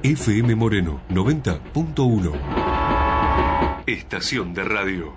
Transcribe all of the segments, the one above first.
FM Moreno 90.1. Estación de radio.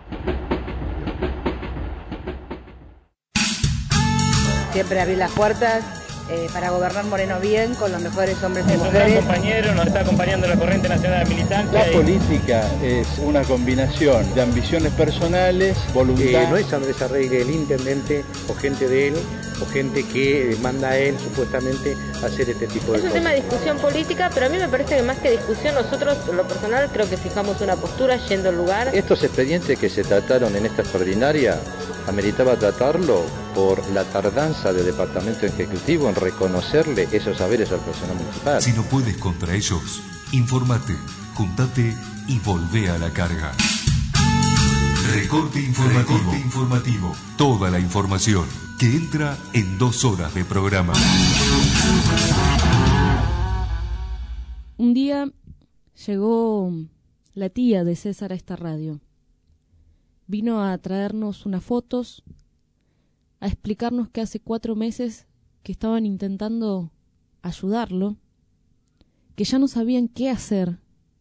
Siempre abrir las puertas para gobernar Moreno bien, con los mejores hombres y mujeres. Es un gran compañero, nos está acompañando la corriente nacional de militancia. La política es una combinación de ambiciones personales, voluntad. No es Andrés Arregui el intendente o gente de él, o gente que manda a él supuestamente a hacer este tipo de cosas. Es un tema de discusión política, pero a mí me parece que más que discusión, nosotros, en lo personal, creo que fijamos una postura yendo al lugar. Estos expedientes que se trataron en esta extraordinaria, ameritaba tratarlo por la tardanza del Departamento Ejecutivo en reconocerle esos saberes al personal municipal. Si no puedes contra ellos, infórmate, juntate y volvé a la carga. Recorte informativo. Toda la información que entra en 2 horas de programa. Un día llegó la tía de César a esta radio. Vino a traernos unas fotos, a explicarnos que hace 4 meses que estaban intentando ayudarlo, que ya no sabían qué hacer,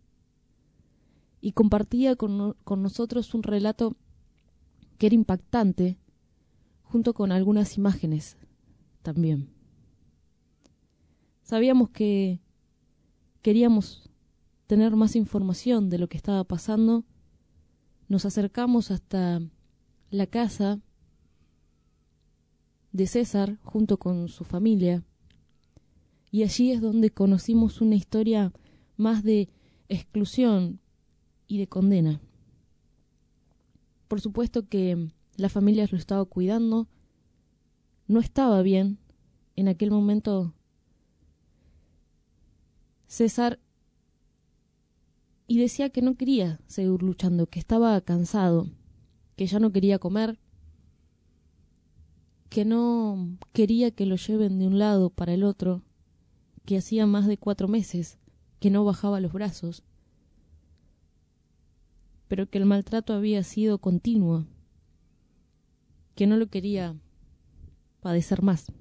y compartía con nosotros un relato que era impactante, junto con algunas imágenes también. Sabíamos que queríamos tener más información de lo que estaba pasando. Nos acercamos hasta la casa de César junto con su familia, y allí es donde conocimos una historia más de exclusión y de condena. Por supuesto que la familia lo estaba cuidando, no estaba bien. En aquel momento César, y decía que no quería seguir luchando, que estaba cansado, que ya no quería comer, que no quería que lo lleven de un lado para el otro, que hacía más de 4 meses que no bajaba los brazos, pero que el maltrato había sido continuo, que no lo quería padecer más.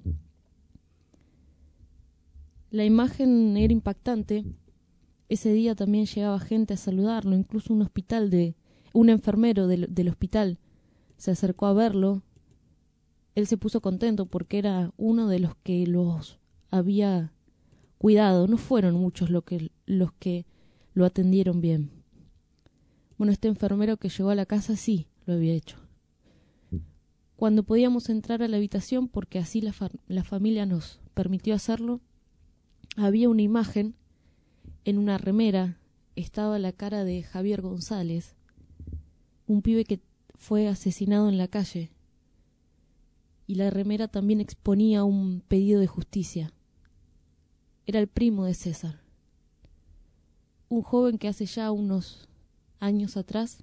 La imagen era impactante. Ese día también llegaba gente a saludarlo, incluso un enfermero del hospital se acercó a verlo. Él se puso contento porque era uno de los que los había cuidado. No fueron muchos los que lo atendieron bien. Bueno, este enfermero que llegó a la casa sí lo había hecho. Cuando podíamos entrar a la habitación, porque así la familia nos permitió hacerlo, había una imagen. En una remera estaba la cara de Javier González, un pibe que fue asesinado en la calle, y la remera también exponía un pedido de justicia. Era el primo de César, un joven que hace ya unos años atrás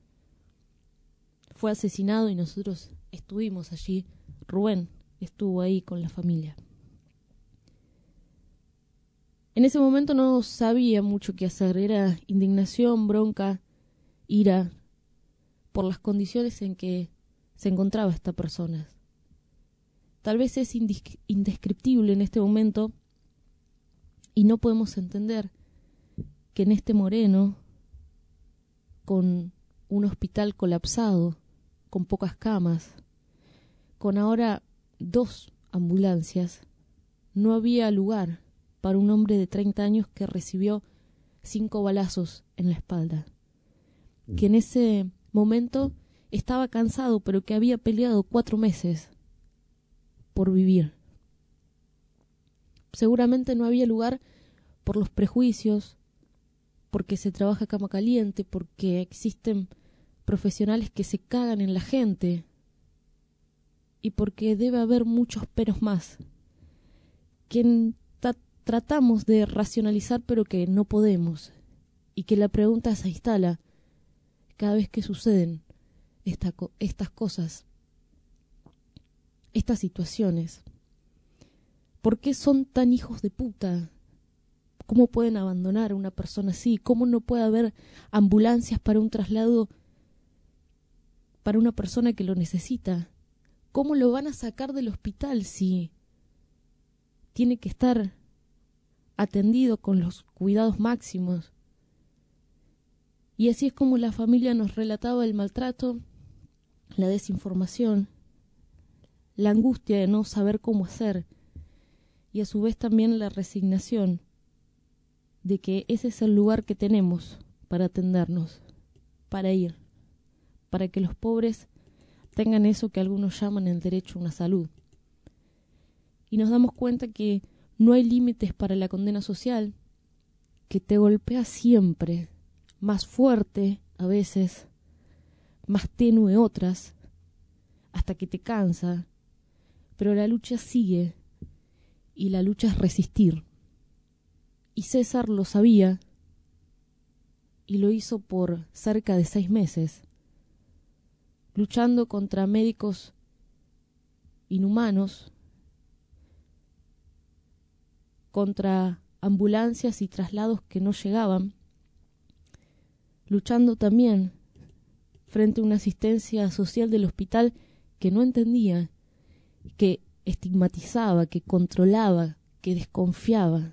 fue asesinado y nosotros estuvimos allí. Rubén estuvo ahí con la familia. En ese momento no sabía mucho qué hacer. Era indignación, bronca, ira por las condiciones en que se encontraba esta persona. Tal vez es indescriptible en este momento y no podemos entender que en este Moreno, con un hospital colapsado, con pocas camas, con ahora 2 ambulancias, no había lugar para un hombre de 30 años que recibió 5 balazos en la espalda, que en ese momento estaba cansado, pero que había peleado 4 meses por vivir. Seguramente no había lugar por los prejuicios, porque se trabaja a cama caliente, porque existen profesionales que se cagan en la gente, y porque debe haber muchos peros más, que tratamos de racionalizar pero que no podemos, y que la pregunta se instala cada vez que suceden estas cosas, estas situaciones. ¿Por qué son tan hijos de puta? ¿Cómo pueden abandonar a una persona así? ¿Cómo no puede haber ambulancias para un traslado para una persona que lo necesita? ¿Cómo lo van a sacar del hospital si tiene que estar atendido con los cuidados máximos. Y así es como la familia nos relataba el maltrato, la desinformación, la angustia de no saber cómo hacer y a su vez también la resignación de que ese es el lugar que tenemos para atendernos, para ir, para que los pobres tengan eso que algunos llaman el derecho a una salud. Y nos damos cuenta que no hay límites para la condena social, que te golpea siempre, más fuerte a veces, más tenue otras, hasta que te cansa, pero la lucha sigue y la lucha es resistir. Y César lo sabía y lo hizo por cerca de 6 meses, luchando contra médicos inhumanos, contra ambulancias y traslados que no llegaban, luchando también frente a una asistencia social del hospital que no entendía, que estigmatizaba, que controlaba, que desconfiaba.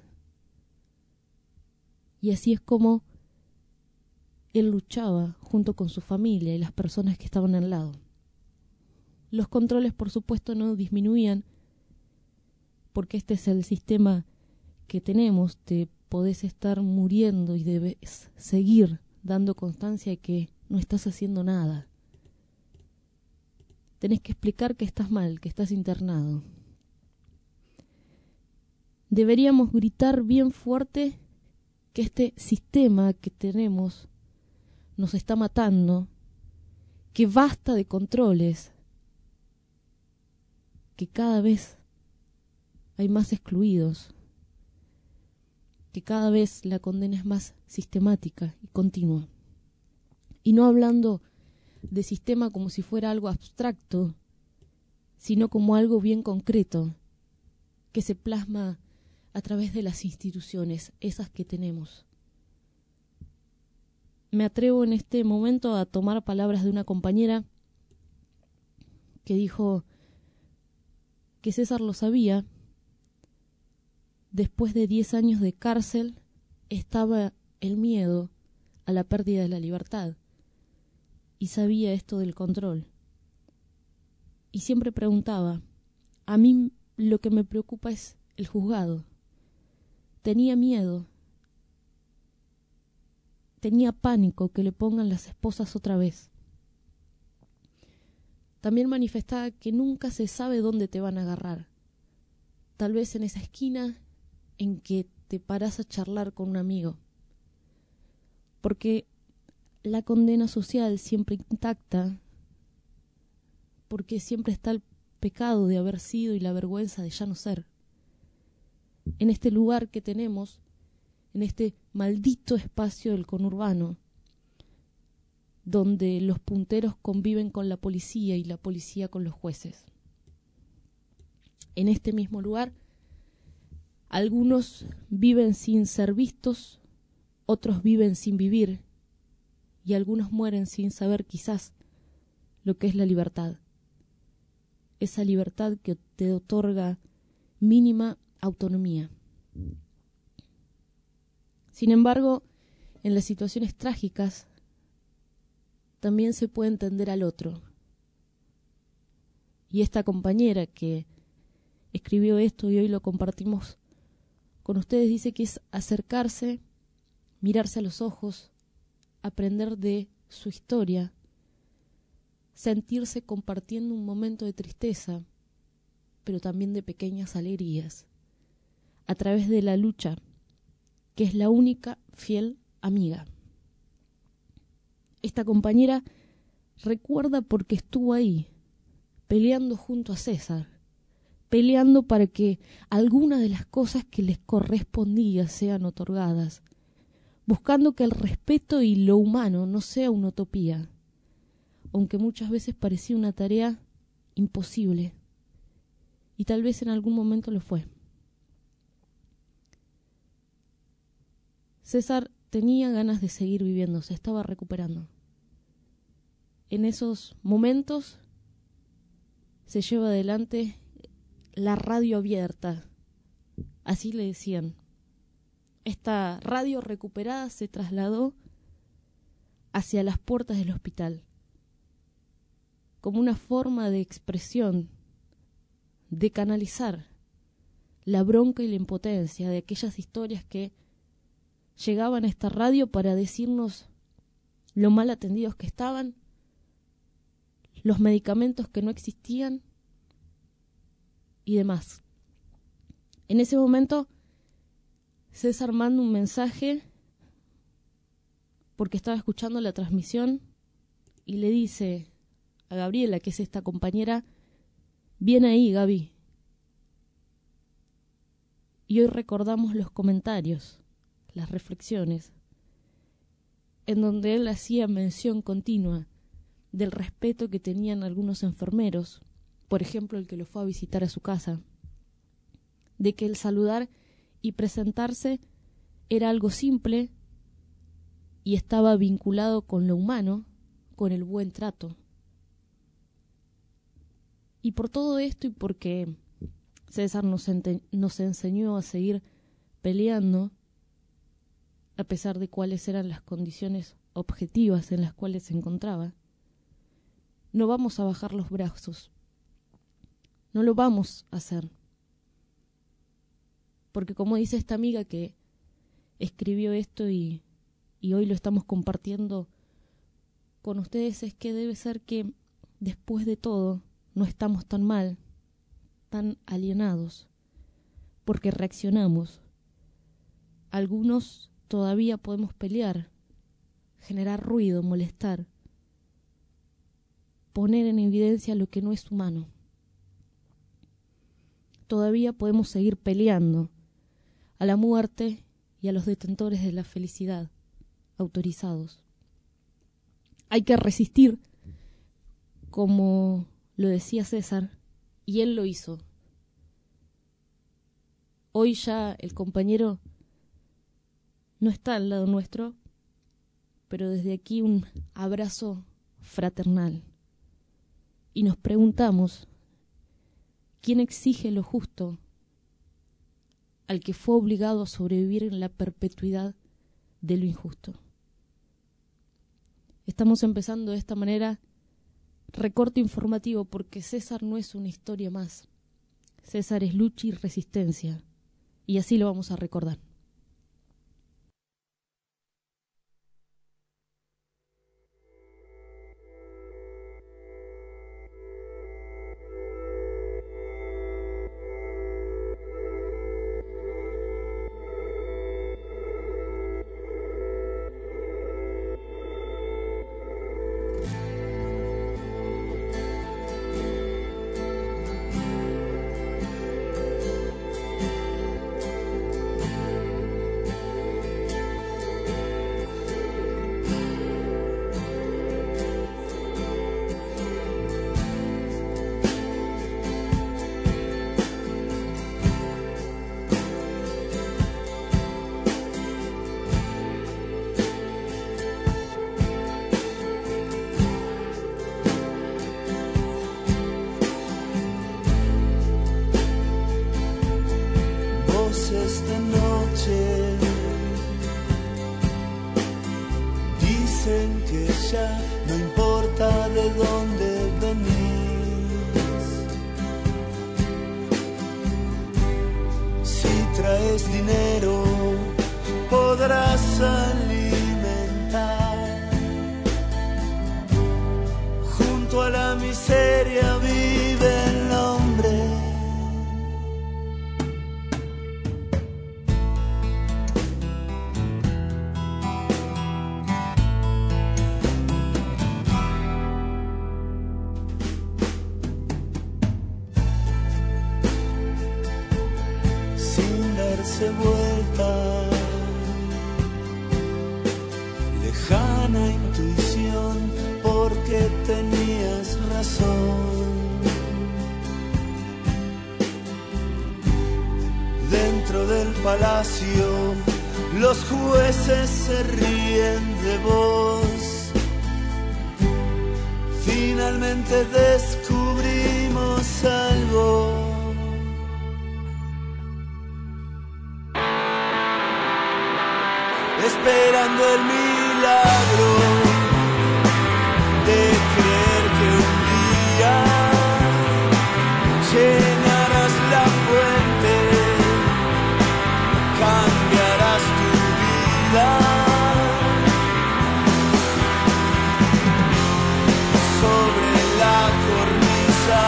Y así es como él luchaba junto con su familia y las personas que estaban al lado. Los controles, por supuesto, no disminuían, porque este es el sistema que tenemos. Te podés estar muriendo y debes seguir dando constancia de que no estás haciendo nada. Tenés que explicar que estás mal, que estás internado. Deberíamos gritar bien fuerte que este sistema que tenemos nos está matando, que basta de controles, que cada vez hay más excluidos, que cada vez la condena es más sistemática y continua. Y no hablando de sistema como si fuera algo abstracto, sino como algo bien concreto, que se plasma a través de las instituciones, esas que tenemos. Me atrevo en este momento a tomar palabras de una compañera que dijo que César lo sabía. Después de 10 años de cárcel estaba el miedo a la pérdida de la libertad y sabía esto del control. Y siempre preguntaba, a mí lo que me preocupa es el juzgado. Tenía miedo, tenía pánico que le pongan las esposas otra vez. También manifestaba que nunca se sabe dónde te van a agarrar. Tal vez en esa esquina en que te parás a charlar con un amigo. Porque la condena social siempre intacta, porque siempre está el pecado de haber sido y la vergüenza de ya no ser. En este lugar que tenemos, en este maldito espacio del conurbano, donde los punteros conviven con la policía y la policía con los jueces. En este mismo lugar, algunos viven sin ser vistos, otros viven sin vivir, y algunos mueren sin saber quizás lo que es la libertad. Esa libertad que te otorga mínima autonomía. Sin embargo, en las situaciones trágicas también se puede entender al otro. Y esta compañera que escribió esto y hoy lo compartimos con ustedes dice que es acercarse, mirarse a los ojos, aprender de su historia, sentirse compartiendo un momento de tristeza, pero también de pequeñas alegrías, a través de la lucha, que es la única fiel amiga. Esta compañera recuerda porque estuvo ahí, peleando junto a César, peleando para que algunas de las cosas que les correspondía sean otorgadas, buscando que el respeto y lo humano no sea una utopía, aunque muchas veces parecía una tarea imposible, y tal vez en algún momento lo fue. César tenía ganas de seguir viviendo, se estaba recuperando. En esos momentos se lleva adelante la radio abierta, así le decían, esta radio recuperada se trasladó hacia las puertas del hospital, como una forma de expresión, de canalizar la bronca y la impotencia de aquellas historias que llegaban a esta radio para decirnos lo mal atendidos que estaban, los medicamentos que no existían y demás. En ese momento, César manda un mensaje porque estaba escuchando la transmisión y le dice a Gabriela, que es esta compañera: bien ahí, Gaby. Y hoy recordamos los comentarios, las reflexiones, en donde él hacía mención continua del respeto que tenían algunos enfermeros, por ejemplo el que lo fue a visitar a su casa, de que el saludar y presentarse era algo simple y estaba vinculado con lo humano, con el buen trato. Y por todo esto y porque César nos enseñó a seguir peleando, a pesar de cuáles eran las condiciones objetivas en las cuales se encontraba, no vamos a bajar los brazos. No lo vamos a hacer. Porque como dice esta amiga que escribió esto y hoy lo estamos compartiendo con ustedes, es que debe ser que después de todo no estamos tan mal, tan alienados, porque reaccionamos. Algunos todavía podemos pelear, generar ruido, molestar, poner en evidencia lo que no es humano. Todavía podemos seguir peleando a la muerte y a los detentores de la felicidad autorizados. Hay que resistir, como lo decía César, y él lo hizo. Hoy ya el compañero no está al lado nuestro, pero desde aquí un abrazo fraternal. Y nos preguntamos, ¿quién exige lo justo al que fue obligado a sobrevivir en la perpetuidad de lo injusto? Estamos empezando de esta manera recorte informativo porque César no es una historia más. César es lucha y resistencia, y así lo vamos a recordar. Esta noche dicen que ya no importa de dónde venís, si traes dinero podrás alimentar, junto a la miseria vive el hombre. Vuelta, lejana intuición, porque tenías razón. Dentro del palacio, los jueces se ríen de vos. Finalmente descubrimos algo. esperando el milagro de creer que un día llenarás la fuente, cambiarás tu vida. Sobre la cornisa,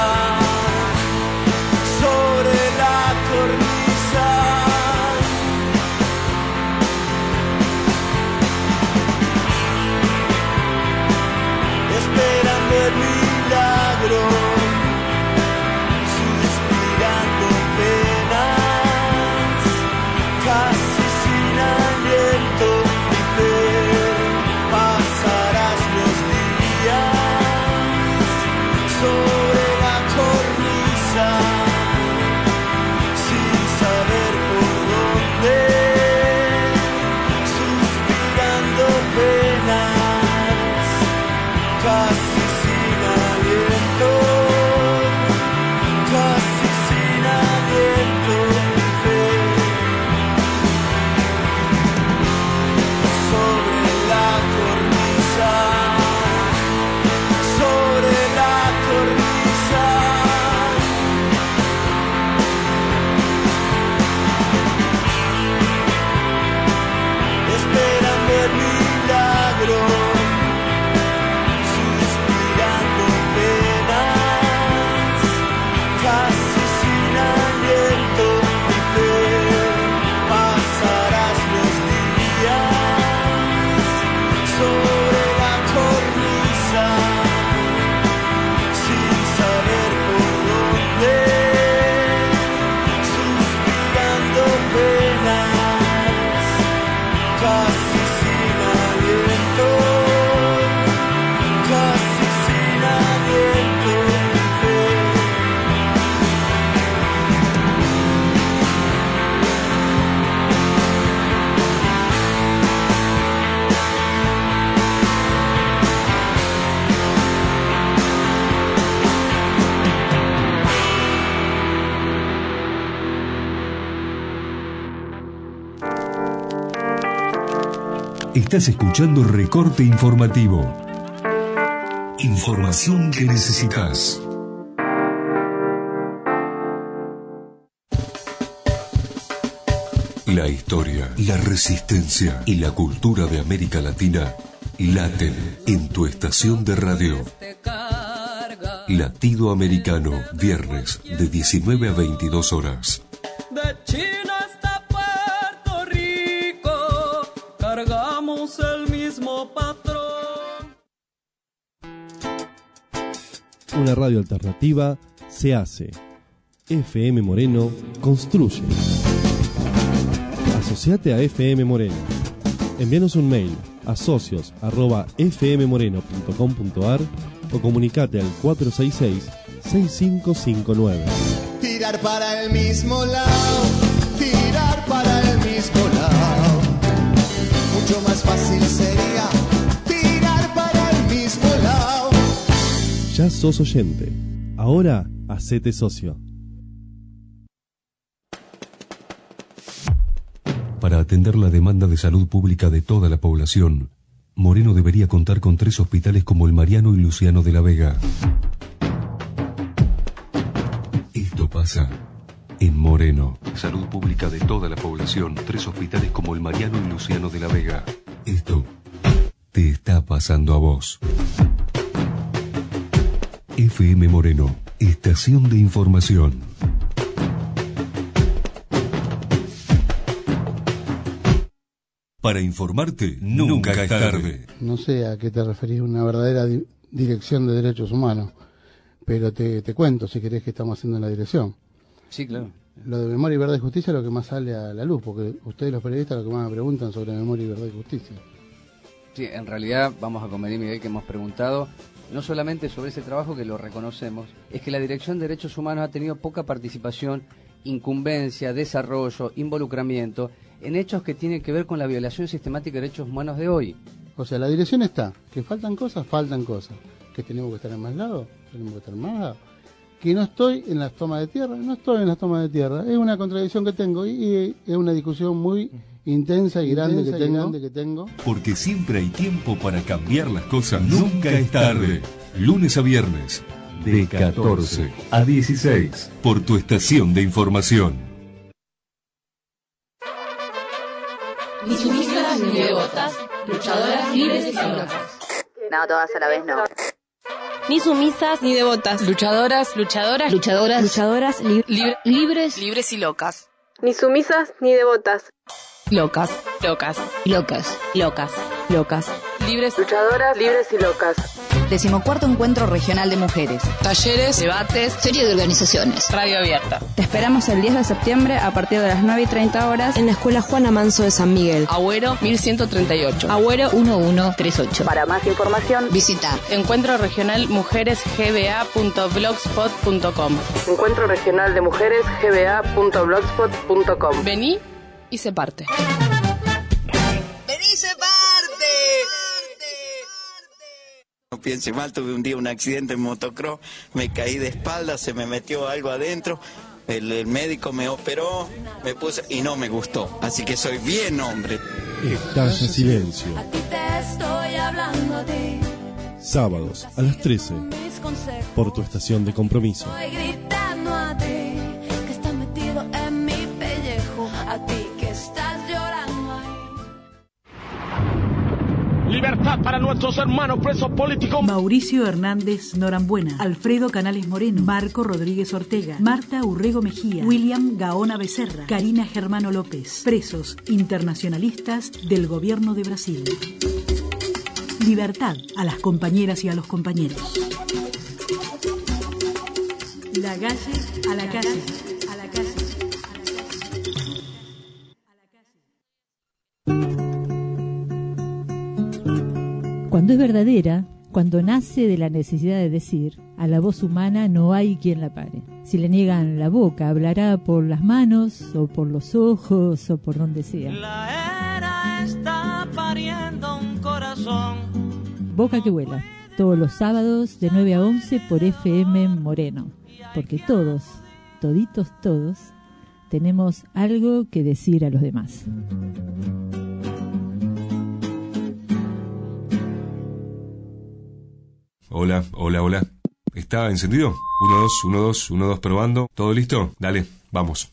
sobre la cornisa. Esperando el milagro, suspirando penas, casi sin aliento ni fe, pasarás los días sobre la cornisa, sin saber por dónde, suspirando penas, casi sin aliento, casi sin aliento ni fe. Sobre la cornisa, sobre la cornisa. Esperando el milagro, suspirando penas, casi sin aliento ni fe, pasarás los días sobre la cornisa, sin saber por dónde, suspirando penas, casi sin aliento, casi sin aliento ni fe. Estás escuchando Recorte Informativo. Información que necesitas. La historia, la resistencia y la cultura de América Latina laten en tu estación de radio. Latido Americano, viernes de 19 a 22 horas. De China hasta Puerto Rico, cargamos el mismo patrón. Una radio alternativa se hace. FM Moreno construye. Asociate a FM Moreno. Envíanos un mail a socios@fmmoreno.com.ar o comunicate al 466-6559. Tirar para el mismo lado, tirar para el mismo lado. Mucho más fácil sería tirar para el mismo lado. Ya sos oyente. Ahora hacete socio. Para atender la demanda de salud pública de toda la población, Moreno debería contar con 3 hospitales como el Mariano y Luciano de la Vega. Esto pasa en Moreno. Salud pública de toda la población, 3 hospitales como el Mariano y Luciano de la Vega. Esto te está pasando a vos. FM Moreno, estación de información. Para informarte, nunca es tarde. No sé a qué te referís, una verdadera dirección de derechos humanos, pero te cuento, si querés, que estamos haciendo en la dirección. Sí, claro. Lo de Memoria y Verdad y Justicia es lo que más sale a la luz, porque ustedes los periodistas lo que más me preguntan sobre Memoria y Verdad y Justicia. Sí, en realidad, vamos a convenir, Miguel, que hemos preguntado no solamente sobre ese trabajo, que lo reconocemos, es que la Dirección de Derechos Humanos ha tenido poca participación, incumbencia, desarrollo, involucramiento en hechos que tienen que ver con la violación sistemática de derechos humanos de hoy. O sea, la dirección está, que faltan cosas, que tenemos que estar en más lados, tenemos que estar en más lados, que no estoy en las tomas de tierra, es una contradicción que tengo y es una discusión muy intensa y grande que tengo. Porque siempre hay tiempo para cambiar las cosas. Nunca es tarde. Lunes a viernes, de 14 a 16, por tu estación de información. Ni sumisas ni devotas, luchadoras libres y locas. No, todas a la vez no. Ni sumisas ni devotas, luchadoras libres y locas. Ni sumisas ni devotas. Locas. Libres, luchadoras, libres y locas. 14º Encuentro Regional de Mujeres. Talleres, debates, Serie de organizaciones. radio abierta. Te esperamos el 10 de septiembre a partir de las 9:30 horas en la Escuela Juana Manso de San Miguel. Agüero 1138. Agüero 1138. Para más información, visita Encuentro Regional Mujeres gba.blogspot.com. Encuentro Regional de Mujeres gba.blogspot.com. Vení y se parte. ¡Vení y se parte! No piense mal, tuve un día un accidente en motocross, me caí de espalda, se me metió algo adentro, el médico me operó, me puse y no me gustó, así que soy bien hombre. Estalla Silencio. A ti te estoy hablando a ti. Sábados a las 13, por tu estación de compromiso. Estoy gritando a ti, que estás metido en mi pellejo, a ti que estás llorando ahí. Libertad para nuestros hermanos presos políticos. Mauricio Hernández Norambuena, Alfredo Canales Moreno, Marco Rodríguez Ortega, Marta Urrego Mejía, William Gaona Becerra, Karina Germano López, presos internacionalistas del gobierno de Brasil. Libertad a las compañeras y a los compañeros. La calle a la calle, a la calle. Cuando es verdadera, cuando nace de la necesidad de decir, a la voz humana no hay quien la pare. Si le niegan la boca, hablará por las manos, o por los ojos, o por donde sea. La era está pariendo un corazón. Boca que vuela, todos los sábados de 9 a 11 por FM Moreno. Porque todos, toditos todos, tenemos algo que decir a los demás. Hola. ¿Está encendido? 1, 2, probando. ¿Todo listo? Dale, vamos.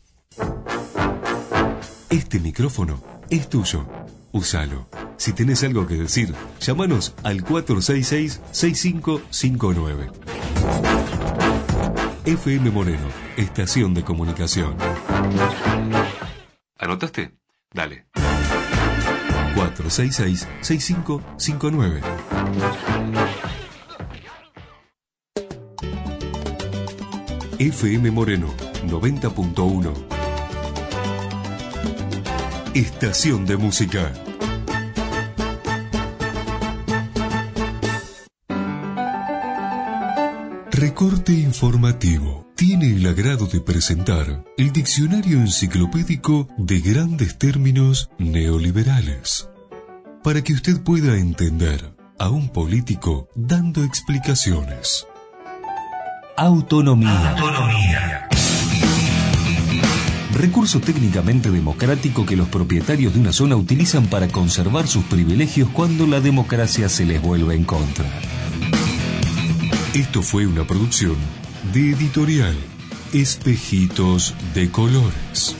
Este micrófono es tuyo. Úsalo. Si tenés algo que decir, llámanos al 466-6559. FM Moreno, estación de comunicación. ¿Anotaste? Dale. 466-6559. FM Moreno 90.1. Estación de música. Recorte informativo. Tiene el agrado de presentar el diccionario enciclopédico de grandes términos neoliberales, para que usted pueda entender a un político dando explicaciones. Autonomía. Recurso técnicamente democrático que los propietarios de una zona utilizan para conservar sus privilegios cuando la democracia se les vuelve en contra. Esto fue una producción de Editorial Espejitos de Colores.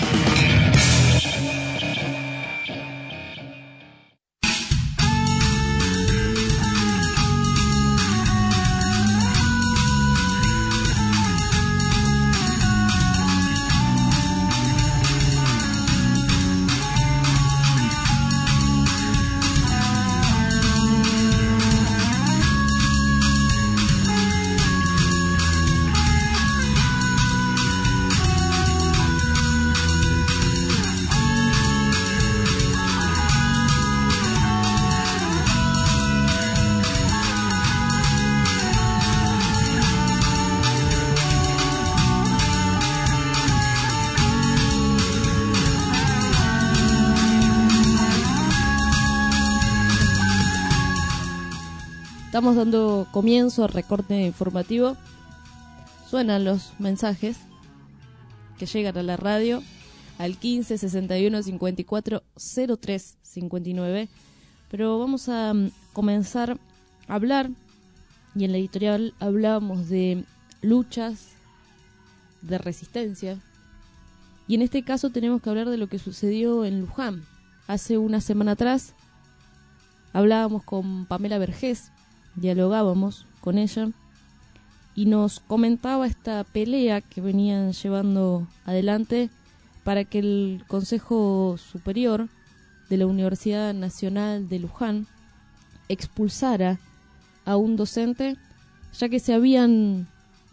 Estamos dando comienzo al recorte informativo. Suenan los mensajes que llegan a la radio al 15 61 54 03 59. Pero vamos a comenzar a hablar, y en la editorial hablábamos de luchas, de resistencia, y en este caso tenemos que hablar de lo que sucedió en Luján. Hace una semana atrás hablábamos con Pamela Vergés, dialogábamos con ella, y nos comentaba esta pelea que venían llevando adelante para que el Consejo Superior de la Universidad Nacional de Luján expulsara a un docente, ya que se habían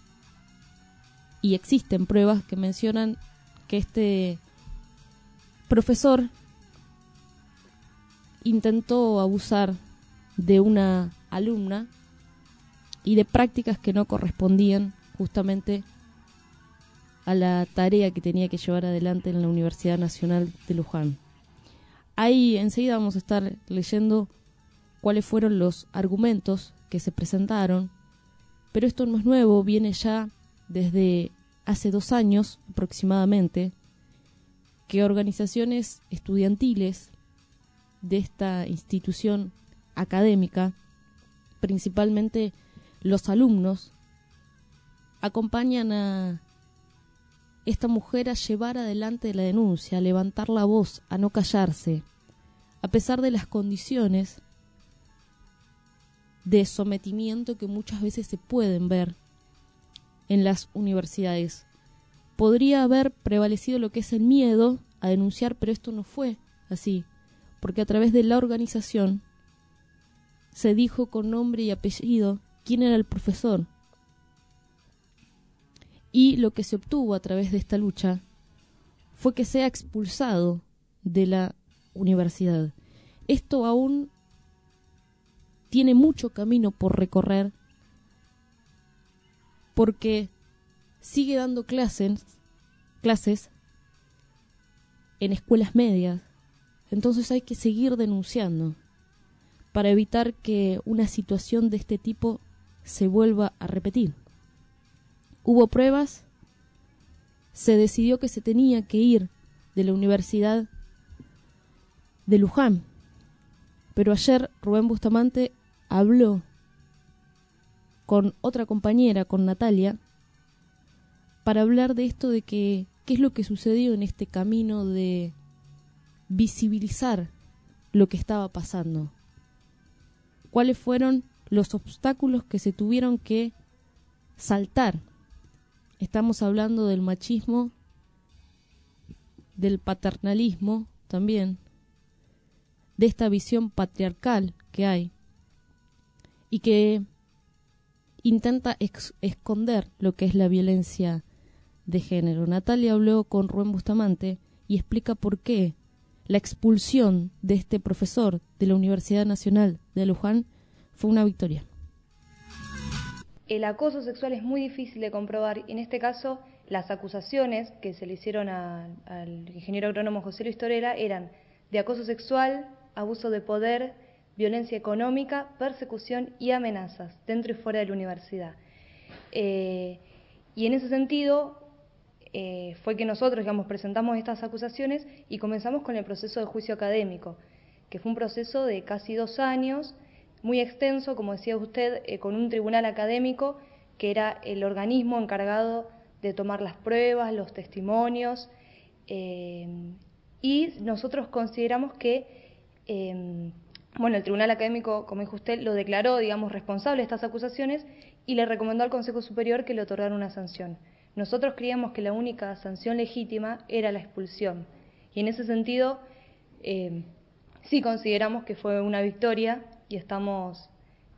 y existen pruebas que mencionan que este profesor intentó abusar de una alumna y de prácticas que no correspondían justamente a la tarea que tenía que llevar adelante en la Universidad Nacional de Luján. Ahí enseguida vamos a estar leyendo cuáles fueron los argumentos que se presentaron, pero esto no es nuevo, viene ya desde hace 2 años aproximadamente, que organizaciones estudiantiles de esta institución académica, principalmente los alumnos, acompañan a esta mujer a llevar adelante la denuncia, a levantar la voz, a no callarse, a pesar de las condiciones de sometimiento que muchas veces se pueden ver en las universidades. Podría haber prevalecido lo que es el miedo a denunciar, pero esto no fue así, porque a través de la organización se dijo con nombre y apellido quién era el profesor. Y lo que se obtuvo a través de esta lucha fue que sea expulsado de la universidad. Esto aún tiene mucho camino por recorrer, porque sigue dando clases en escuelas medias. Entonces hay que seguir denunciando para evitar que una situación de este tipo se vuelva a repetir. Hubo pruebas, se decidió que se tenía que ir de la Universidad de Luján, pero ayer Rubén Bustamante habló con otra compañera, con Natalia, para hablar de esto, de que qué es lo que sucedió en este camino de visibilizar lo que estaba pasando. ¿Cuáles fueron los obstáculos que se tuvieron que saltar? Estamos hablando del machismo, del paternalismo también, de esta visión patriarcal que hay y que intenta esconder lo que es la violencia de género. Natalia habló con Rubén Bustamante y explica por qué la expulsión de este profesor de la Universidad Nacional de Luján fue una victoria. El acoso sexual es muy difícil de comprobar, y en este caso las acusaciones que se le hicieron al ingeniero agrónomo José Luis Torera eran de acoso sexual, abuso de poder, violencia económica, persecución y amenazas dentro y fuera de la universidad. Y en ese sentido fue que nosotros, presentamos estas acusaciones y comenzamos con el proceso de juicio académico, que fue un proceso de casi 2 años, muy extenso, como decía usted, con un tribunal académico que era el organismo encargado de tomar las pruebas, los testimonios, y nosotros consideramos que, el tribunal académico, como dijo usted, lo declaró, responsable de estas acusaciones y le recomendó al Consejo Superior que le otorgara una sanción. Nosotros creíamos que la única sanción legítima era la expulsión, y en ese sentido sí consideramos que fue una victoria y estamos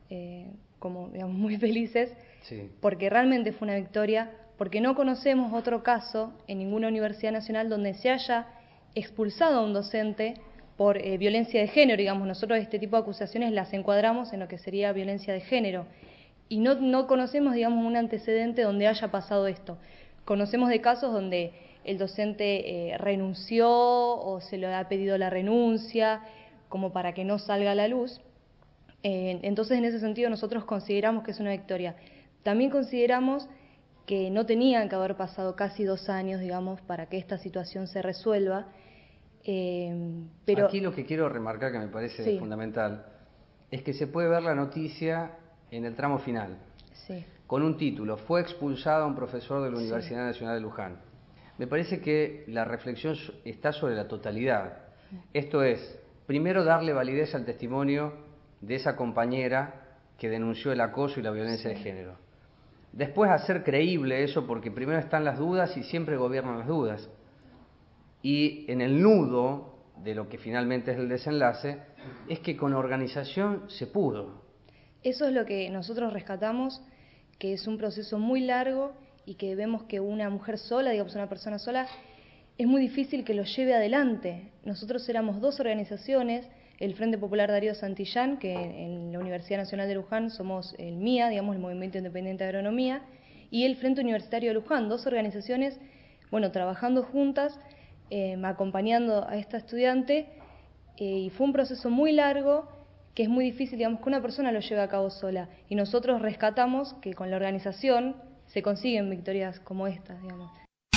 muy felices, sí, porque realmente fue una victoria, porque no conocemos otro caso en ninguna universidad nacional donde se haya expulsado a un docente por violencia de género. Nosotros este tipo de acusaciones las encuadramos en lo que sería violencia de género, y no conocemos, un antecedente donde haya pasado esto. Conocemos de casos donde el docente renunció o se le ha pedido la renuncia, como para que no salga a la luz. Entonces, en ese sentido, nosotros consideramos que es una victoria. También consideramos que no tenían que haber pasado casi 2 años, digamos, para que esta situación se resuelva. Pero aquí lo que quiero remarcar, que me parece fundamental, es que se puede ver la noticia en el tramo final, con un título: fue expulsado un profesor de la Universidad Nacional de Luján. Me parece que la reflexión está sobre la totalidad. Esto es, primero darle validez al testimonio de esa compañera que denunció el acoso y la violencia de género. Después hacer creíble eso, porque primero están las dudas y siempre gobiernan las dudas. Y en el nudo de lo que finalmente es el desenlace, es que con organización se pudo. Eso es lo que nosotros rescatamos, que es un proceso muy largo y que vemos que una mujer sola, digamos una persona sola, es muy difícil que lo lleve adelante. Nosotros éramos 2 organizaciones, el Frente Popular Darío Santillán, que en la Universidad Nacional de Luján somos el MIA, digamos el Movimiento Independiente de Agronomía, y el Frente Universitario de Luján, 2 organizaciones, bueno, trabajando juntas, acompañando a esta estudiante, y fue un proceso muy largo, que es muy difícil, digamos, que una persona lo lleve a cabo sola, y nosotros rescatamos que con la organización se consiguen victorias como estas, digamos.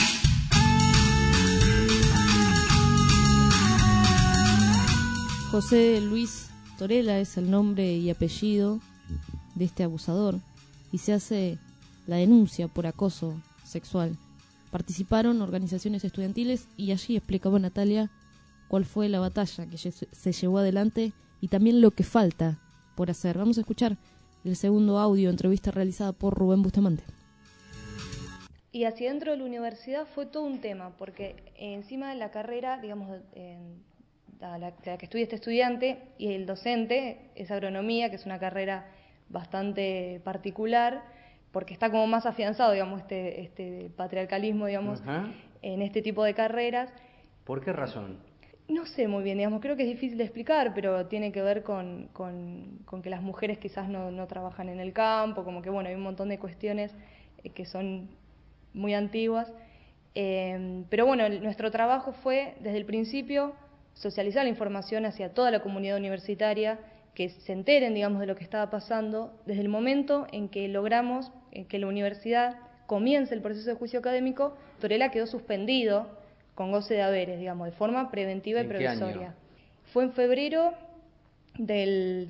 José Luis Torella es el nombre y apellido de este abusador y se hace la denuncia por acoso sexual. Participaron organizaciones estudiantiles y allí explicaba Natalia cuál fue la batalla que se llevó adelante y también lo que falta por hacer. Vamos a escuchar el segundo audio, entrevista realizada por Rubén Bustamante. Y hacia dentro de la universidad fue todo un tema, porque encima de la carrera, digamos, la que estudia este estudiante y el docente es agronomía, que es una carrera bastante particular, porque está como más afianzado, digamos, este patriarcalismo, digamos, en este tipo de carreras. ¿Por qué razón? No sé muy bien, digamos, creo que es difícil de explicar, pero tiene que ver con que las mujeres quizás no trabajan en el campo, como que, bueno, hay un montón de cuestiones que son muy antiguas. Pero bueno, nuestro trabajo fue, desde el principio, socializar la información hacia toda la comunidad universitaria, que se enteren, digamos, de lo que estaba pasando, desde el momento en que logramos que la universidad comience el proceso de juicio académico. Torella quedó suspendido con goce de haberes, digamos, de forma preventiva y provisoria. Fue en febrero del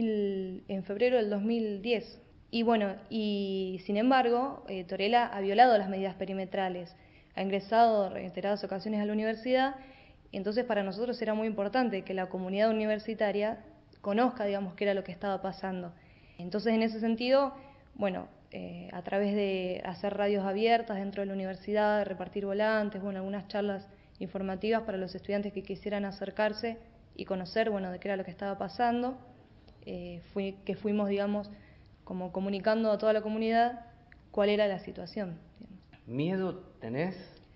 2010. Y bueno, y sin embargo, Torella ha violado las medidas perimetrales, ha ingresado en reiteradas ocasiones a la universidad. Entonces para nosotros era muy importante que la comunidad universitaria conozca, digamos, qué era lo que estaba pasando. Entonces en ese sentido, bueno, a través de hacer radios abiertas dentro de la universidad, repartir volantes, bueno, algunas charlas informativas para los estudiantes que quisieran acercarse y conocer, bueno, de qué era lo que estaba pasando, fuimos, digamos, como comunicando a toda la comunidad cuál era la situación. ¿Miedo tenés?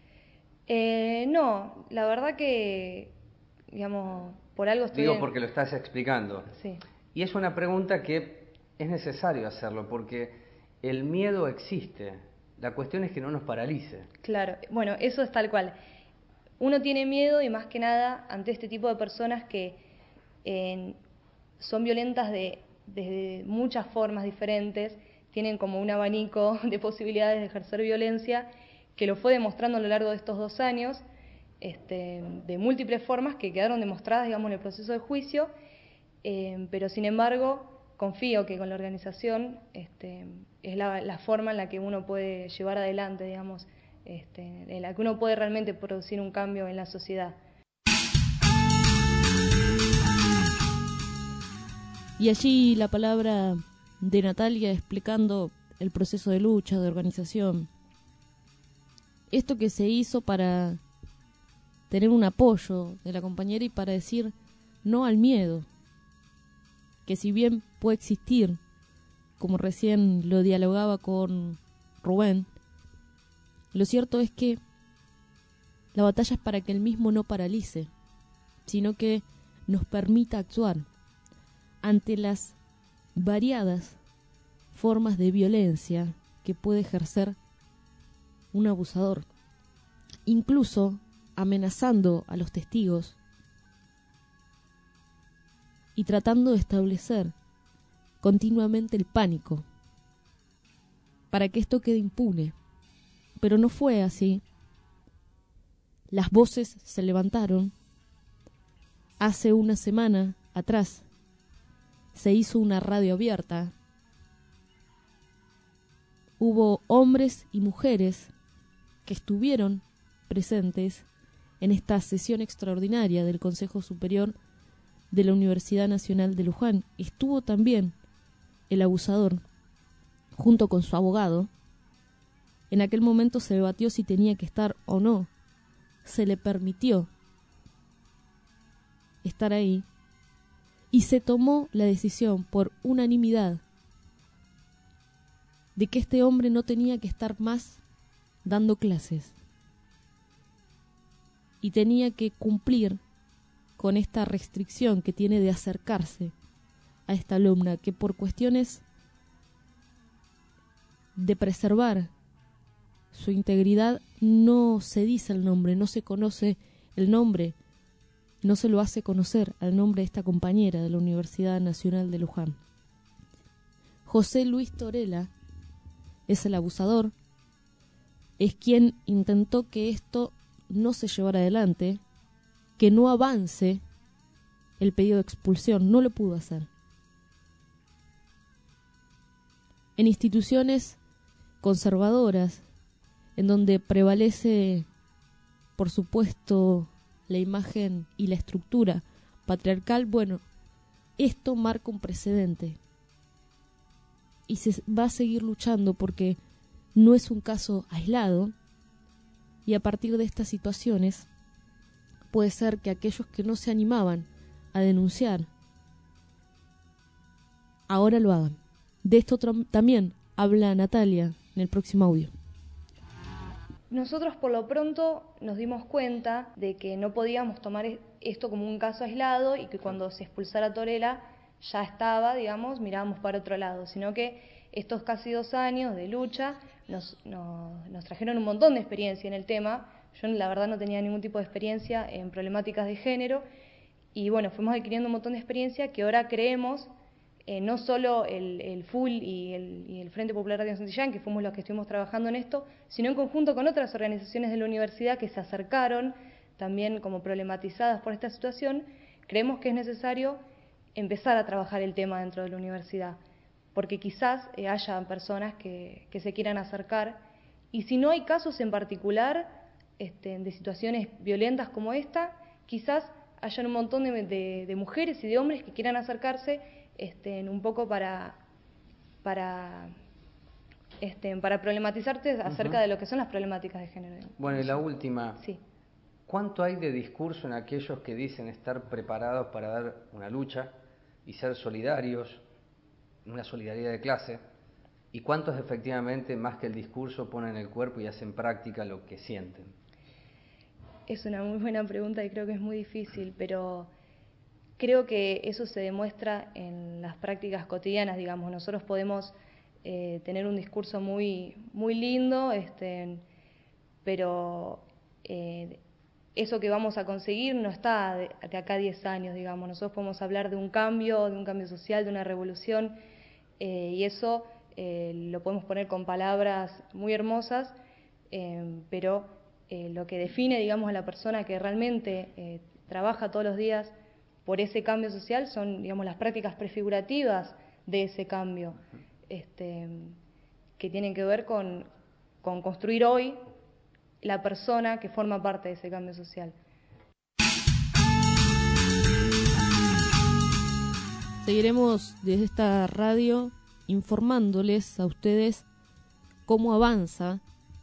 No, la verdad que, digamos, por algo estoy... Digo porque lo estás explicando. Sí. Y es una pregunta que es necesario hacerlo, porque el miedo existe. La cuestión es que no nos paralice. Claro, bueno, eso es tal cual. Uno tiene miedo y más que nada ante este tipo de personas que son violentas desde muchas formas diferentes, tienen como un abanico de posibilidades de ejercer violencia, que lo fue demostrando a lo largo de estos 2 años, de múltiples formas que quedaron demostradas, digamos, en el proceso de juicio, pero sin embargo confío que con la organización es la forma en la que uno puede llevar adelante, digamos, en la que uno puede realmente producir un cambio en la sociedad. Y allí la palabra de Natalia explicando el proceso de lucha, de organización. Esto que se hizo para tener un apoyo de la compañera y para decir no al miedo, que si bien puede existir, como recién lo dialogaba con Rubén, lo cierto es que la batalla es para que el mismo no paralice, sino que nos permita actuar ante las variadas formas de violencia que puede ejercer un abusador, incluso amenazando a los testigos y tratando de establecer continuamente el pánico para que esto quede impune. pero no fue así. Las voces se levantaron. Hace una semana atrás se hizo una radio abierta. Hubo hombres y mujeres que estuvieron presentes en esta sesión extraordinaria del Consejo Superior de la Universidad Nacional de Luján. Estuvo también el abusador junto con su abogado. En aquel momento se debatió si tenía que estar o no. Se le permitió estar ahí y se tomó la decisión por unanimidad de que este hombre no tenía que estar más dando clases y tenía que cumplir con esta restricción que tiene de acercarse a esta alumna, que por cuestiones de preservar su integridad no se dice el nombre, no se conoce el nombre, no se lo hace conocer al nombre de esta compañera de la Universidad Nacional de Luján. José Luis Torela es el abusador, es quien intentó que esto no se llevara adelante, que no avance el pedido de expulsión, no lo pudo hacer. En instituciones conservadoras, en donde prevalece, por supuesto, la imagen y la estructura patriarcal, bueno, esto marca un precedente. Y se va a seguir luchando porque no es un caso aislado, y a partir de estas situaciones puede ser que aquellos que no se animaban a denunciar ahora lo hagan. De esto también habla Natalia en el próximo audio. Nosotros por lo pronto nos dimos cuenta de que no podíamos tomar esto como un caso aislado y que cuando se expulsara a Torela ya estaba, digamos, mirábamos para otro lado, sino que estos casi 2 años de lucha nos trajeron un montón de experiencia en el tema. Yo la verdad no tenía ningún tipo de experiencia en problemáticas de género y bueno, fuimos adquiriendo un montón de experiencia que ahora creemos, no solo el FUL y el Frente Popular Radio Santillán, que fuimos los que estuvimos trabajando en esto, sino en conjunto con otras organizaciones de la universidad que se acercaron también como problematizadas por esta situación. Creemos que es necesario empezar a trabajar el tema dentro de la universidad, porque quizás haya personas que se quieran acercar, y si no hay casos en particular de situaciones violentas como esta, quizás hayan un montón de mujeres y de hombres que quieran acercarse un poco para problematizarte acerca de lo que son las problemáticas de género. Bueno, y la última. Sí. ¿Cuánto hay de discurso en aquellos que dicen estar preparados para dar una lucha y ser solidarios, una solidaridad de clase? ¿Y cuántos efectivamente, más que el discurso, ponen el cuerpo y hacen práctica lo que sienten? Es una muy buena pregunta y creo que es muy difícil, pero creo que eso se demuestra en las prácticas cotidianas, digamos. Nosotros podemos tener un discurso muy, muy lindo, pero eso que vamos a conseguir no está de acá a 10 años, digamos. Nosotros podemos hablar de un cambio social, de una revolución, y eso lo podemos poner con palabras muy hermosas, pero lo que define, digamos, a la persona que realmente trabaja todos los días por ese cambio social son, digamos, las prácticas prefigurativas de ese cambio, que tienen que ver con construir hoy la persona que forma parte de ese cambio social. Seguiremos desde esta radio informándoles a ustedes cómo avanzan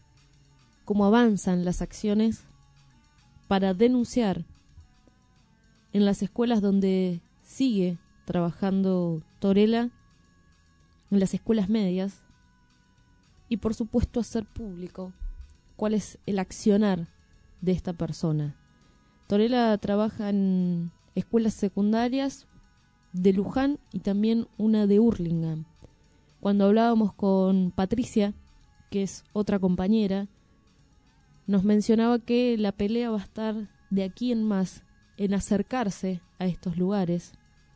las acciones para denunciar en las escuelas donde sigue trabajando Torela, en las escuelas medias, y por supuesto hacer público cuál es el accionar de esta persona. Torela trabaja en escuelas secundarias de Luján y también una de Hurlingham. Cuando hablábamos con Patricia, que es otra compañera, nos mencionaba que la pelea va a estar de aquí en más en acercarse a estos lugares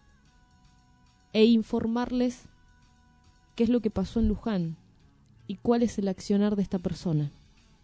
e informarles qué es lo que pasó en Luján y cuál es el accionar de esta persona.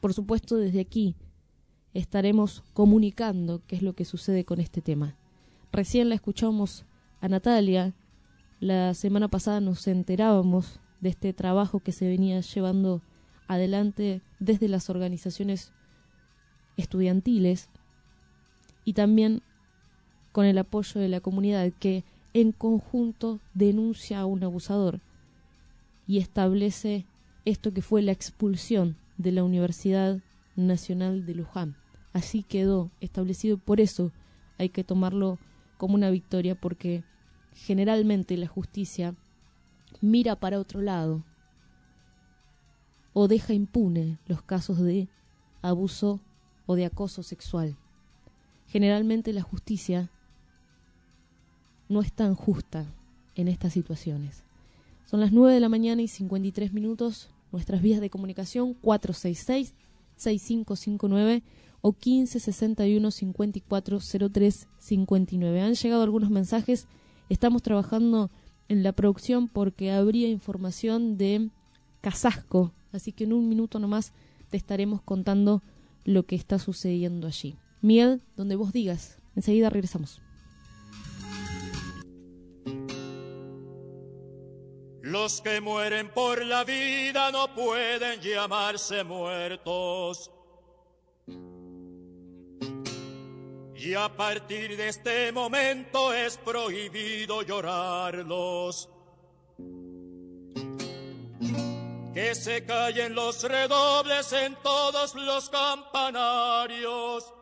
por supuesto, desde aquí estaremos comunicando qué es lo que sucede con este tema. Recién la escuchamos a Natalia. La semana pasada nos enterábamos de este trabajo que se venía llevando adelante desde las organizaciones estudiantiles y también con el apoyo de la comunidad que en conjunto denuncia a un abusador y establece esto que fue la expulsión de la Universidad Nacional de Luján. Así quedó establecido, por eso hay que tomarlo como una victoria, porque generalmente la justicia mira para otro lado o deja impune los casos de abuso o de acoso sexual. Generalmente la justicia no es tan justa en estas situaciones. Son las 9 de la mañana y 53 minutos. Nuestras vías de comunicación 466-6559 o 1561-5403-59. Han llegado algunos mensajes. Estamos trabajando en la producción porque habría información de Casasco, así que en un minuto nomás te estaremos contando lo que está sucediendo allí. Miguel, donde vos digas. Enseguida regresamos. Los que mueren por la vida no pueden llamarse muertos. Y a partir de este momento es prohibido llorarlos. Que se callen los redobles en todos los campanarios.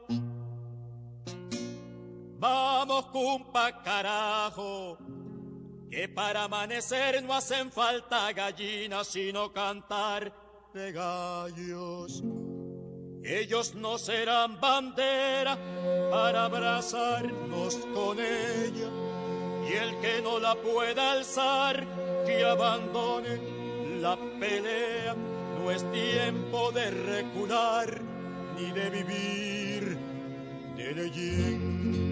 Vamos, cumpa, carajo, que para amanecer no hacen falta gallinas, sino cantar de gallos. Ellos no serán bandera para abrazarnos con ella, y el que no la pueda alzar, que abandone la pelea. No es tiempo de recular, ni de vivir de leyendas.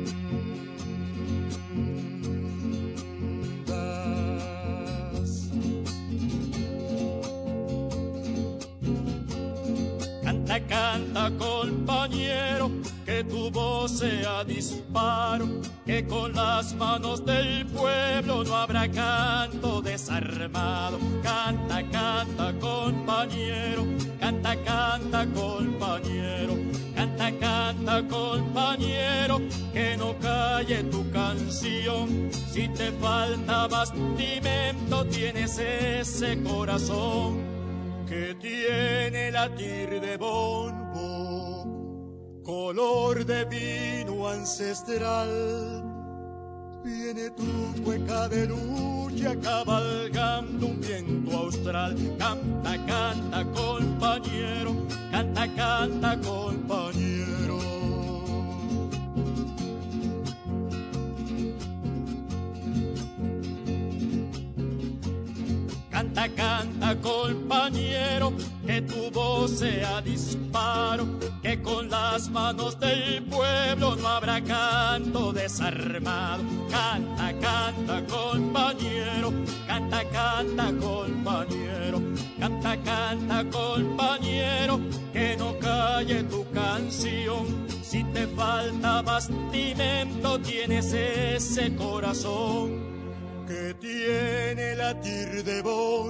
Canta, canta, compañero, que tu voz sea disparo, que con las manos del pueblo no habrá canto desarmado. Canta, canta, compañero, canta, canta, compañero, canta, canta, compañero, que no calle tu canción. Si te falta bastimento, tienes ese corazón que tiene latir de bombo, color de vino ancestral. Viene tu cueca de lucha cabalgando un viento austral. Canta, canta, compañero, canta, canta, compañero. Canta, canta, compañero, que tu voz sea disparo, que con las manos del pueblo no habrá canto desarmado. Canta, canta, compañero, canta, canta, compañero, canta, canta, compañero, que no calle tu canción. Si te falta bastimento, tienes ese corazón que tiene latir de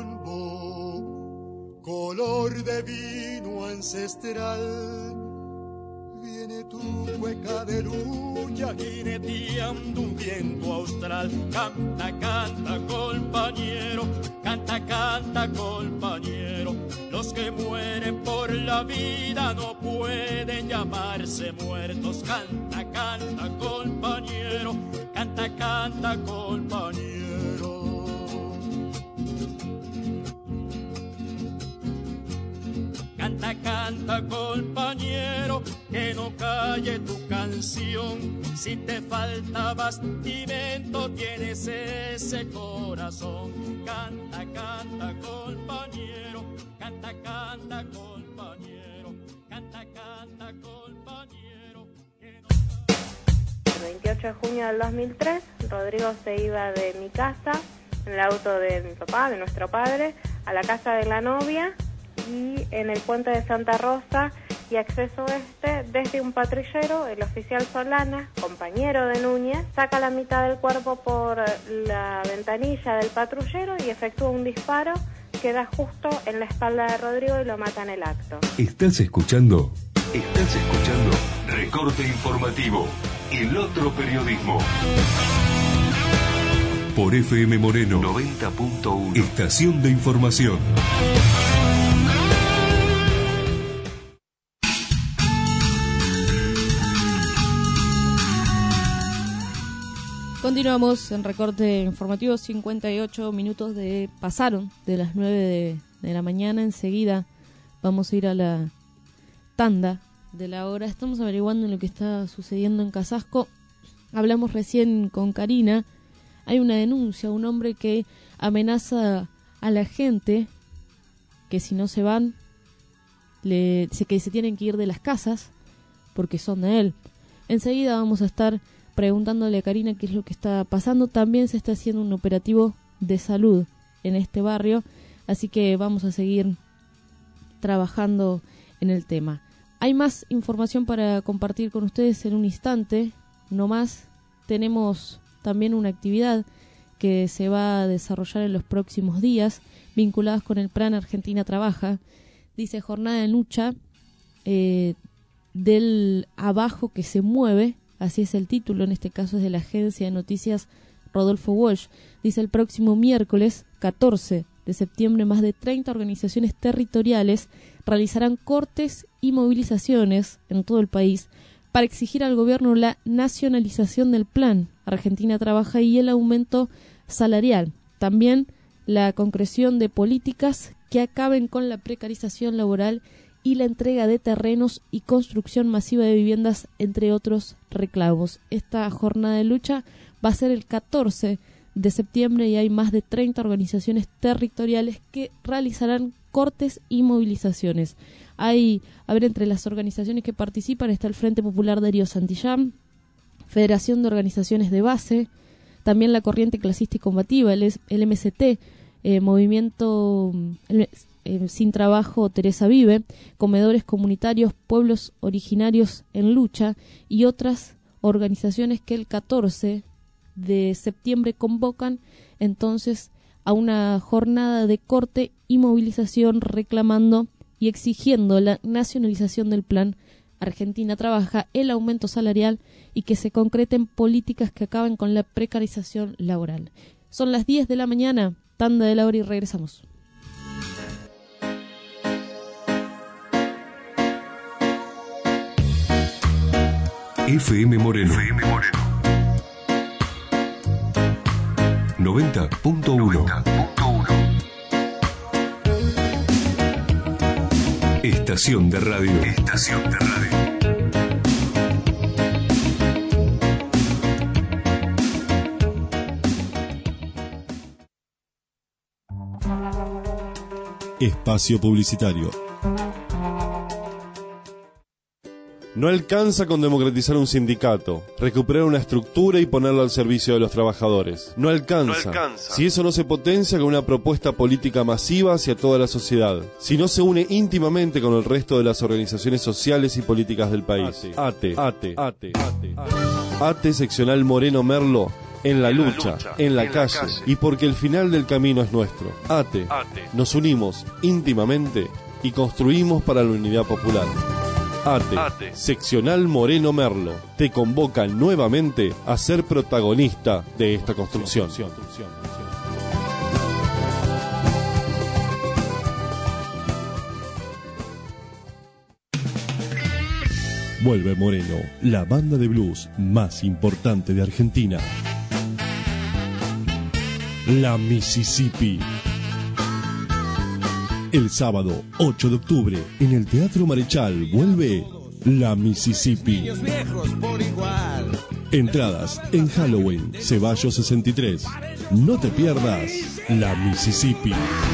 bombo, color de vino ancestral. Viene tu cueca de lucha jineteando un viento austral. Canta, canta, compañero, canta, canta, compañero. Los que mueren por la vida no pueden llamarse muertos. Canta, canta, compañero, canta, canta, compañero. Canta, canta, compañero, que no calle tu canción. Si te falta bastimento, tienes ese corazón. Canta, canta, compañero, canta, canta, compañero, canta, canta, compañero. Que no... El 28 de junio del 2003, Rodrigo se iba de mi casa, en el auto de mi papá, de nuestro padre, a la casa de la novia. y en el puente de Santa Rosa y acceso oeste, desde un patrullero, el oficial Solana, compañero de Núñez, saca la mitad del cuerpo por la ventanilla del patrullero y efectúa un disparo que da justo en la espalda de Rodrigo y lo mata en el acto. ¿Estás escuchando? Recorte informativo, el otro periodismo. Por FM Moreno 90.1, estación de información. Continuamos en recorte informativo. 58 minutos pasaron de las 9 de la mañana. Enseguida vamos a ir a la tanda de la hora. Estamos averiguando lo que está sucediendo en Casasco. Hablamos recién con Karina. Hay una denuncia, un hombre que amenaza a la gente que si no se van, que se tienen que ir de las casas porque son de él. Enseguida vamos a estar preguntándole a Karina qué es lo que está pasando. También se está haciendo un operativo de salud en este barrio, así que vamos a seguir trabajando en el tema. Hay más información para compartir con ustedes en un instante. No más, tenemos también una actividad que se va a desarrollar en los próximos días vinculadas con el plan Argentina Trabaja. Dice jornada de lucha del abajo que se mueve. Así es el título, en este caso es de la agencia de noticias Rodolfo Walsh. Dice el próximo miércoles 14 de septiembre más de 30 organizaciones territoriales realizarán cortes y movilizaciones en todo el país para exigir al gobierno la nacionalización del plan Argentina Trabaja y el aumento salarial. También la concreción de políticas que acaben con la precarización laboral y la entrega de terrenos y construcción masiva de viviendas, entre otros reclamos. Esta jornada de lucha va a ser el 14 de septiembre y hay más de 30 organizaciones territoriales que realizarán cortes y movilizaciones. Entre las organizaciones que participan está el Frente Popular Darío Santillán, Federación de Organizaciones de Base, también la Corriente Clasista y Combativa, el MST, Movimiento Sin Trabajo Teresa Vive, Comedores Comunitarios, Pueblos Originarios en Lucha y otras organizaciones que el 14 de septiembre convocan entonces a una jornada de corte y movilización reclamando y exigiendo la nacionalización del plan Argentina Trabaja, el aumento salarial y que se concreten políticas que acaben con la precarización laboral. Son las 10 de la mañana, tanda de la hora y regresamos. FM Moreno 90.1. Estación de radio. Espacio publicitario. No alcanza con democratizar un sindicato, recuperar una estructura y ponerlo al servicio de los trabajadores. No alcanza. Si eso no se potencia con una propuesta política masiva hacia toda la sociedad. Si no se une íntimamente con el resto de las organizaciones sociales y políticas del país. ATE seccional Moreno Merlo. En la lucha, en la calle, y porque el final del camino es nuestro. ATE. Nos unimos íntimamente y construimos para la unidad popular. ATE, seccional Moreno Merlo, te convoca nuevamente a ser protagonista de esta construcción. Vuelve Moreno, la banda de blues más importante de Argentina. La Mississippi. El sábado 8 de octubre en el Teatro Marechal vuelve La Mississippi. Entradas en Halloween, Ceballos 63. No te pierdas La Mississippi.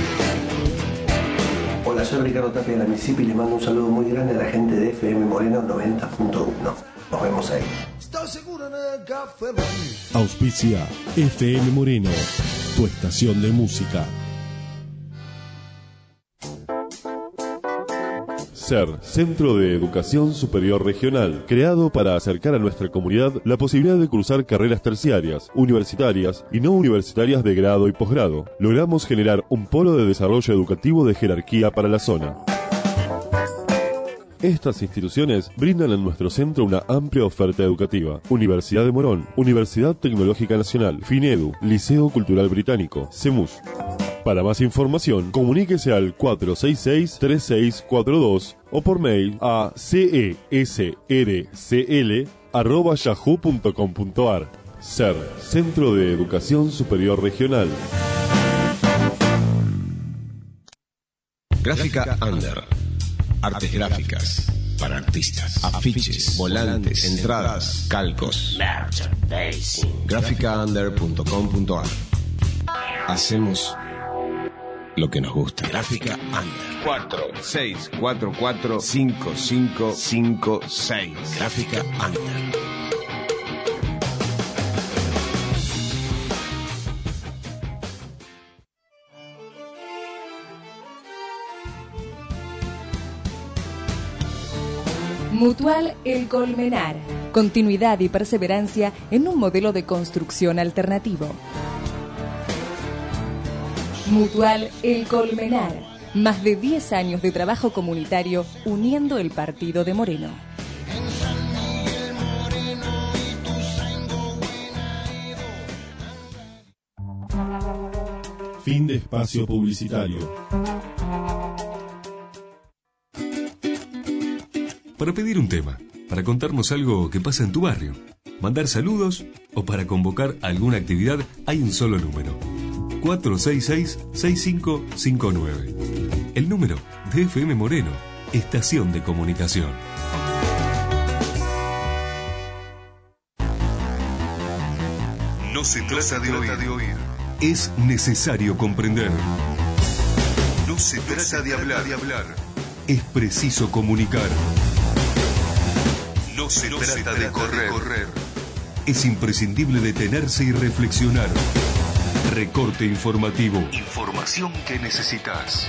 Hola, soy Ricardo Tapia de La Mississippi y le mando un saludo muy grande a la gente de FM Moreno 90.1. Nos vemos ahí. Auspicia FM Moreno, tu estación de música. SER, Centro de Educación Superior Regional, creado para acercar a nuestra comunidad la posibilidad de cursar carreras terciarias, universitarias y no universitarias de grado y posgrado. Logramos generar un polo de desarrollo educativo de jerarquía para la zona. Estas instituciones brindan en nuestro centro una amplia oferta educativa. Universidad de Morón, Universidad Tecnológica Nacional, FINEDU, Liceo Cultural Británico, CEMUS. Para más información, comuníquese al 466-3642 o por mail a cesrcl@yahoo.com.ar. SER, Centro de Educación Superior Regional. Gráfica Under. Artes gráficas para artistas, afiches, volantes, entradas, calcos. Gráficaunder.com.ar. Hacemos lo que nos gusta. Gráfica Under. 46445556. Gráfica Under. Mutual El Colmenar. Continuidad y perseverancia en un modelo de construcción alternativo. Mutual El Colmenar. Más de 10 años de trabajo comunitario uniendo el partido de Moreno. Fin de espacio publicitario. Para pedir un tema, para contarnos algo que pasa en tu barrio, mandar saludos o para convocar alguna actividad, hay un solo número: 466-6559. El número de FM Moreno, Estación de Comunicación. No se trata de oír, es necesario comprender. No se trata de hablar, es preciso comunicar. No se trata de correr. Es imprescindible detenerse y reflexionar. Recorte informativo. Información que necesitas.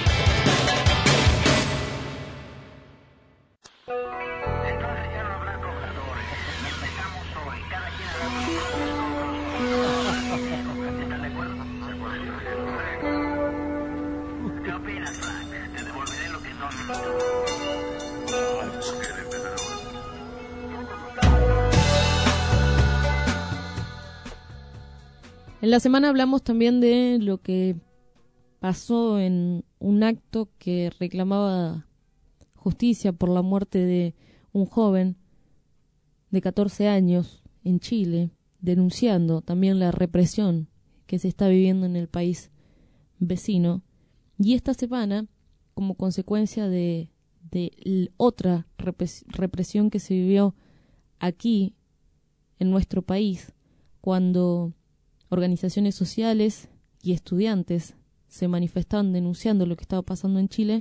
En la semana hablamos también de lo que pasó en un acto que reclamaba justicia por la muerte de un joven de 14 años en Chile, denunciando también la represión que se está viviendo en el país vecino. Y esta semana, como consecuencia de otra represión que se vivió aquí en nuestro país, cuando organizaciones sociales y estudiantes se manifestaban denunciando lo que estaba pasando en Chile,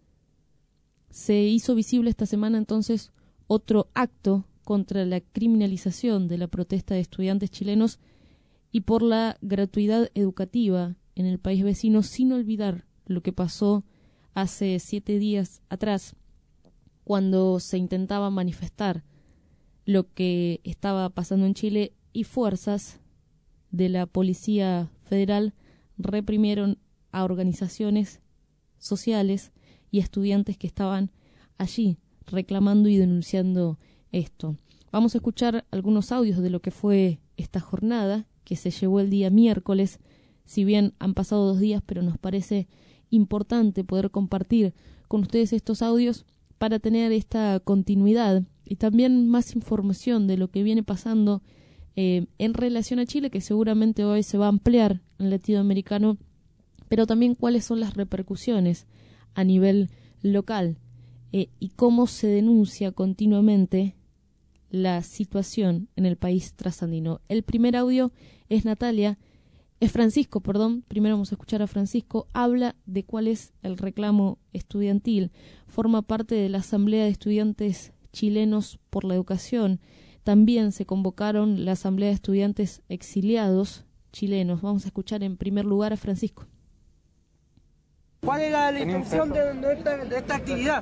se hizo visible esta semana entonces otro acto contra la criminalización de la protesta de estudiantes chilenos y por la gratuidad educativa en el país vecino, sin olvidar lo que pasó hace 7 días atrás, cuando se intentaba manifestar lo que estaba pasando en Chile y fuerzas de la Policía Federal reprimieron a organizaciones sociales y estudiantes que estaban allí reclamando y denunciando esto. Vamos a escuchar algunos audios de lo que fue esta jornada que se llevó el día miércoles. Si bien han pasado 2 días, pero nos parece importante poder compartir con ustedes estos audios para tener esta continuidad y también más información de lo que viene pasando en relación a Chile, que seguramente hoy se va a ampliar en latinoamericano, pero también cuáles son las repercusiones a nivel local y cómo se denuncia continuamente la situación en el país trasandino. El primer audio es Francisco, primero vamos a escuchar a Francisco, habla de cuál es el reclamo estudiantil, forma parte de la Asamblea de Estudiantes Chilenos por la Educación. También se convocaron la Asamblea de Estudiantes Exiliados Chilenos. Vamos a escuchar en primer lugar a Francisco. ¿Cuál es la intención de esta actividad?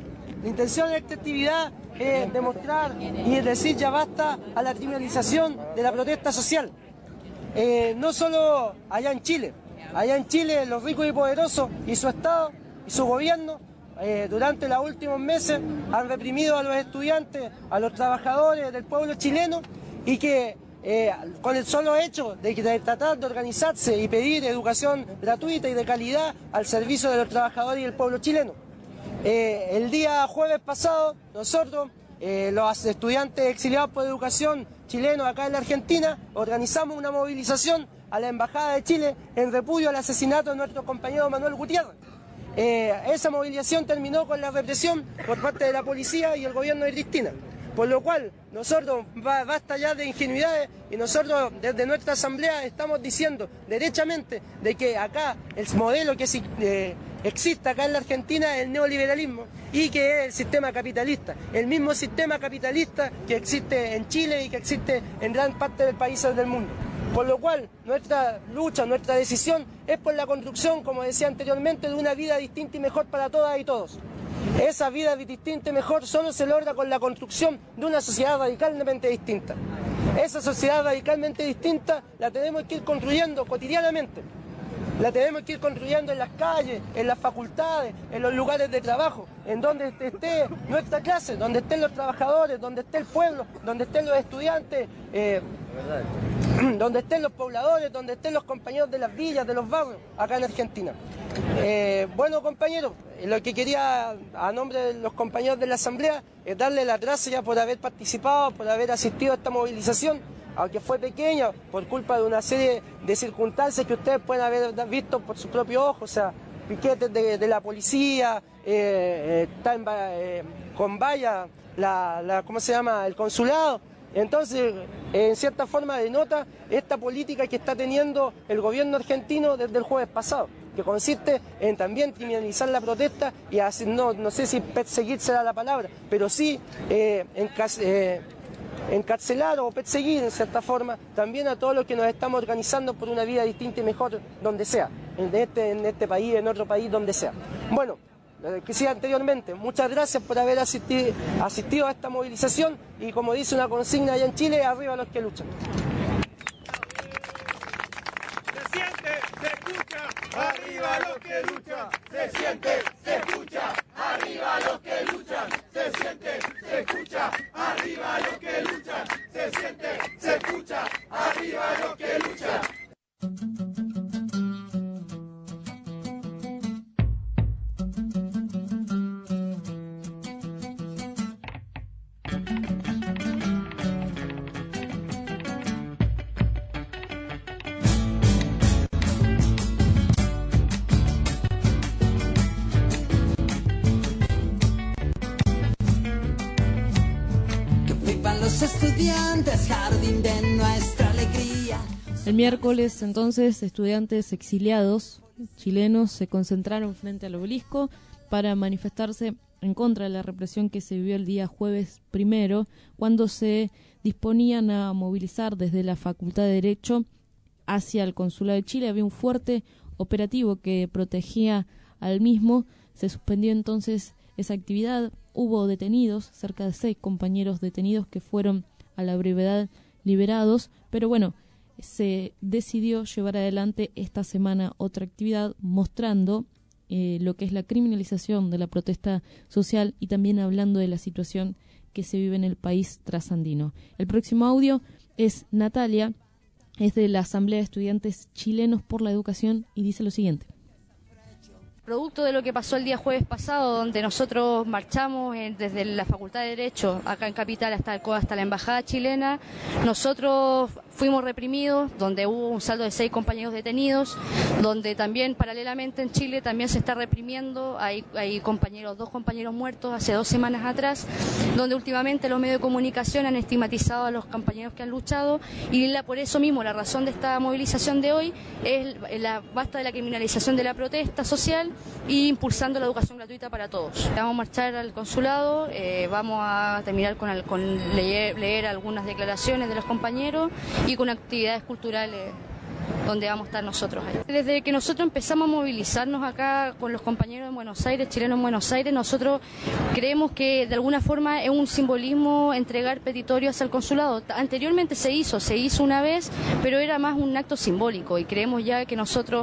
La intención de esta actividad es demostrar y decir ya basta a la criminalización de la protesta social. No solo allá en Chile los ricos y poderosos y su Estado y su gobierno durante los últimos meses han reprimido a los estudiantes, a los trabajadores del pueblo chileno y que con el solo hecho de tratar de organizarse y pedir educación gratuita y de calidad al servicio de los trabajadores y el pueblo chileno. El día jueves pasado nosotros, los estudiantes exiliados por educación chilenos acá en la Argentina, organizamos una movilización a la Embajada de Chile en repudio al asesinato de nuestro compañero Manuel Gutiérrez. Esa movilización terminó con la represión por parte de la policía y el gobierno de Cristina, por lo cual nosotros basta ya de ingenuidades y nosotros desde nuestra asamblea estamos diciendo derechamente de que acá el modelo que existe acá en la Argentina es el neoliberalismo y que es el sistema capitalista, el mismo sistema capitalista que existe en Chile y que existe en gran parte de los países del mundo. Por lo cual, nuestra lucha, nuestra decisión es por la construcción, como decía anteriormente, de una vida distinta y mejor para todas y todos. Esa vida distinta y mejor solo se logra con la construcción de una sociedad radicalmente distinta. Esa sociedad radicalmente distinta la tenemos que ir construyendo cotidianamente. La tenemos que ir construyendo en las calles, en las facultades, en los lugares de trabajo, en donde esté nuestra clase, donde estén los trabajadores, donde esté el pueblo, donde estén los estudiantes, donde estén los pobladores, donde estén los compañeros de las villas, de los barrios, acá en Argentina. Bueno, compañeros, lo que quería a nombre de los compañeros de la Asamblea es darle las gracias por haber participado, por haber asistido a esta movilización, aunque fue pequeña, por culpa de una serie de circunstancias que ustedes pueden haber visto por su propio ojo, o sea, piquetes de la policía, está con valla, ¿cómo se llama?, el consulado. Entonces, en cierta forma denota esta política que está teniendo el gobierno argentino desde el jueves pasado, que consiste en también criminalizar la protesta y no sé si perseguir será la palabra, pero sí encarcelar o perseguir en cierta forma también a todos los que nos estamos organizando por una vida distinta y mejor donde sea, en este país, en otro país, donde sea. Bueno, lo que decía anteriormente, muchas gracias por haber asistido a esta movilización y como dice una consigna allá en Chile, arriba los que luchan. Se siente, se escucha, arriba los que luchan. Se siente, se escucha, arriba los que luchan. Se siente, se escucha, arriba los que luchan. Se siente, se escucha, arriba los que luchan. Estudiantes, jardín de nuestra alegría. El miércoles, entonces, estudiantes exiliados chilenos se concentraron frente al obelisco para manifestarse en contra de la represión que se vivió el día jueves primero, cuando se disponían a movilizar desde la Facultad de Derecho hacia el Consulado de Chile. Había un fuerte operativo que protegía al mismo. Se suspendió entonces esa actividad. Hubo detenidos, cerca de 6 compañeros detenidos que fueron a la brevedad liberados, pero bueno, se decidió llevar adelante esta semana otra actividad mostrando lo que es la criminalización de la protesta social y también hablando de la situación que se vive en el país trasandino. El próximo audio es Natalia, es de la Asamblea de Estudiantes Chilenos por la Educación y dice lo siguiente. Producto de lo que pasó el día jueves pasado, donde nosotros marchamos desde la Facultad de Derecho, acá en Capital, hasta la Embajada chilena, nosotros fuimos reprimidos, donde hubo un saldo de 6 compañeros detenidos, donde también paralelamente en Chile también se está reprimiendo, hay 2 compañeros muertos hace 2 semanas atrás, donde últimamente los medios de comunicación han estigmatizado a los compañeros que han luchado y por eso mismo la razón de esta movilización de hoy es basta de la criminalización de la protesta social y impulsando la educación gratuita para todos. Vamos a marchar al consulado, vamos a terminar con leer algunas declaraciones de los compañeros y con actividades culturales donde vamos a estar nosotros ahí. Desde que nosotros empezamos a movilizarnos acá con los compañeros en Buenos Aires, chilenos en Buenos Aires, nosotros creemos que de alguna forma es un simbolismo entregar petitorios al consulado. Anteriormente se hizo una vez, pero era más un acto simbólico, y creemos ya que nosotros,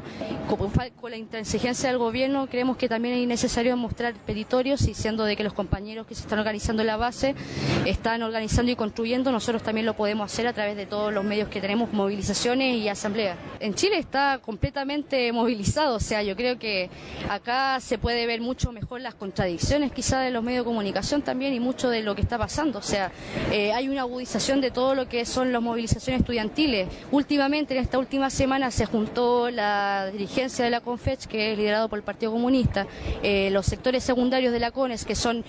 con la intransigencia del gobierno, creemos que también es necesario mostrar petitorios, y siendo de que los compañeros que se están organizando en la base están organizando y construyendo, nosotros también lo podemos hacer a través de todos los medios que tenemos, movilizaciones y asambleas. En Chile está completamente movilizado, o sea, yo creo que acá se puede ver mucho mejor las contradicciones quizá de los medios de comunicación también, y mucho de lo que está pasando, o sea, hay una agudización de todo lo que son las movilizaciones estudiantiles. Últimamente, en esta última semana, se juntó la dirigencia de la CONFECH, que es liderado por el Partido Comunista, los sectores secundarios de la CONES, que son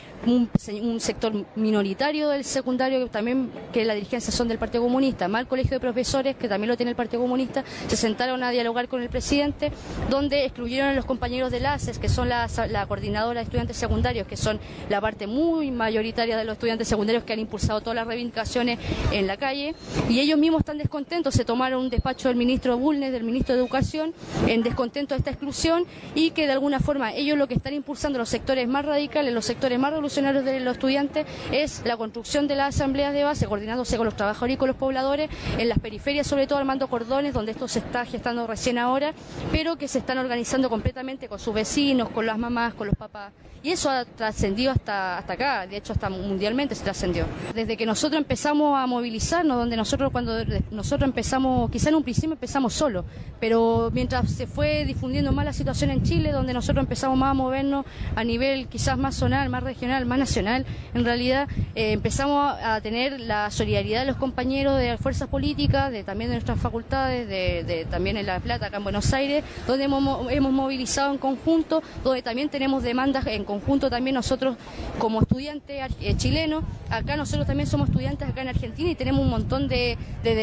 un sector minoritario del secundario, que la dirigencia son del Partido Comunista, más el Colegio de Profesores, que también lo tiene el Partido Comunista, se sentaron a dialogar con el presidente, donde excluyeron a los compañeros de la ACES, que son la coordinadora de estudiantes secundarios, que son la parte muy mayoritaria de los estudiantes secundarios que han impulsado todas las reivindicaciones en la calle, y ellos mismos están descontentos. Se tomaron un despacho del ministro Bulnes, del ministro de Educación, en descontento de esta exclusión, y que de alguna forma ellos lo que están impulsando, los sectores más radicales, los sectores más revolucionarios de los estudiantes, es la construcción de las asambleas de base, coordinándose con los trabajadores y con los pobladores, en las periferias, sobre todo armando cordones, donde esto se está gestando recién ahora, pero que se están organizando completamente con sus vecinos, con las mamás, con los papás. Y eso ha trascendido hasta acá, de hecho hasta mundialmente se trascendió. Desde que nosotros empezamos a movilizarnos, cuando nosotros empezamos, quizá en un principio empezamos solo, pero mientras se fue difundiendo más la situación en Chile, donde nosotros empezamos más a movernos a nivel quizás más zonal, más regional, más nacional, en realidad empezamos a tener la solidaridad de los compañeros de fuerzas políticas, también de nuestras facultades, también en La Plata, acá en Buenos Aires, donde hemos movilizado en conjunto, donde también tenemos demandas en conjunto también nosotros como estudiantes chilenos. Acá nosotros también somos estudiantes acá en Argentina, y tenemos un montón de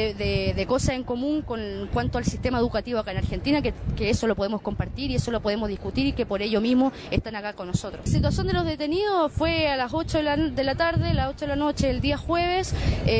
cosas en común con cuanto al sistema educativo acá en Argentina, que eso lo podemos compartir y eso lo podemos discutir, y que por ello mismo están acá con nosotros. La situación de los detenidos fue a las 8 de la tarde, las 8 de la noche el día jueves.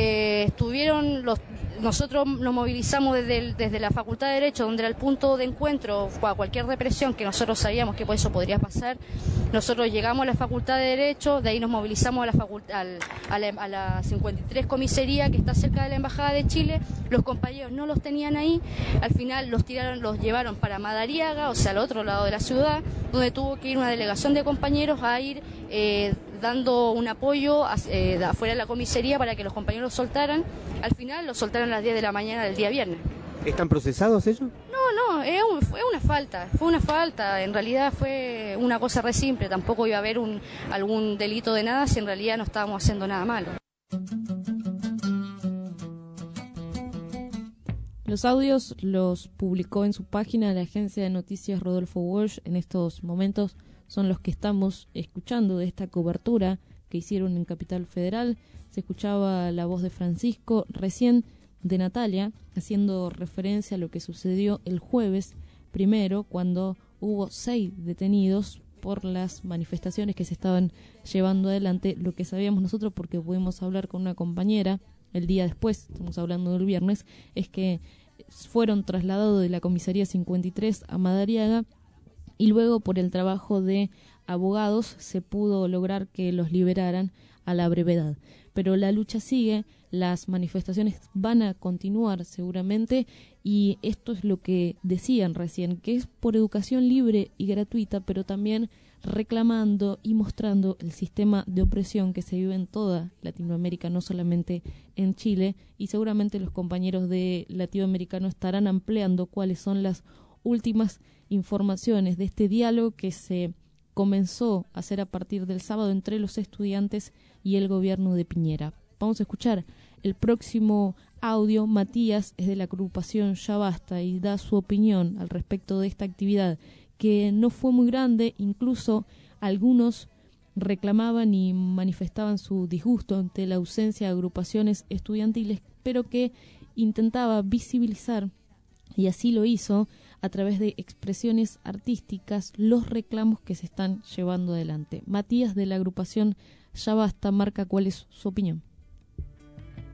Nosotros nos movilizamos desde la Facultad de Derecho, donde era el punto de encuentro a cualquier represión, que nosotros sabíamos que por eso podría pasar. Nosotros llegamos a la Facultad de Derecho, de ahí nos movilizamos a la 53 comisaría, que está cerca de la Embajada de Chile. Los compañeros no los tenían ahí, al final los llevaron para Madariaga, o sea, al otro lado de la ciudad, donde tuvo que ir una delegación de compañeros a ir dando un apoyo afuera de la comisaría para que los compañeros los soltaran. Al final los soltaron a las 10 de la mañana del día viernes. ¿Están procesados ellos? No, fue una falta, en realidad fue una cosa re simple, tampoco iba a haber algún delito de nada si en realidad no estábamos haciendo nada malo. Los audios los publicó en su página la agencia de noticias Rodolfo Walsh. En estos momentos son los que estamos escuchando de esta cobertura que hicieron en Capital Federal. Se escuchaba la voz de Francisco, recién de Natalia, haciendo referencia a lo que sucedió el jueves primero, cuando hubo 6 detenidos por las manifestaciones que se estaban llevando adelante. Lo que sabíamos nosotros, porque pudimos hablar con una compañera el día después, estamos hablando del viernes, es que fueron trasladados de la comisaría 53 a Madariaga, y luego por el trabajo de abogados se pudo lograr que los liberaran a la brevedad. Pero la lucha sigue, las manifestaciones van a continuar seguramente, y esto es lo que decían recién, que es por educación libre y gratuita, pero también reclamando y mostrando el sistema de opresión que se vive en toda Latinoamérica, no solamente en Chile, y seguramente los compañeros de Latinoamericano estarán ampliando cuáles son las últimas informaciones de este diálogo que se comenzó a hacer a partir del sábado entre los estudiantes y el gobierno de Piñera. Vamos a escuchar el próximo audio. Matías es de la agrupación Ya Basta y da su opinión al respecto de esta actividad, que no fue muy grande, incluso algunos reclamaban y manifestaban su disgusto ante la ausencia de agrupaciones estudiantiles, pero que intentaba visibilizar, y así lo hizo, a través de expresiones artísticas, los reclamos que se están llevando adelante. Matías de la agrupación Ya Basta marca cuál es su opinión.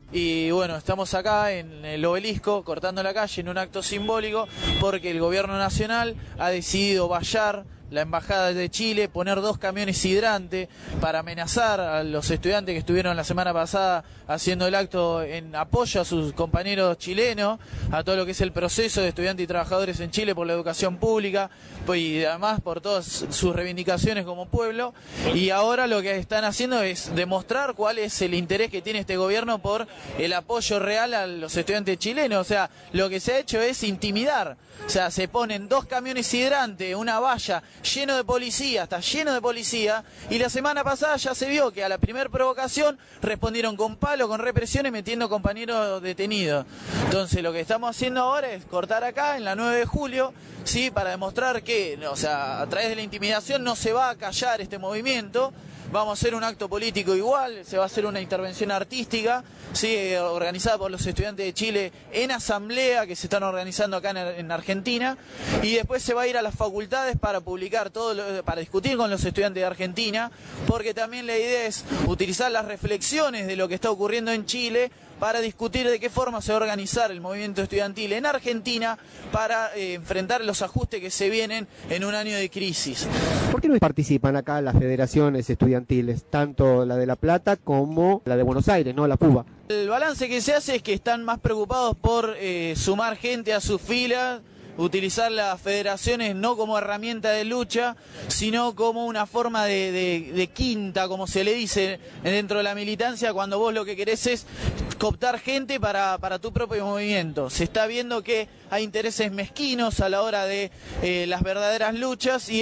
Y bueno, estamos acá en el Obelisco, cortando la calle en un acto simbólico, porque el gobierno nacional ha decidido vallar la Embajada de Chile, poner 2 camiones hidrantes para amenazar a los estudiantes que estuvieron la semana pasada haciendo el acto en apoyo a sus compañeros chilenos, a todo lo que es el proceso de estudiantes y trabajadores en Chile por la educación pública, y además por todas sus reivindicaciones como pueblo. Y ahora lo que están haciendo es demostrar cuál es el interés que tiene este gobierno por el apoyo real a los estudiantes chilenos. O sea, lo que se ha hecho es intimidar. O sea, se ponen 2 camiones hidrantes, una valla, lleno de policía, está lleno de policía, y la semana pasada ya se vio que a la primera provocación respondieron con palo, con represiones, metiendo compañeros detenidos. Entonces lo que estamos haciendo ahora es cortar acá en la 9 de julio, ¿sí? Para demostrar que, o sea, a través de la intimidación no se va a callar este movimiento. Vamos a hacer un acto político igual, se va a hacer una intervención artística, ¿sí? Organizada por los estudiantes de Chile en asamblea que se están organizando acá en Argentina, y después se va a ir a las facultades para publicar para discutir con los estudiantes de Argentina, porque también la idea es utilizar las reflexiones de lo que está ocurriendo en Chile para discutir de qué forma se va a organizar el movimiento estudiantil en Argentina para enfrentar los ajustes que se vienen en un año de crisis. ¿Por qué no participan acá las federaciones estudiantiles, tanto la de La Plata como la de Buenos Aires, ¿no? La PUBA. El balance que se hace es que están más preocupados por sumar gente a sus filas, utilizar las federaciones no como herramienta de lucha, sino como una forma de quinta, como se le dice dentro de la militancia, cuando vos lo que querés es cooptar gente para tu propio movimiento. Se está viendo que hay intereses mezquinos a la hora de las verdaderas luchas, y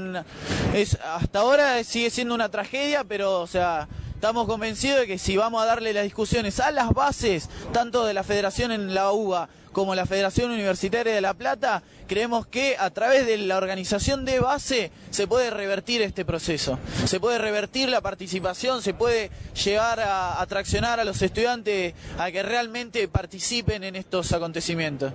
hasta ahora sigue siendo una tragedia, pero o sea, estamos convencidos de que si vamos a darle las discusiones a las bases, tanto de la federación en la UBA como la Federación Universitaria de La Plata, creemos que a través de la organización de base se puede revertir este proceso, se puede revertir la participación, se puede llevar a atraccionar a los estudiantes a que realmente participen en estos acontecimientos.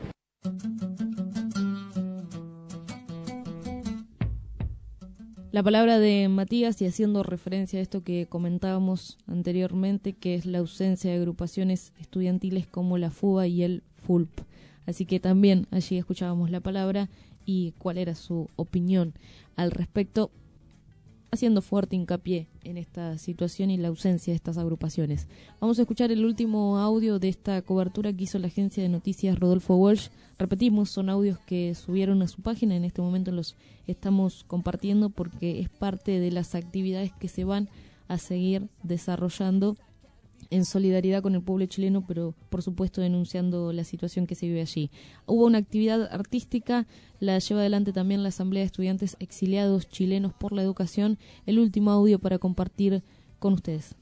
La palabra de Matías, y haciendo referencia a esto que comentábamos anteriormente, que es la ausencia de agrupaciones estudiantiles como la FUBA y el FULP. Así que también allí escuchábamos la palabra y cuál era su opinión al respecto, haciendo fuerte hincapié en esta situación y la ausencia de estas agrupaciones. Vamos a escuchar el último audio de esta cobertura que hizo la agencia de noticias Rodolfo Walsh. Repetimos, son audios que subieron a su página, en este momento los estamos compartiendo porque es parte de las actividades que se van a seguir desarrollando en solidaridad con el pueblo chileno, pero por supuesto denunciando la situación que se vive allí. Hubo una actividad artística, la lleva adelante también la Asamblea de Estudiantes Exiliados Chilenos por la Educación. El último audio para compartir con ustedes.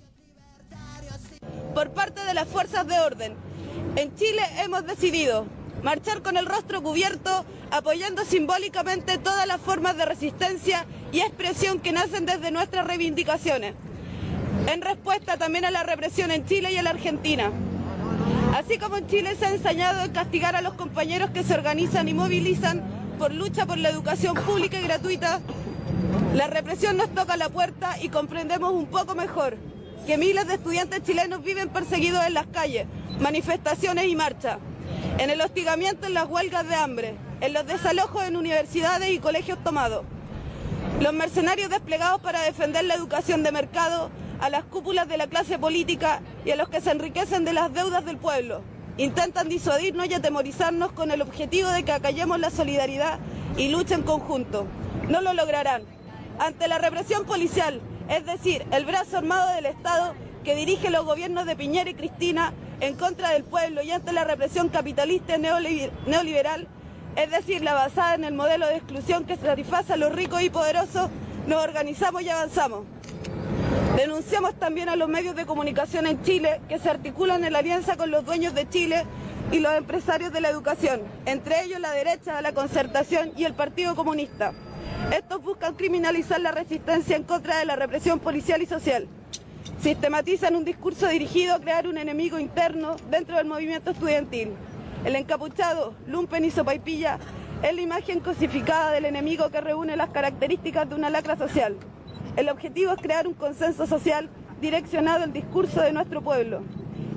Por parte de las fuerzas de orden, en Chile hemos decidido marchar con el rostro cubierto, apoyando simbólicamente todas las formas de resistencia y expresión que nacen desde nuestras reivindicaciones, en respuesta también a la represión en Chile y en la Argentina. Así como en Chile se ha ensañado en castigar a los compañeros que se organizan y movilizan por lucha por la educación pública y gratuita, la represión nos toca la puerta y comprendemos un poco mejor que miles de estudiantes chilenos viven perseguidos en las calles, manifestaciones y marchas, en el hostigamiento en las huelgas de hambre, en los desalojos en universidades y colegios tomados. Los mercenarios desplegados para defender la educación de mercado, a las cúpulas de la clase política y a los que se enriquecen de las deudas del pueblo. Intentan disuadirnos y atemorizarnos con el objetivo de que acallemos la solidaridad y lucha en conjunto. No lo lograrán. Ante la represión policial, es decir, el brazo armado del Estado que dirige los gobiernos de Piñera y Cristina en contra del pueblo, y ante la represión capitalista y neoliberal, es decir, la basada en el modelo de exclusión que satisface a los ricos y poderosos, nos organizamos y avanzamos. Denunciamos también a los medios de comunicación en Chile que se articulan en la alianza con los dueños de Chile y los empresarios de la educación, entre ellos la derecha, la Concertación y el Partido Comunista. Estos buscan criminalizar la resistencia en contra de la represión policial y social. Sistematizan un discurso dirigido a crear un enemigo interno dentro del movimiento estudiantil. El encapuchado, lumpen y sopaipilla es la imagen cosificada del enemigo que reúne las características de una lacra social. El objetivo es crear un consenso social direccionado al discurso de nuestro pueblo.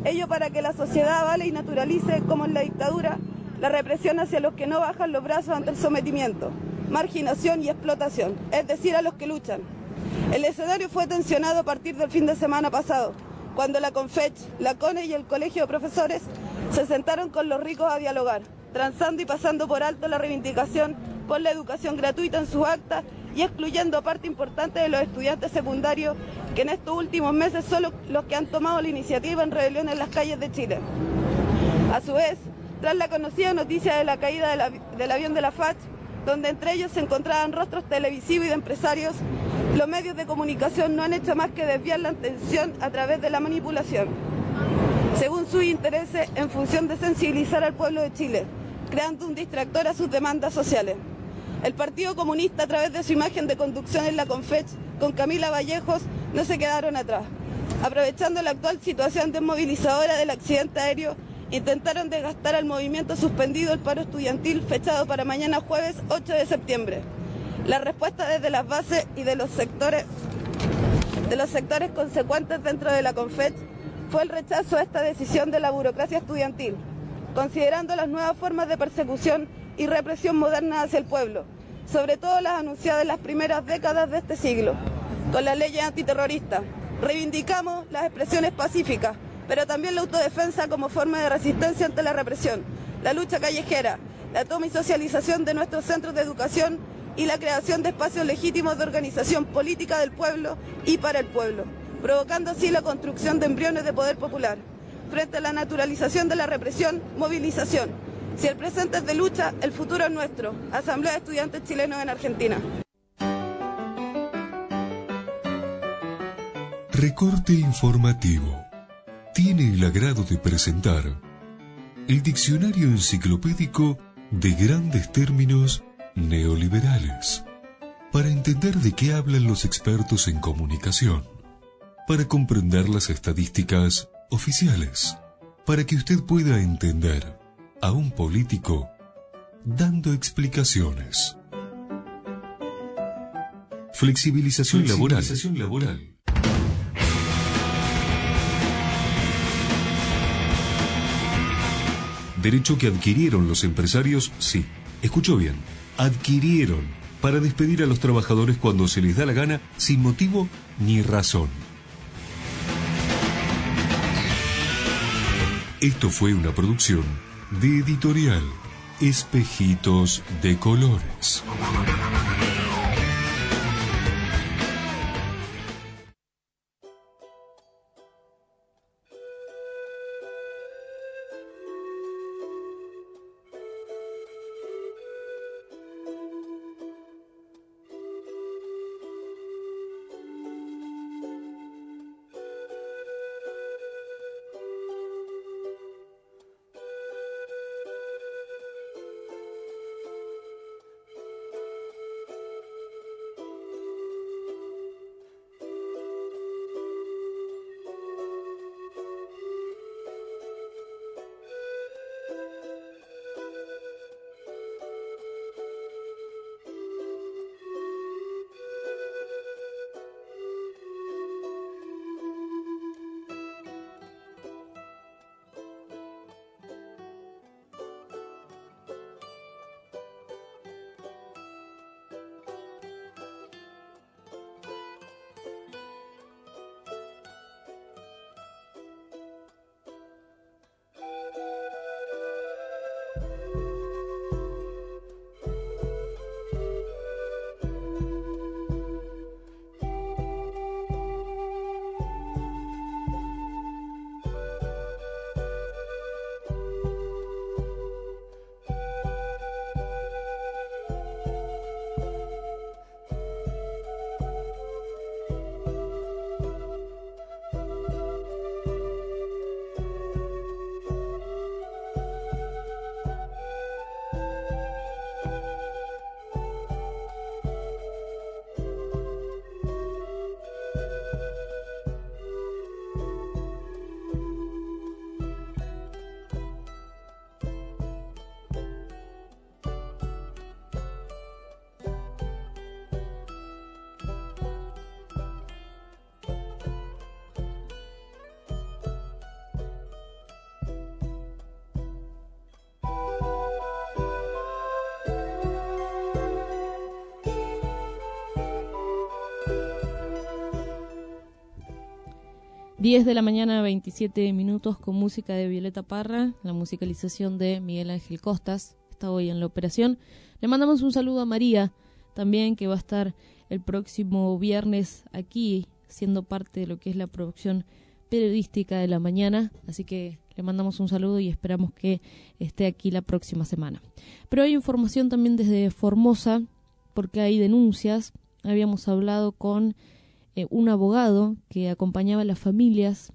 Ello para que la sociedad avale y naturalice, como en la dictadura, la represión hacia los que no bajan los brazos ante el sometimiento, marginación y explotación, es decir, a los que luchan. El escenario fue tensionado a partir del fin de semana pasado, cuando la CONFECH, la CONE y el Colegio de Profesores se sentaron con los ricos a dialogar, transando y pasando por alto la reivindicación por la educación gratuita en sus actas y excluyendo a parte importante de los estudiantes secundarios que en estos últimos meses son los que han tomado la iniciativa en rebelión en las calles de Chile. A su vez, tras la conocida noticia de la caída del avión de la FACH, donde entre ellos se encontraban rostros televisivos y de empresarios, los medios de comunicación no han hecho más que desviar la atención a través de la manipulación, según sus intereses, en función de sensibilizar al pueblo de Chile, creando un distractor a sus demandas sociales. El Partido Comunista, a través de su imagen de conducción en la CONFECH, con Camila Vallejos, no se quedaron atrás. Aprovechando la actual situación desmovilizadora del accidente aéreo, intentaron desgastar al movimiento suspendido el paro estudiantil fechado para mañana jueves 8 de septiembre. La respuesta desde las bases y de los sectores consecuentes dentro de la CONFECH fue el rechazo a esta decisión de la burocracia estudiantil, considerando las nuevas formas de persecución y represión moderna hacia el pueblo, sobre todo las anunciadas en las primeras décadas de este siglo, con las leyes antiterroristas. Reivindicamos las expresiones pacíficas, pero también la autodefensa como forma de resistencia ante la represión, la lucha callejera, la toma y socialización de nuestros centros de educación y la creación de espacios legítimos de organización política del pueblo y para el pueblo, provocando así la construcción de embriones de poder popular. Frente a la naturalización de la represión, movilización. Si el presente es de lucha, el futuro es nuestro. Asamblea de Estudiantes Chilenos en Argentina. Recorte informativo. Tiene el agrado de presentar el Diccionario Enciclopédico de Grandes Términos Neoliberales, para entender de qué hablan los expertos en comunicación, para comprender las estadísticas oficiales, para que usted pueda entender a un político dando explicaciones. Flexibilización laboral. Derecho que adquirieron los empresarios, sí, escuchó bien, adquirieron para despedir a los trabajadores cuando se les da la gana sin motivo ni razón. Esto fue una producción de Editorial Espejitos de Colores. 10 de la mañana, 27 minutos, con música de Violeta Parra, la musicalización de Miguel Ángel Costas, está hoy en la operación. Le mandamos un saludo a María, también, que va a estar el próximo viernes aquí, siendo parte de lo que es la producción periodística de la mañana, así que le mandamos un saludo y esperamos que esté aquí la próxima semana. Pero hay información también desde Formosa, porque hay denuncias. Habíamos hablado con un abogado que acompaña a las familias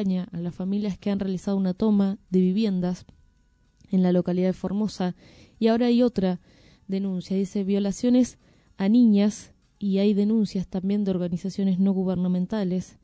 que han realizado una toma de viviendas en la localidad de Formosa, y ahora hay otra denuncia, dice violaciones a niñas, y hay denuncias también de organizaciones no gubernamentales,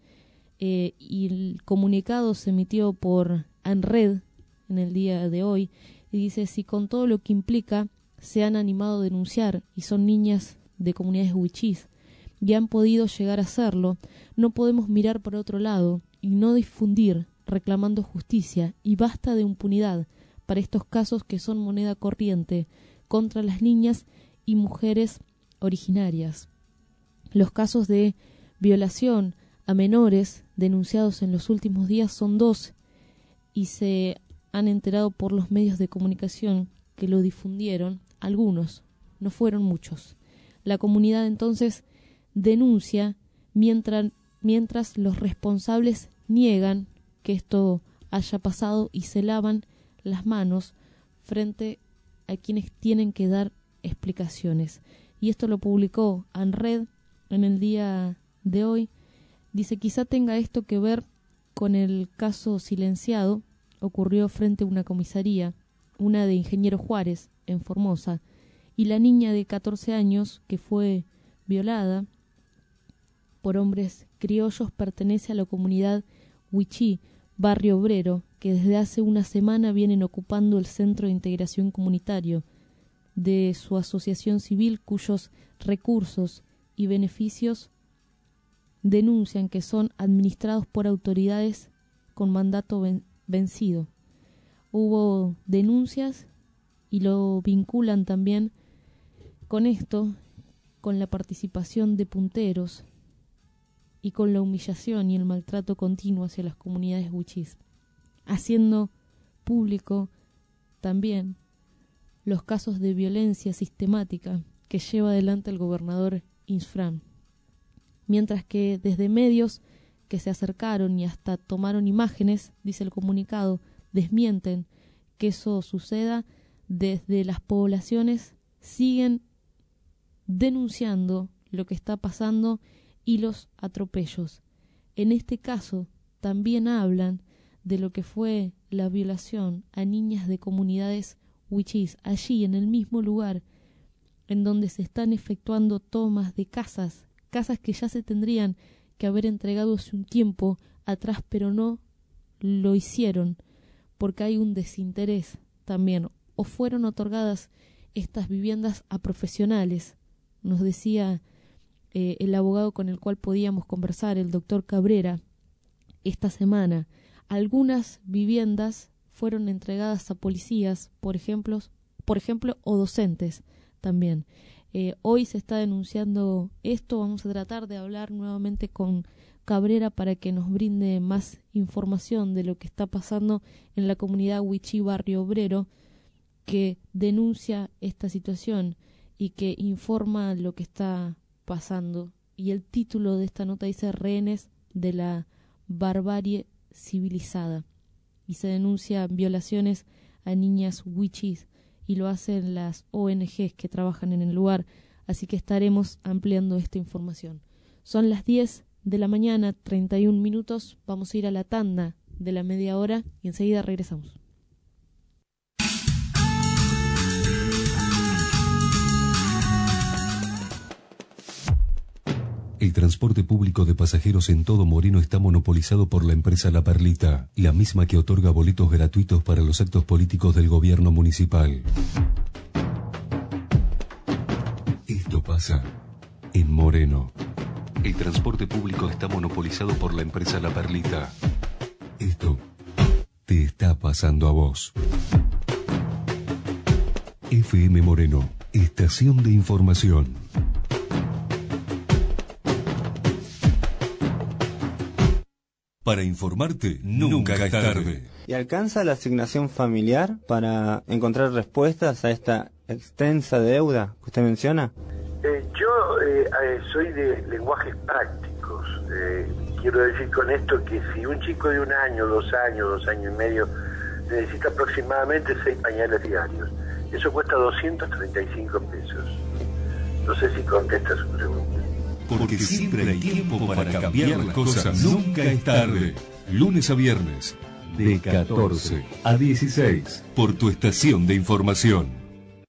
y el comunicado se emitió por ANRED en el día de hoy, y dice: si con todo lo que implica se han animado a denunciar y son niñas de comunidades huichís y han podido llegar a hacerlo, no podemos mirar por otro lado y no difundir reclamando justicia y basta de impunidad para estos casos que son moneda corriente contra las niñas y mujeres originarias. Los casos de violación a menores denunciados en los últimos días son 2 y se han enterado por los medios de comunicación que lo difundieron algunos, no fueron muchos. La comunidad entonces denuncia mientras los responsables niegan que esto haya pasado y se lavan las manos frente a quienes tienen que dar explicaciones. Y esto lo publicó ANRED en el día de hoy. Dice: quizá tenga esto que ver con el caso silenciado, ocurrió frente a una comisaría, una de Ingeniero Juárez, en Formosa, y la niña de 14 años que fue violada por hombres criollos pertenece a la comunidad Huichí, Barrio Obrero, que desde hace una semana vienen ocupando el Centro de Integración Comunitario de su asociación civil, cuyos recursos y beneficios denuncian que son administrados por autoridades con mandato vencido. Hubo denuncias y lo vinculan también con esto, con la participación de punteros y con la humillación y el maltrato continuo hacia las comunidades huichís, haciendo público también los casos de violencia sistemática que lleva adelante el gobernador Insfrán. Mientras que desde medios que se acercaron y hasta tomaron imágenes, dice el comunicado, desmienten que eso suceda, desde las poblaciones siguen denunciando lo que está pasando y los atropellos. En este caso también hablan de lo que fue la violación a niñas de comunidades huichís, allí en el mismo lugar en donde se están efectuando tomas de casas que ya se tendrían que haber entregado hace un tiempo atrás, pero no lo hicieron porque hay un desinterés también, o fueron otorgadas estas viviendas a profesionales. Nos decía el abogado con el cual podíamos conversar, el doctor Cabrera, esta semana, algunas viviendas fueron entregadas a policías, por ejemplo, o docentes también. Hoy se está denunciando esto. Vamos a tratar de hablar nuevamente con Cabrera para que nos brinde más información de lo que está pasando en la comunidad Huichí Barrio Obrero, que denuncia esta situación y que informa lo que está pasando. Y el título de esta nota dice: rehenes de la barbarie civilizada. Y se denuncian violaciones a niñas huichís y lo hacen las ONGs que trabajan en el lugar, así que estaremos ampliando esta información. Son las 10 de la mañana, 31 minutos, vamos a ir a la tanda de la media hora y enseguida regresamos. El transporte público de pasajeros en todo Moreno está monopolizado por la empresa La Perlita, la misma que otorga boletos gratuitos para los actos políticos del gobierno municipal. Esto pasa en Moreno. El transporte público está monopolizado por la empresa La Perlita. Esto te está pasando a vos. FM Moreno, estación de información. Para informarte, nunca es tarde. ¿Y alcanza la asignación familiar para encontrar respuestas a esta extensa deuda que usted menciona? Yo soy de lenguajes prácticos. Quiero decir con esto que si un chico de 1 año, 2 años, 2 años y medio necesita aproximadamente 6 pañales diarios, eso cuesta 235 pesos. No sé si contesta su pregunta. Porque siempre hay tiempo para cambiar las cosas. Nunca es tarde. Lunes a viernes, de 14 a 16, por tu estación de información.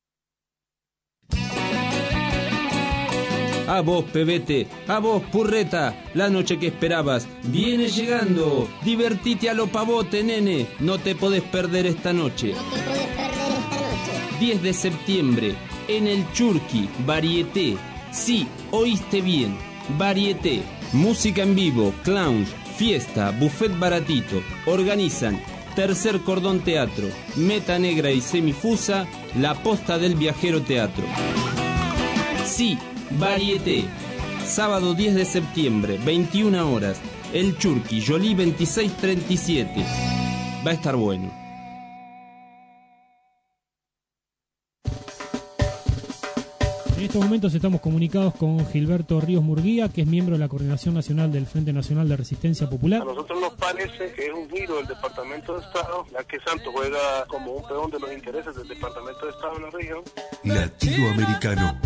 A vos, pebete, a vos, purreta, la noche que esperabas viene llegando. Divertite a lo pavote, nene, no te podés perder esta noche. 10 de septiembre, en el Churqui, Varieté. Sí, oíste bien, Varieté. Música en vivo, clowns, fiesta, buffet baratito. Organizan Tercer Cordón Teatro, Meta Negra y Semifusa, La Posta del Viajero Teatro. Sí, Varieté. Sábado 10 de septiembre, 21 horas. El Churqui, Jolie 2637. Va a estar bueno. En estos momentos estamos comunicados con Gilberto Ríos Murguía, que es miembro de la Coordinación Nacional del Frente Nacional de Resistencia Popular. A nosotros nos parece que es un giro del Departamento de Estado, ya que Santos juega como un peón de los intereses del Departamento de Estado en la región. Latinoamericano.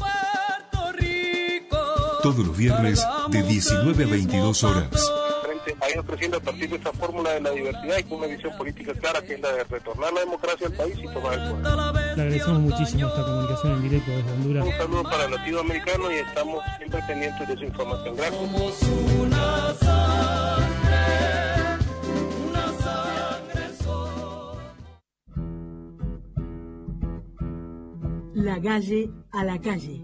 Todos los viernes de 19 a 22 horas. Ha ido creciendo a partir de esta fórmula de la diversidad y con una visión política clara, que es la de retornar la democracia al país y tomar el poder. Le agradecemos muchísimo esta comunicación en directo desde Honduras. Un saludo para el latinoamericano y estamos siempre pendientes de su información. Gracias. La calle a la calle.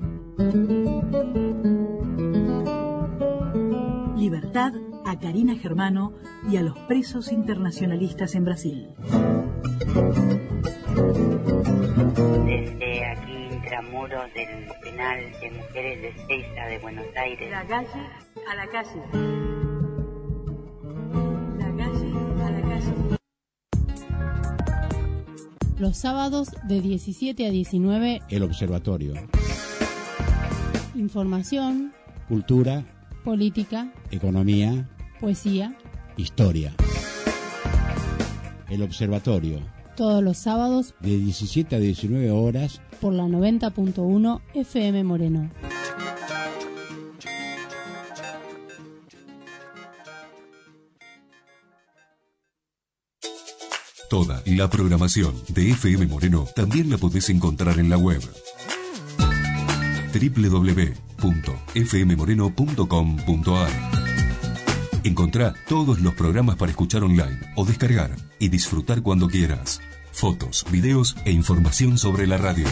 Libertad a Karina Germano y a los presos internacionalistas en Brasil. Desde aquí, intramuros del penal de mujeres de Ezeiza de Buenos Aires. La calle a la calle. La calle a la calle. Los sábados de 17 a 19. El Observatorio. Información. Cultura. Política. Economía. Poesía. Historia. El Observatorio. Todos los sábados. De 17 a 19 horas. Por la 90.1 FM Moreno. Toda la programación de FM Moreno también la podés encontrar en la web www.fmmoreno.com.ar. Encontrá todos los programas para escuchar online o descargar y disfrutar cuando quieras. Fotos, videos e información sobre la radio.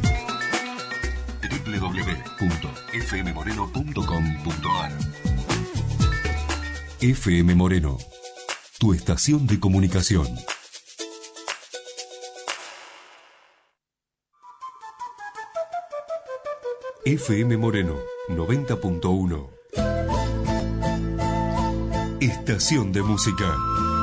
www.fmmoreno.com.ar. FM Moreno, tu estación de comunicación. FM Moreno 90.1. Estación de música.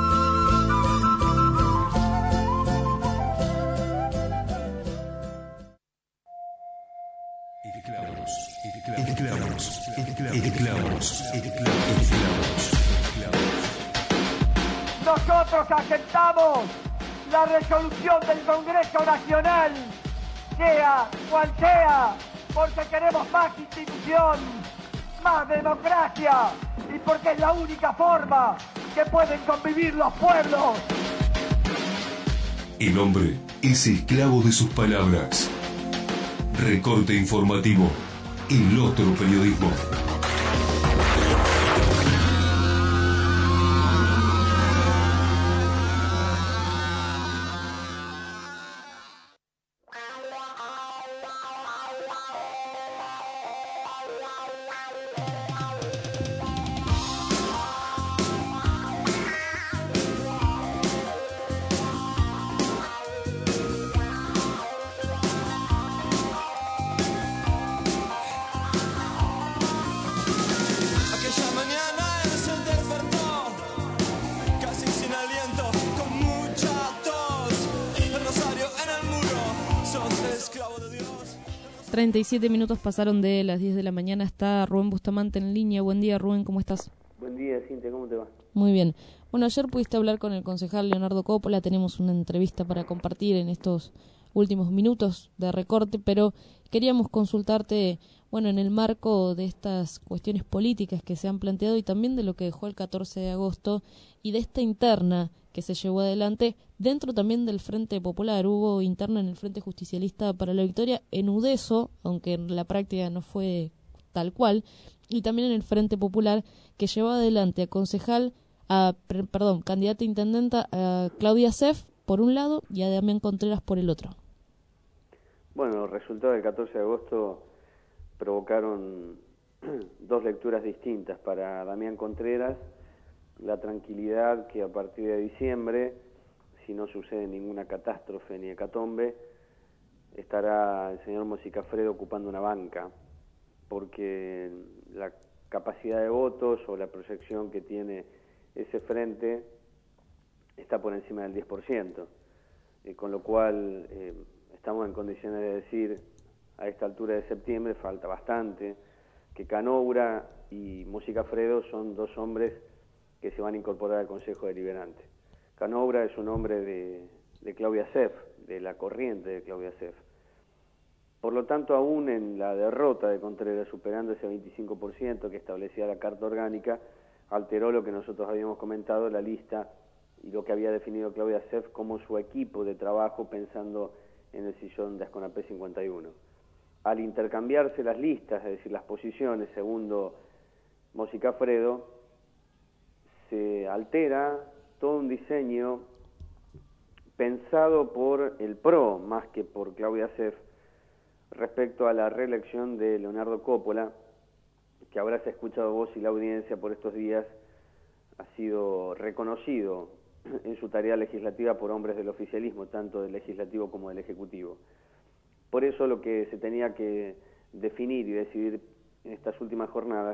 Nosotros aceptamos la resolución del Congreso Nacional, sea cual sea, porque queremos más institución, más democracia y porque es la única forma que pueden convivir los pueblos. El hombre es esclavo de sus palabras. Recorte informativo. El otro periodismo. 37 minutos pasaron de las 10 de la mañana. Está Rubén Bustamante en línea. Buen día, Rubén, ¿cómo estás? Buen día, Cintia, ¿cómo te va? Muy bien. Bueno, ayer pudiste hablar con el concejal Leonardo Coppola. Tenemos una entrevista para compartir en estos últimos minutos de recorte, pero queríamos consultarte, bueno, en el marco de estas cuestiones políticas que se han planteado y también de lo que dejó el 14 de agosto y de esta interna que se llevó adelante dentro también del Frente Popular. Hubo interna en el Frente Justicialista para la Victoria, en Udeso, aunque en la práctica no fue tal cual, y también en el Frente Popular, que llevó adelante candidata a intendenta a Claudia Seff por un lado y a Damián Contreras por el otro. Bueno, los resultados del 14 de agosto provocaron dos lecturas distintas. Para Damián Contreras, la tranquilidad que a partir de diciembre, si no sucede ninguna catástrofe ni hecatombe, estará el señor Mosicafredo ocupando una banca, porque la capacidad de votos o la proyección que tiene ese frente está por encima del 10%, con lo cual estamos en condiciones de decir a esta altura de septiembre, falta bastante, que Canoura y Mosicafredo son dos hombres que se van a incorporar al Consejo Deliberante. Canoura es un hombre de Claudia Seff, de la corriente de Claudia Seff. Por lo tanto, aún en la derrota de Contreras, superando ese 25% que establecía la Carta Orgánica, alteró lo que nosotros habíamos comentado, la lista y lo que había definido Claudia Seff como su equipo de trabajo pensando en el sillón de Asconapé 51. Al intercambiarse las listas, es decir, las posiciones, segundo Mosicafredo, se altera todo un diseño pensado por el PRO más que por Claudia Seff respecto a la reelección de Leonardo Coppola, que habrás escuchado vos y la audiencia por estos días, ha sido reconocido en su tarea legislativa por hombres del oficialismo, tanto del legislativo como del ejecutivo. Por eso lo que se tenía que definir y decidir en estas últimas jornadas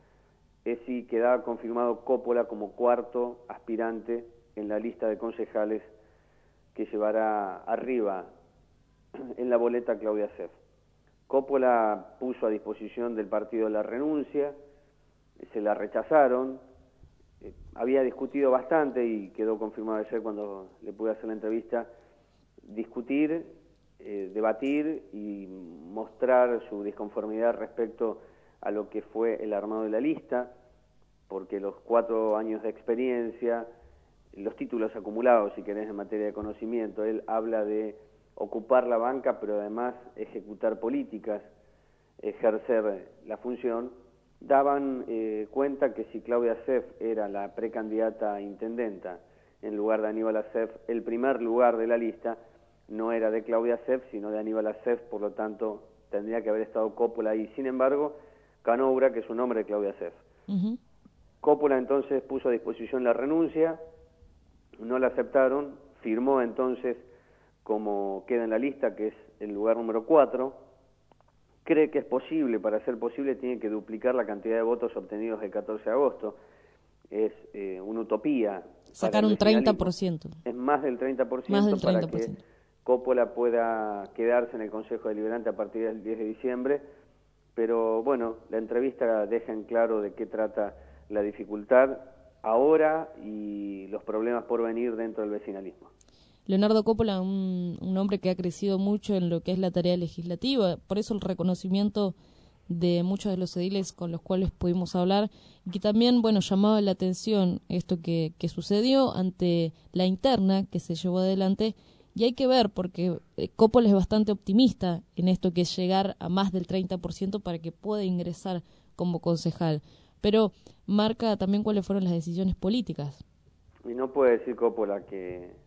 es si quedaba confirmado Coppola como cuarto aspirante en la lista de concejales que llevará arriba en la boleta Claudia Seff. Coppola puso a disposición del partido la renuncia, se la rechazaron, había discutido bastante y quedó confirmado ayer cuando le pude hacer la entrevista, discutir, debatir y mostrar su disconformidad respecto a lo que fue el armado de la lista, porque los 4 años de experiencia, los títulos acumulados, si querés, en materia de conocimiento, él habla de ocupar la banca, pero además ejecutar políticas, ejercer la función, daban cuenta que si Claudia Seff era la precandidata a intendenta en lugar de Aníbal Acef, el primer lugar de la lista no era de Claudia Seff, sino de Aníbal Acef, por lo tanto tendría que haber estado Coppola ahí. Sin embargo, Canoura, que es un nombre de Claudia Seff. Coppola entonces puso a disposición la renuncia, no la aceptaron, firmó entonces como queda en la lista, que es el lugar número 4, cree que es posible, para ser posible tiene que duplicar la cantidad de votos obtenidos el 14 de agosto, es una utopía. Sacar un 30%. Es más del 30%, más del 30%. Para que Coppola pueda quedarse en el Consejo Deliberante a partir del 10 de diciembre, pero bueno, la entrevista deja en claro de qué trata la dificultad ahora y los problemas por venir dentro del vecinalismo. Leonardo Coppola, un hombre que ha crecido mucho en lo que es la tarea legislativa, por eso el reconocimiento de muchos de los ediles con los cuales pudimos hablar, y que también, bueno, llamaba la atención esto que sucedió ante la interna que se llevó adelante, y hay que ver, porque Coppola es bastante optimista en esto que es llegar a más del 30% para que pueda ingresar como concejal, pero marca también cuáles fueron las decisiones políticas. Y no puede decir Coppola que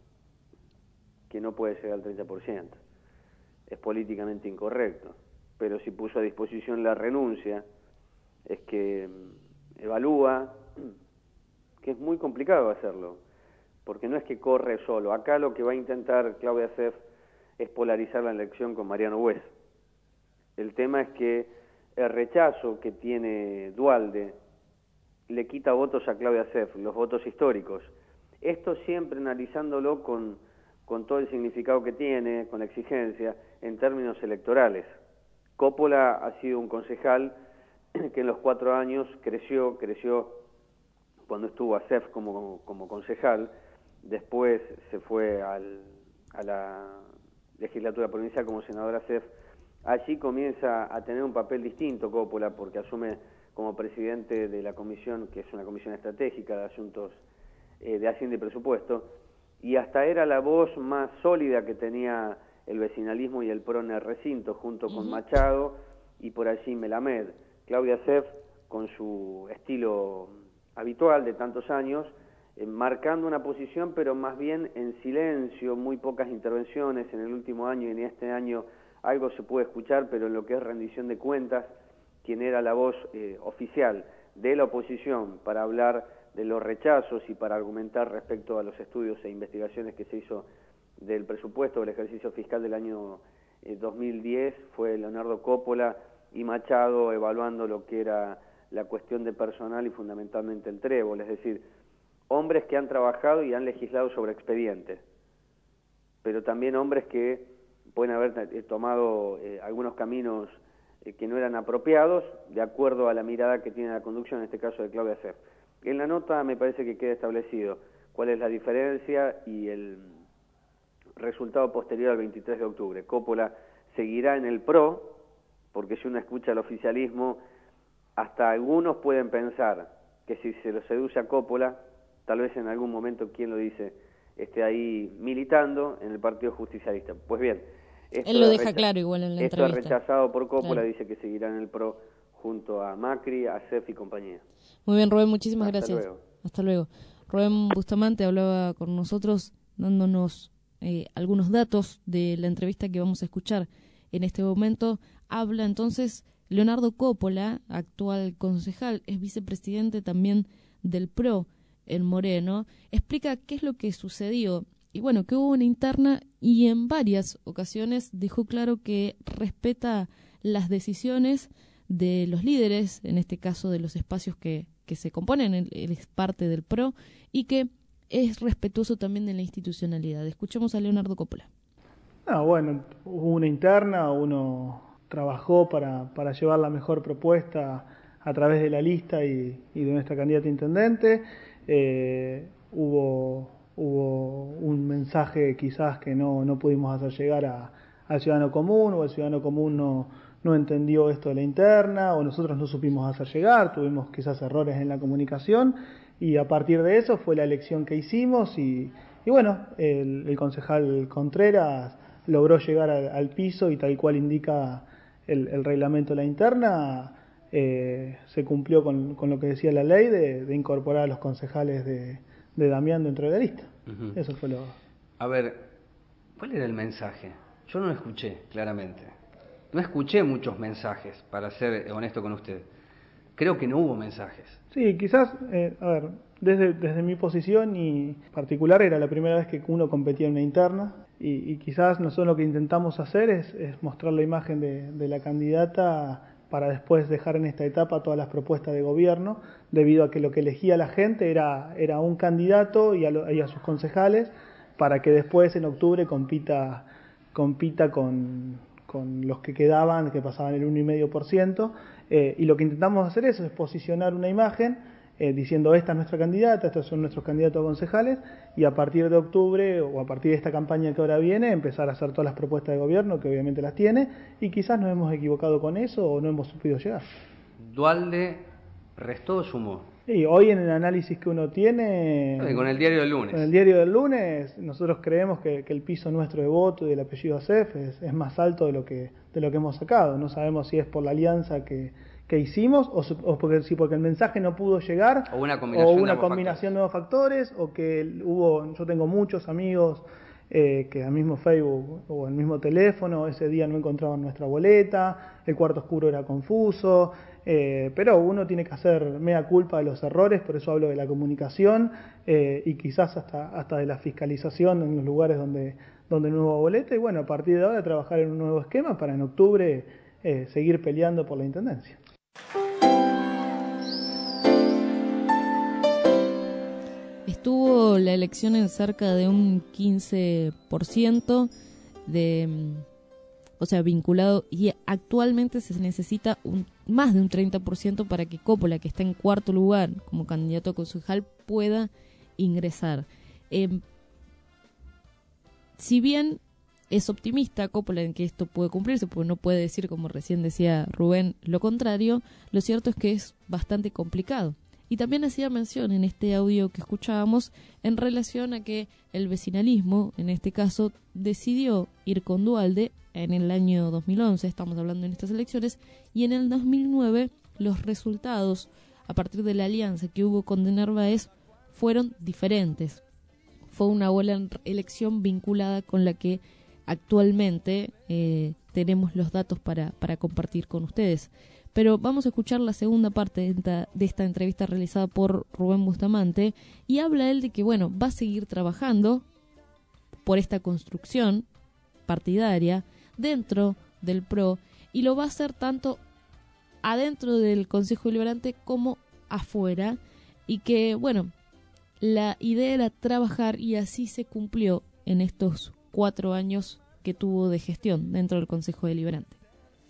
no puede llegar al 30%. Es políticamente incorrecto. Pero si puso a disposición la renuncia, es que evalúa que es muy complicado hacerlo, porque no es que corre solo. Acá lo que va a intentar Claudia Seff es polarizar la elección con Mariano Bues. El tema es que el rechazo que tiene Duhalde le quita votos a Claudia Seff, los votos históricos. Esto siempre analizándolo con todo el significado que tiene, con la exigencia, en términos electorales. Coppola ha sido un concejal que en los 4 años creció cuando estuvo ASEF como concejal, después se fue a la legislatura provincial como senador ASEF. Allí comienza a tener un papel distinto Coppola, porque asume como presidente de la comisión, que es una comisión estratégica de asuntos de Hacienda y Presupuesto, y hasta era la voz más sólida que tenía el vecinalismo y el PRO en el recinto, junto con Machado y por allí Melamed. Claudia Asef, con su estilo habitual de tantos años, marcando una posición, pero más bien en silencio, muy pocas intervenciones en el último año, y en este año algo se puede escuchar, pero en lo que es rendición de cuentas, quien era la voz oficial de la oposición para hablar de los rechazos y para argumentar respecto a los estudios e investigaciones que se hizo del presupuesto del ejercicio fiscal del año 2010, fue Leonardo Coppola, y Machado evaluando lo que era la cuestión de personal y fundamentalmente el trébol, es decir, hombres que han trabajado y han legislado sobre expedientes, pero también hombres que pueden haber tomado algunos caminos que no eran apropiados, de acuerdo a la mirada que tiene la conducción, en este caso de Claudia Asef. En la nota me parece que queda establecido cuál es la diferencia y el resultado posterior al 23 de octubre. Coppola seguirá en el PRO, porque si uno escucha el oficialismo, hasta algunos pueden pensar que si se lo seduce a Coppola, tal vez en algún momento, quien lo dice, esté ahí militando en el Partido Justicialista. Pues bien, él lo deja claro igual en la entrevista. Esto es rechazado por Coppola, claro. Dice que seguirá en el PRO junto a Macri, Asef y compañía. Muy bien, Rubén, muchísimas Hasta gracias. Luego. Hasta luego. Rubén Bustamante hablaba con nosotros dándonos algunos datos de la entrevista que vamos a escuchar en este momento. Habla entonces Leonardo Coppola, actual concejal, es vicepresidente también del PRO en Moreno. Explica qué es lo que sucedió. Y bueno, que hubo una interna y en varias ocasiones dejó claro que respeta las decisiones de los líderes, en este caso de los espacios que se componen, él es parte del PRO, y que es respetuoso también de la institucionalidad. Escuchemos a Leonardo Coppola. Bueno, hubo una interna, uno trabajó para llevar la mejor propuesta a través de la lista y de nuestra candidata a intendente. Hubo un mensaje quizás que no pudimos hacer llegar al ciudadano común, o el ciudadano común no entendió esto de la interna, o nosotros no supimos hacer llegar, tuvimos quizás errores en la comunicación, y a partir de eso fue la elección que hicimos, y bueno, el concejal Contreras logró llegar al piso, y tal cual indica el reglamento de la interna, se cumplió con lo que decía la ley de incorporar a los concejales de Damián dentro de la lista. Eso fue lo... A ver, ¿cuál era el mensaje? Yo no lo escuché, claramente. No escuché muchos mensajes, para ser honesto con usted. Creo que no hubo mensajes. Sí, quizás, desde mi posición y particular, era la primera vez que uno competía en una interna, y quizás nosotros lo que intentamos hacer es mostrar la imagen de la candidata para después dejar en esta etapa todas las propuestas de gobierno, debido a que lo que elegía la gente era un candidato y a sus concejales, para que después en octubre compita con los que quedaban, que pasaban el 1,5%, y lo que intentamos hacer es posicionar una imagen diciendo: esta es nuestra candidata, estos son nuestros candidatos a concejales, y a partir de octubre, o a partir de esta campaña que ahora viene, empezar a hacer todas las propuestas de gobierno, que obviamente las tiene, y quizás nos hemos equivocado con eso o no hemos supido llegar. ¿Dualde restó o sumó? Y hoy en el análisis que uno tiene... Con el diario del lunes. Con el diario del lunes, nosotros creemos que el piso nuestro de voto y del apellido Asef es más alto de lo que hemos sacado. No sabemos si es por la alianza que hicimos, o porque el mensaje no pudo llegar, o una combinación de ambos factores, o que yo tengo muchos amigos que al mismo Facebook o al mismo teléfono ese día no encontraban nuestra boleta, el cuarto oscuro era confuso, pero uno tiene que hacer mea culpa de los errores, por eso hablo de la comunicación, y quizás hasta de la fiscalización en los lugares donde no hubo boleta, y bueno, a partir de ahora trabajar en un nuevo esquema para en octubre seguir peleando por la intendencia. Estuvo la elección en cerca de un 15% de o sea, vinculado, y actualmente se necesita más de un 30% para que Coppola, que está en cuarto lugar como candidato a concejal, pueda ingresar. Si bien es optimista Coppola en que esto puede cumplirse, porque no puede decir, como recién decía Rubén, lo contrario, lo cierto es que es bastante complicado. Y también hacía mención en este audio que escuchábamos en relación a que el vecinalismo, en este caso, decidió ir con Duhalde en el año 2011, estamos hablando en estas elecciones, y en el 2009 los resultados a partir de la alianza que hubo con de Narváez fueron diferentes. Fue una buena elección vinculada con la que actualmente tenemos los datos para compartir con ustedes. Pero vamos a escuchar la segunda parte de esta entrevista realizada por Rubén Bustamante, y habla él de que, bueno, va a seguir trabajando por esta construcción partidaria dentro del PRO, y lo va a hacer tanto adentro del Consejo Deliberante como afuera, y que, bueno, la idea era trabajar, y así se cumplió en estos 4 años que tuvo de gestión dentro del Consejo Deliberante.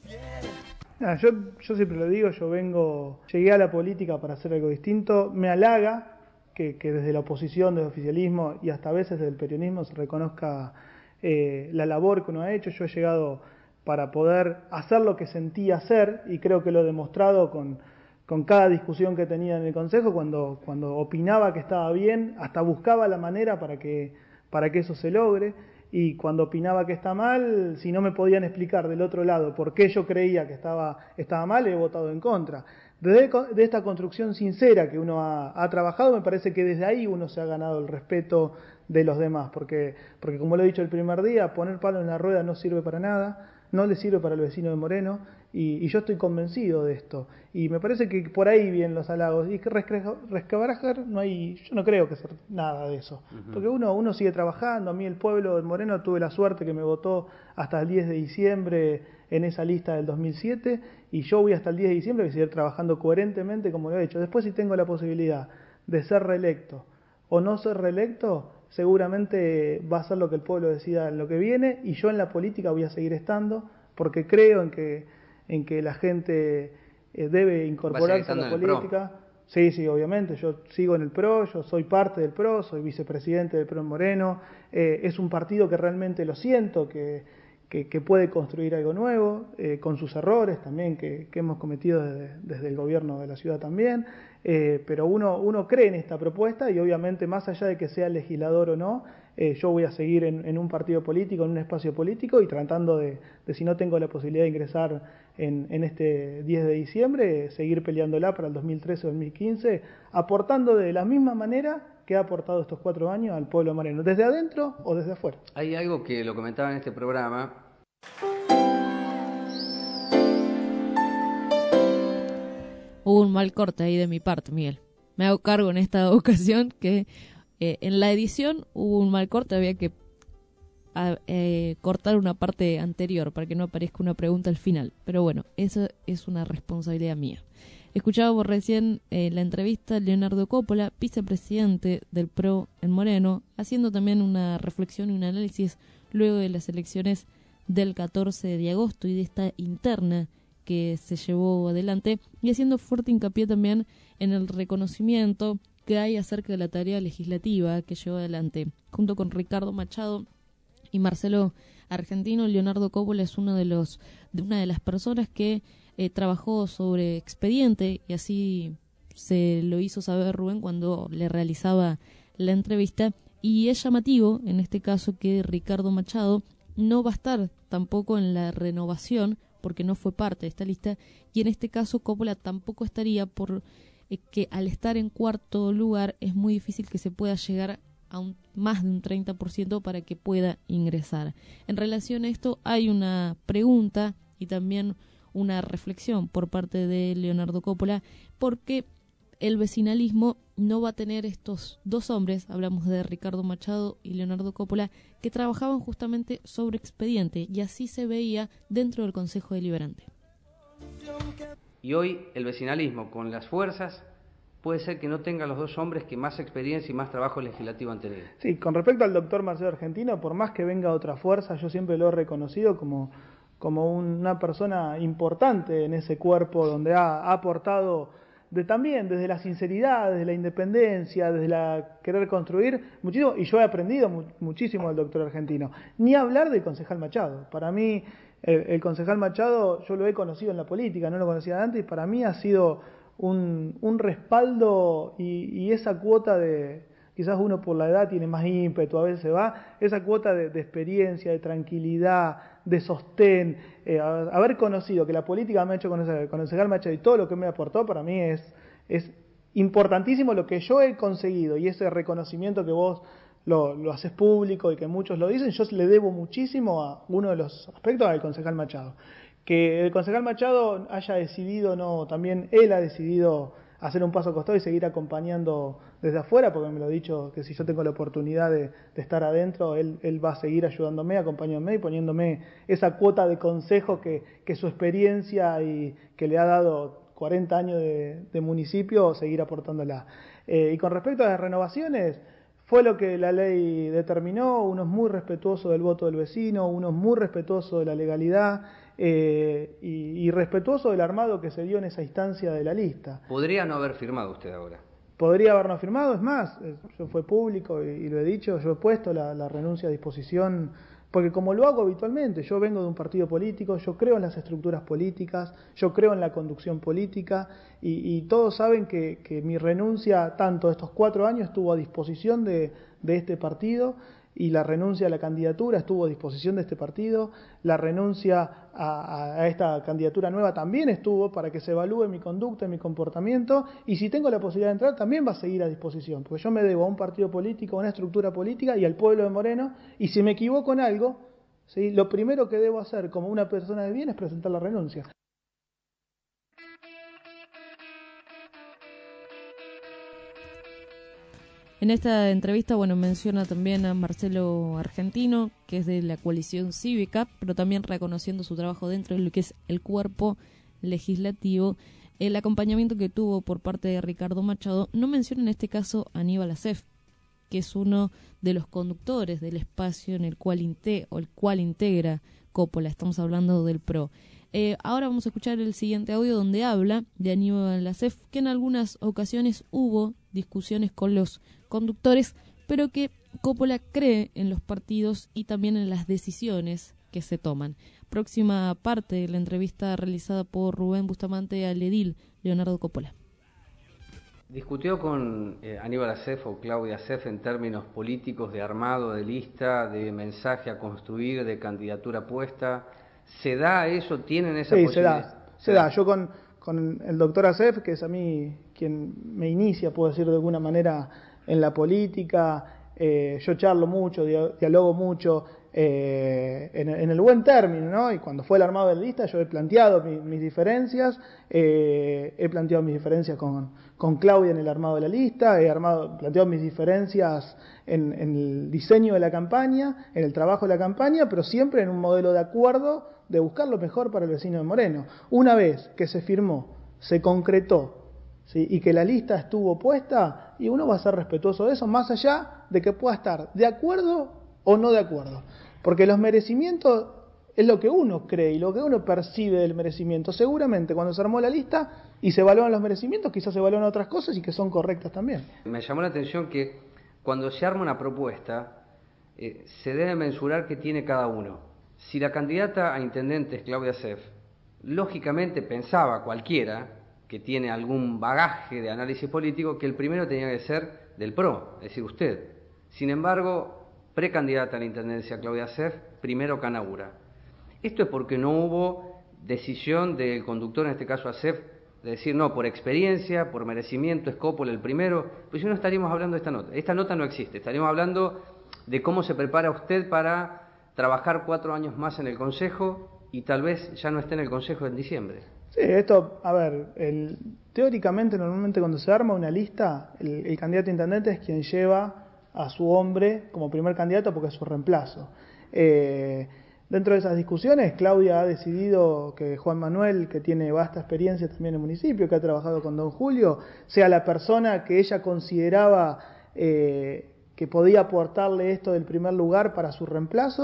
Yo siempre lo digo, llegué a la política para hacer algo distinto. Me halaga que desde la oposición, desde el oficialismo y hasta a veces desde el peronismo se reconozca la labor que uno ha hecho. Yo he llegado para poder hacer lo que sentía hacer, y creo que lo he demostrado con cada discusión que tenía en el Consejo. Cuando opinaba que estaba bien, hasta buscaba la manera para que eso se logre. Y cuando opinaba que está mal, si no me podían explicar del otro lado por qué yo creía que estaba mal, he votado en contra. De esta construcción sincera que uno ha trabajado, me parece que desde ahí uno se ha ganado el respeto de los demás, porque como lo he dicho el primer día, poner palo en la rueda no sirve para nada, no le sirve para el vecino de Moreno, y yo estoy convencido de esto, y me parece que por ahí vienen los halagos, y que resquebrajar yo no creo que sea nada de eso, porque uno sigue trabajando. A mí el pueblo de Moreno, tuve la suerte que me votó hasta el 10 de diciembre en esa lista del 2007, y yo voy hasta el 10 de diciembre a seguir trabajando coherentemente como lo he hecho. Después, si tengo la posibilidad de ser reelecto o no ser reelecto, seguramente va a ser lo que el pueblo decida en lo que viene, y yo en la política voy a seguir estando, porque creo en que la gente debe incorporarse a la política. Sí, obviamente, yo sigo en el PRO, yo soy parte del PRO, soy vicepresidente del PRO en Moreno. Es un partido que realmente lo siento, que puede construir algo nuevo, con sus errores también que hemos cometido desde el gobierno de la ciudad también, pero uno cree en esta propuesta, y obviamente, más allá de que sea legislador o no, yo voy a seguir en un partido político, en un espacio político, y tratando de si no tengo la posibilidad de ingresar en este 10 de diciembre, seguir peleándola para el 2013 o 2015, aportando de la misma manera que ha aportado estos 4 años al pueblo moreno, desde adentro o desde afuera. Hay algo que lo comentaba en este programa. Hubo un mal corte ahí de mi parte, Miguel. Me hago cargo en esta ocasión que en la edición hubo un mal corte, había que cortar una parte anterior para que no aparezca una pregunta al final. Pero bueno, eso es una responsabilidad mía. Escuchábamos recién la entrevista a Leonardo Coppola, vicepresidente del PRO en Moreno, haciendo también una reflexión y un análisis luego de las elecciones del 14 de agosto y de esta interna que se llevó adelante, y haciendo fuerte hincapié también en el reconocimiento que hay acerca de la tarea legislativa que llevó adelante. Junto con Ricardo Machado y Marcelo Argentino, Leonardo Coppola es una de las personas que trabajó sobre expediente, y así se lo hizo saber Rubén cuando le realizaba la entrevista. Y es llamativo en este caso que Ricardo Machado no va a estar tampoco en la renovación, porque no fue parte de esta lista, y en este caso Coppola tampoco estaría, por que al estar en cuarto lugar es muy difícil que se pueda llegar a más de un 30% para que pueda ingresar. En relación a esto hay una pregunta y también una reflexión por parte de Leonardo Coppola, porque el vecinalismo no va a tener estos 2 hombres, hablamos de Ricardo Machado y Leonardo Coppola, que trabajaban justamente sobre expediente, y así se veía dentro del Consejo Deliberante. Y hoy el vecinalismo, con las fuerzas, puede ser que no tenga los 2 hombres que más experiencia y más trabajo legislativo han tenido. Sí, con respecto al doctor Marcelo Argentino, por más que venga otra fuerza, yo siempre lo he reconocido como como una persona importante en ese cuerpo, donde ha aportado también desde la sinceridad, desde la independencia, desde la querer construir muchísimo, y yo he aprendido muchísimo del doctor Argentino. Ni hablar del concejal Machado. Para mí, el concejal Machado, yo lo he conocido en la política, no lo conocía antes, y para mí ha sido un respaldo y esa cuota de, quizás uno por la edad tiene más ímpetu, a veces se va, esa cuota de experiencia, de tranquilidad, de sostén, haber conocido que la política me ha hecho con el concejal Machado y todo lo que me aportó, para mí es importantísimo lo que yo he conseguido, y ese reconocimiento que vos lo haces público y que muchos lo dicen, yo le debo muchísimo a uno de los aspectos al concejal Machado. Que el concejal Machado haya decidido, también él ha decidido hacer un paso al costado y seguir acompañando desde afuera, porque me lo ha dicho que si yo tengo la oportunidad de estar adentro, él va a seguir ayudándome, acompañándome y poniéndome esa cuota de consejo que su experiencia y que le ha dado 40 años de municipio, seguir aportándola. Y con respecto a las renovaciones, fue lo que la ley determinó, uno es muy respetuoso del voto del vecino, uno es muy respetuoso de la legalidad, y respetuoso del armado que se dio en esa instancia de la lista. ¿Podría no haber firmado usted ahora? Podría habernos firmado, es más, yo fue público y lo he dicho, yo he puesto la renuncia a disposición, porque como lo hago habitualmente, yo vengo de un partido político, yo creo en las estructuras políticas, yo creo en la conducción política, y todos saben que mi renuncia, tanto estos 4 años, estuvo a disposición de este partido, y la renuncia a la candidatura estuvo a disposición de este partido, la renuncia a esta candidatura nueva también estuvo para que se evalúe mi conducta y mi comportamiento, y si tengo la posibilidad de entrar también va a seguir a disposición, porque yo me debo a un partido político, a una estructura política y al pueblo de Moreno, y si me equivoco en algo, ¿sí?, lo primero que debo hacer como una persona de bien es presentar la renuncia. En esta entrevista, menciona también a Marcelo Argentino, que es de la coalición cívica, pero también reconociendo su trabajo dentro de lo que es el cuerpo legislativo, el acompañamiento que tuvo por parte de Ricardo Machado. No menciona en este caso a Aníbal Acef, que es uno de los conductores del espacio en el cual integra Coppola. Estamos hablando del PRO. Ahora vamos a escuchar el siguiente audio donde habla de Aníbal Acef, que en algunas ocasiones hubo discusiones con los conductores, pero que Coppola cree en los partidos y también en las decisiones que se toman. Próxima parte de la entrevista realizada por Rubén Bustamante al edil Leonardo Coppola. ¿Discutió con Aníbal Acef o Claudia Acef en términos políticos de armado, de lista, de mensaje a construir, de candidatura puesta? ¿Se da eso? ¿Tienen esa posibilidad? Se da. Yo con el doctor Acef, que es a mí quien me inicia, puedo decir de alguna manera, en la política, yo charlo mucho, dialogo mucho, en el buen término, ¿no? Y cuando fue el armado de la lista yo he planteado mis diferencias, con Claudia en el armado de la lista, planteado mis diferencias en el diseño de la campaña, en el trabajo de la campaña, pero siempre en un modelo de acuerdo de buscar lo mejor para el vecino de Moreno. Una vez que se firmó, se concretó, ¿sí?, y que la lista estuvo puesta, y uno va a ser respetuoso de eso, más allá de que pueda estar de acuerdo o no de acuerdo. Porque los merecimientos es lo que uno cree y lo que uno percibe del merecimiento. Seguramente cuando se armó la lista y se evalúan los merecimientos, quizás se evalúan otras cosas y que son correctas también. Me llamó la atención que cuando se arma una propuesta, se debe mensurar qué tiene cada uno. Si la candidata a intendente es Claudia Acef, lógicamente pensaba cualquiera que tiene algún bagaje de análisis político que el primero tenía que ser del PRO, es decir, usted. Sin embargo, precandidata a la intendencia Claudia Acef, primero Canagura. Esto es porque no hubo decisión del conductor, en este caso Acef, de decir, no, por experiencia, por merecimiento, es Coppola el primero, pues si no estaríamos hablando de esta nota. Esta nota no existe, estaríamos hablando de cómo se prepara usted para trabajar 4 años más en el Consejo y tal vez ya no esté en el Consejo en diciembre. Sí, esto, a ver, teóricamente, normalmente cuando se arma una lista, el candidato a intendente es quien lleva a su hombre como primer candidato porque es su reemplazo. Dentro de esas discusiones, Claudia ha decidido que Juan Manuel, que tiene vasta experiencia también en el municipio, que ha trabajado con don Julio, sea la persona que ella consideraba que podía aportarle esto del primer lugar para su reemplazo,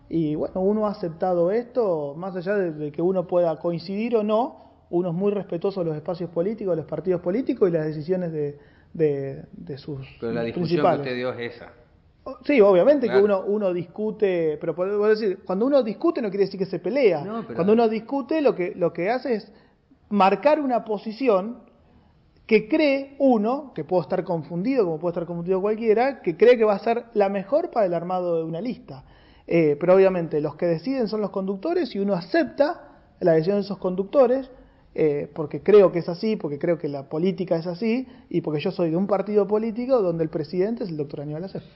y bueno, uno ha aceptado esto, más allá de que uno pueda coincidir o no, uno es muy respetuoso de los espacios políticos, de los partidos políticos y las decisiones de sus principales. Pero la discusión que usted dio es esa. Sí, obviamente claro. Que uno discute, pero puedo decir, cuando uno discute no quiere decir que se pelea. No, pero... Cuando uno discute lo que hace es marcar una posición que cree uno, que puedo estar confundido, como puede estar confundido cualquiera, que cree que va a ser la mejor para el armado de una lista. Pero obviamente los que deciden son los conductores y uno acepta la decisión de esos conductores, porque creo que es así, porque creo que la política es así, y porque yo soy de un partido político donde el presidente es el doctor Aníbal Acef.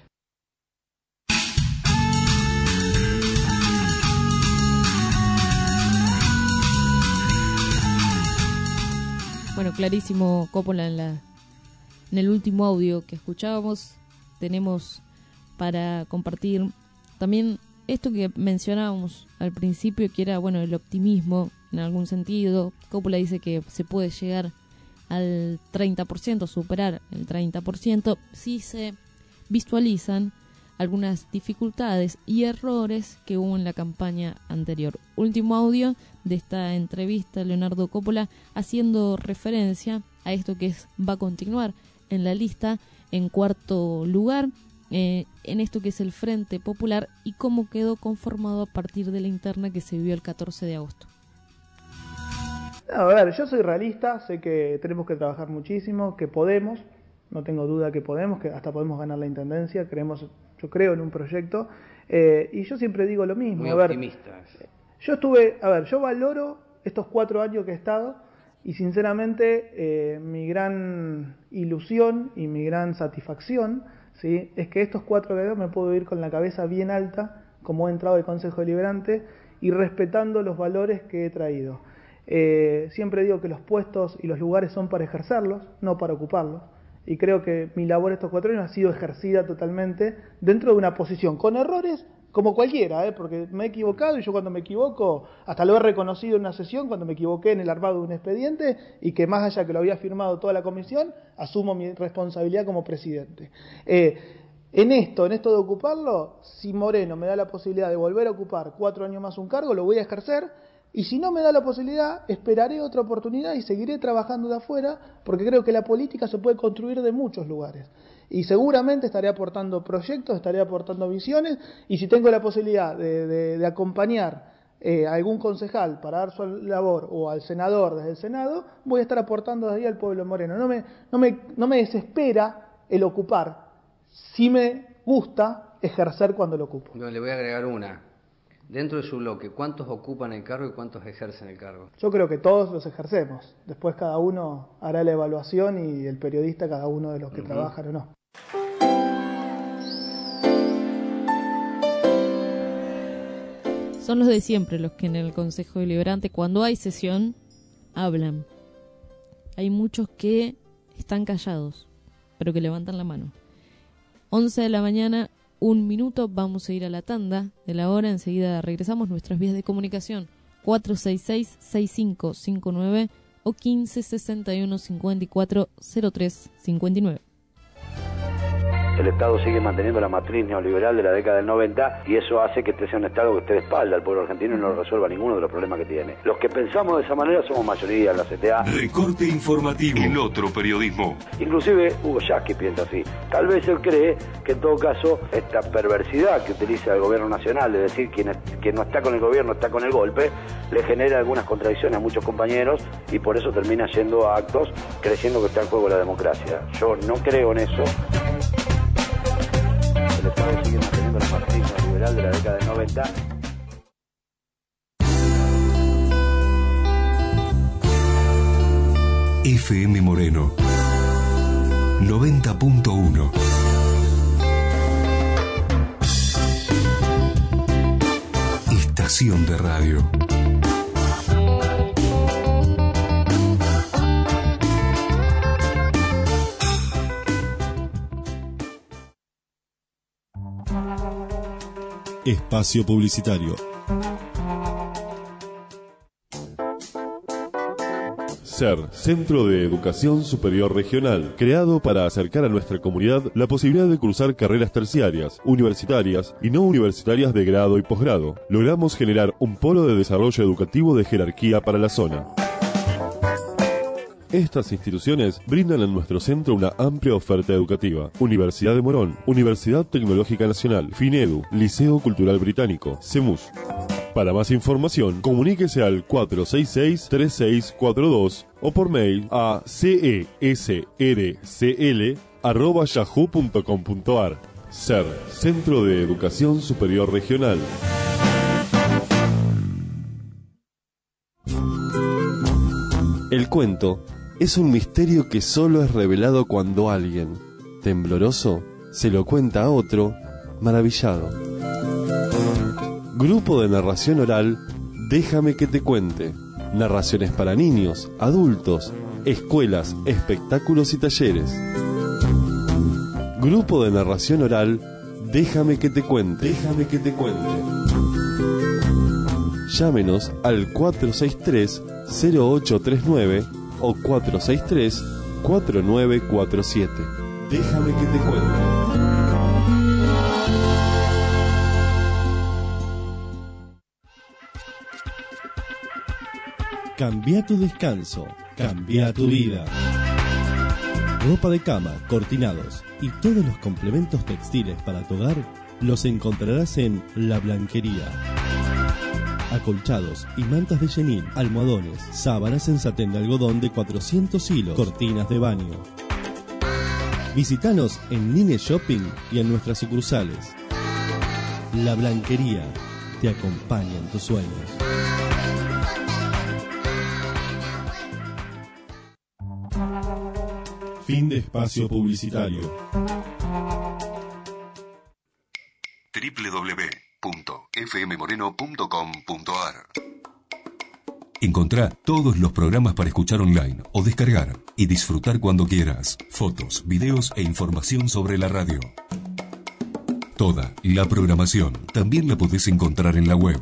Bueno, clarísimo, Coppola, en el último audio que escuchábamos. Tenemos para compartir también esto que mencionábamos al principio, que era, bueno, el optimismo en algún sentido. Coppola dice que se puede llegar al 30%, superar el 30%, si se visualizan algunas dificultades y errores que hubo en la campaña anterior. Último audio de esta entrevista, Leonardo Coppola haciendo referencia a esto que va a continuar en la lista en cuarto lugar, en esto que es el Frente Popular y cómo quedó conformado a partir de la interna que se vivió el 14 de agosto. A ver, yo soy realista, sé que tenemos que trabajar muchísimo, que podemos, no tengo duda que podemos, que hasta podemos ganar la intendencia, yo creo en un proyecto, y yo siempre digo lo mismo. Muy optimistas. Yo valoro estos 4 años que he estado, y sinceramente mi gran ilusión y mi gran satisfacción, ¿sí?, es que estos 4 años me puedo ir con la cabeza bien alta, como he entrado al Consejo Deliberante, y respetando los valores que he traído. Siempre digo que los puestos y los lugares son para ejercerlos, no para ocuparlos. Y creo que mi labor estos 4 años ha sido ejercida totalmente dentro de una posición, con errores como cualquiera, porque me he equivocado y yo cuando me equivoco, hasta lo he reconocido en una sesión cuando me equivoqué en el armado de un expediente y que más allá que lo había firmado toda la comisión, asumo mi responsabilidad como presidente. En esto de ocuparlo, si Moreno me da la posibilidad de volver a ocupar 4 años más un cargo, lo voy a ejercer. Y si no me da la posibilidad, esperaré otra oportunidad y seguiré trabajando de afuera, porque creo que la política se puede construir de muchos lugares. Y seguramente estaré aportando proyectos, estaré aportando visiones, y si tengo la posibilidad de acompañar a algún concejal para dar su labor, o al senador desde el Senado, voy a estar aportando desde ahí al pueblo moreno. No me desespera el ocupar, sí me gusta ejercer cuando lo ocupo. No, le voy a agregar una. Dentro de su bloque, ¿cuántos ocupan el cargo y cuántos ejercen el cargo? Yo creo que todos los ejercemos. Después cada uno hará la evaluación y el periodista cada uno de los que trabajan o no. Son los de siempre los que en el Consejo Deliberante, cuando hay sesión, hablan. Hay muchos que están callados, pero que levantan la mano. 11 de la mañana, 1 minuto, vamos a ir a la tanda de la hora, enseguida regresamos. Nuestras vías de comunicación 466-6559 o 1561-5403-59. El Estado sigue manteniendo la matriz neoliberal de la década del 90 y eso hace que este sea un Estado que esté de espalda al pueblo argentino y no resuelva ninguno de los problemas que tiene. Los que pensamos de esa manera somos mayoría en la CTA. Recorte informativo en otro periodismo. Inclusive Hugo Yasky piensa así. Tal vez él cree que en todo caso esta perversidad que utiliza el gobierno nacional de decir quien no está con el gobierno está con el golpe, le genera algunas contradicciones a muchos compañeros y por eso termina yendo a actos creyendo que está en juego la democracia. Yo no creo en eso. El Estado sigue manteniendo la matriz neoliberal de la década del 90. FM Moreno 90.1. Estación de radio. Espacio publicitario. CER, Centro de Educación Superior Regional, creado para acercar a nuestra comunidad la posibilidad de cursar carreras terciarias, universitarias y no universitarias de grado y posgrado. Logramos generar un polo de desarrollo educativo de jerarquía para la zona. Estas instituciones brindan en nuestro centro una amplia oferta educativa. Universidad de Morón, Universidad Tecnológica Nacional, FINEDU, Liceo Cultural Británico, CEMUS. Para más información, comuníquese al 466-3642 o por mail a cesrcl@yahoo.com.ar. CER, Centro de Educación Superior Regional. El cuento es un misterio que solo es revelado cuando alguien, tembloroso, se lo cuenta a otro, maravillado. Grupo de narración oral, Déjame que te cuente. Narraciones para niños, adultos, escuelas, espectáculos y talleres. Grupo de narración oral, Déjame que te cuente. Déjame que te cuente. Llámenos al 463-0839 o 463-4947. Déjame que te cuente. Cambia tu descanso, cambia tu vida. Ropa de cama, cortinados y todos los complementos textiles para tu hogar los encontrarás en La Blanquería. Acolchados y mantas de chenil, almohadones, sábanas en satén de algodón de 400 hilos, cortinas de baño. Visítanos en Nine Shopping y en nuestras sucursales. La Blanquería te acompaña en tus sueños. Fin de espacio publicitario. www.fmmoreno.com.ar. Encontrá todos los programas para escuchar online o descargar y disfrutar cuando quieras. Fotos, videos e información sobre la radio. Toda la programación también la podés encontrar en la web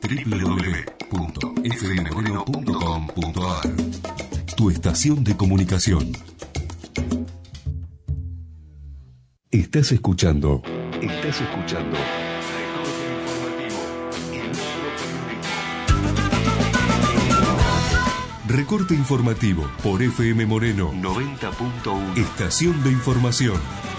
www.fmmoreno.com.ar. Tu estación de comunicación. Estás escuchando. Recorte informativo por FM Moreno 90.1. Estación de información.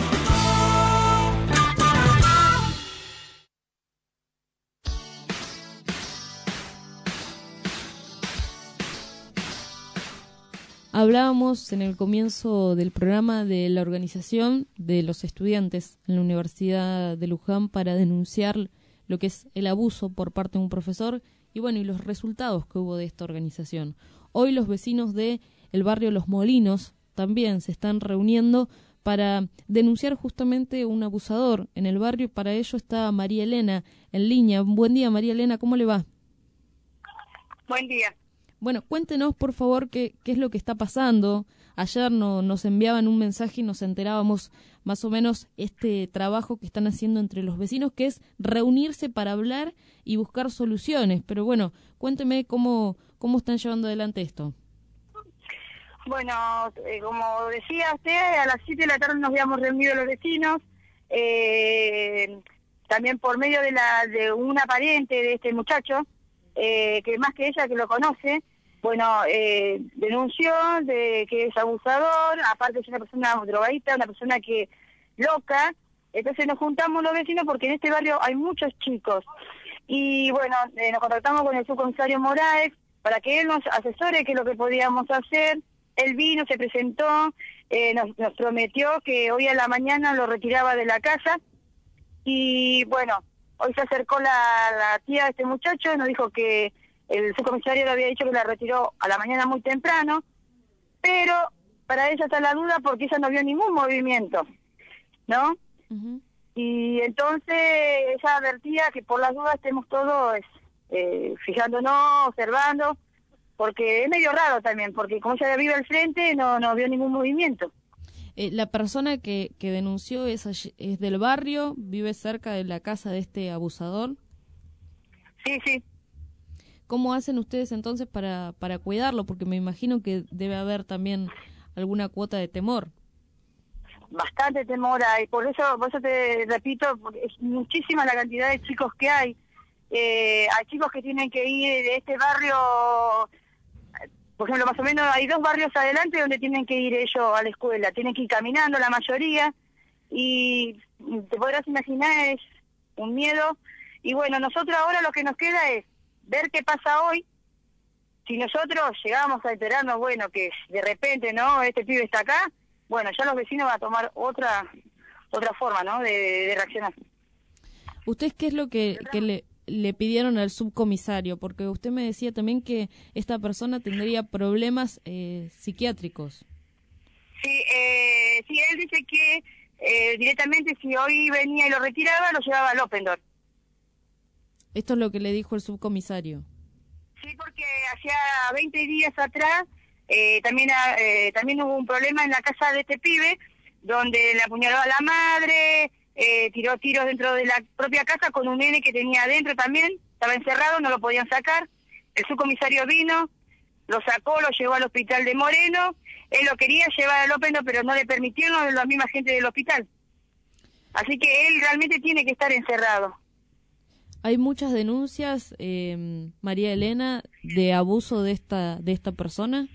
Hablábamos en el comienzo del programa de la organización de los estudiantes en la Universidad de Luján para denunciar lo que es el abuso por parte de un profesor y bueno, y los resultados que hubo de esta organización. Hoy los vecinos de el barrio Los Molinos también se están reuniendo para denunciar justamente un abusador en el barrio. Para ello está María Elena en línea. Buen día, María Elena, ¿cómo le va? Buen día. Bueno, cuéntenos, por favor, qué es lo que está pasando. Ayer nos enviaban un mensaje y nos enterábamos más o menos este trabajo que están haciendo entre los vecinos, que es reunirse para hablar y buscar soluciones. Pero bueno, cuénteme cómo están llevando adelante esto. Bueno, como decía usted, a las 7 de la tarde nos habíamos reunido los vecinos, también por medio de una pariente de este muchacho, que más que ella que lo conoce, bueno, denunció de que es abusador, aparte es una persona drogadita, una persona que loca. Entonces nos juntamos los vecinos porque en este barrio hay muchos chicos. Y bueno, nos contactamos con el subcomisario Moraes para que él nos asesore qué es lo que podíamos hacer. Él vino, se presentó, nos prometió que hoy a la mañana lo retiraba de la casa. Y bueno, hoy se acercó la tía de este muchacho y nos dijo que el subcomisario le había dicho que la retiró a la mañana muy temprano, pero para ella está la duda porque ella no vio ningún movimiento, ¿no? Uh-huh. Y entonces ella advertía que por las dudas estemos todos fijándonos, observando, porque es medio raro también, porque como ella vive al frente no vio ningún movimiento. La persona que denunció es del barrio, vive cerca de la casa de este abusador. Sí. ¿Cómo hacen ustedes entonces para cuidarlo? Porque me imagino que debe haber también alguna cuota de temor. Bastante temor hay, por eso te repito, es muchísima la cantidad de chicos que hay. Hay chicos que tienen que ir de este barrio, por ejemplo, más o menos hay 2 barrios adelante donde tienen que ir ellos a la escuela, tienen que ir caminando la mayoría, y te podrás imaginar, es un miedo. Y bueno, nosotros ahora lo que nos queda es ver qué pasa hoy. Si nosotros llegamos a enterarnos, bueno, que de repente, ¿no?, este pibe está acá, bueno, ya los vecinos van a tomar otra forma, ¿no?, de reaccionar. ¿Ustedes qué es lo que le pidieron al subcomisario? Porque usted me decía también que esta persona tendría problemas psiquiátricos. Sí, él dice que directamente si hoy venía y lo retiraba, lo llevaba al Opendorf. Esto es lo que le dijo el subcomisario. Sí, porque hacía 20 días atrás también hubo un problema en la casa de este pibe, donde le apuñaló a la madre, tiró tiros dentro de la propia casa con un nene que tenía adentro también, estaba encerrado, no lo podían sacar. El subcomisario vino, lo sacó, lo llevó al hospital de Moreno, él lo quería llevar al Opendorf, pero no le permitieron la misma gente del hospital. Así que él realmente tiene que estar encerrado. Hay muchas denuncias, María Elena, de abuso de esta persona.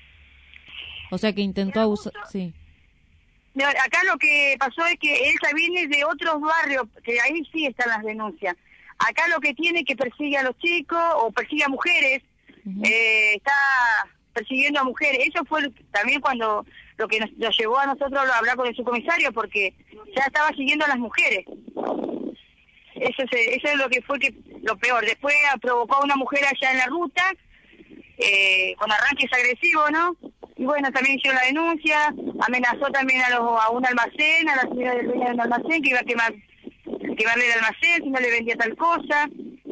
O sea, que intentó abusar. Sí. No, acá lo que pasó es que él ya viene de otros barrios, que ahí sí están las denuncias. Acá lo que tiene que persigue a los chicos o persigue a mujeres, está persiguiendo a mujeres. Eso fue también cuando lo que nos llevó a nosotros a hablar con el subcomisario, porque ya estaba siguiendo a las mujeres. Eso es lo que fue lo peor. Después provocó a una mujer allá en la ruta, con arranques agresivos, ¿no? Y bueno, también hicieron la denuncia, amenazó también a un almacén, a la señora del dueño del almacén, que iba a quemarle el almacén si no le vendía tal cosa.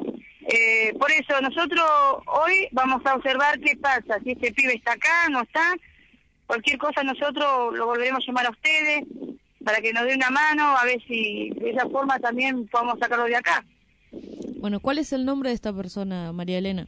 Por eso nosotros hoy vamos a observar qué pasa, si este pibe está acá, no está. Cualquier cosa nosotros lo volveremos a llamar a ustedes para que nos dé una mano, a ver si de esa forma también podamos sacarlo de acá. Bueno, ¿cuál es el nombre de esta persona, María Elena?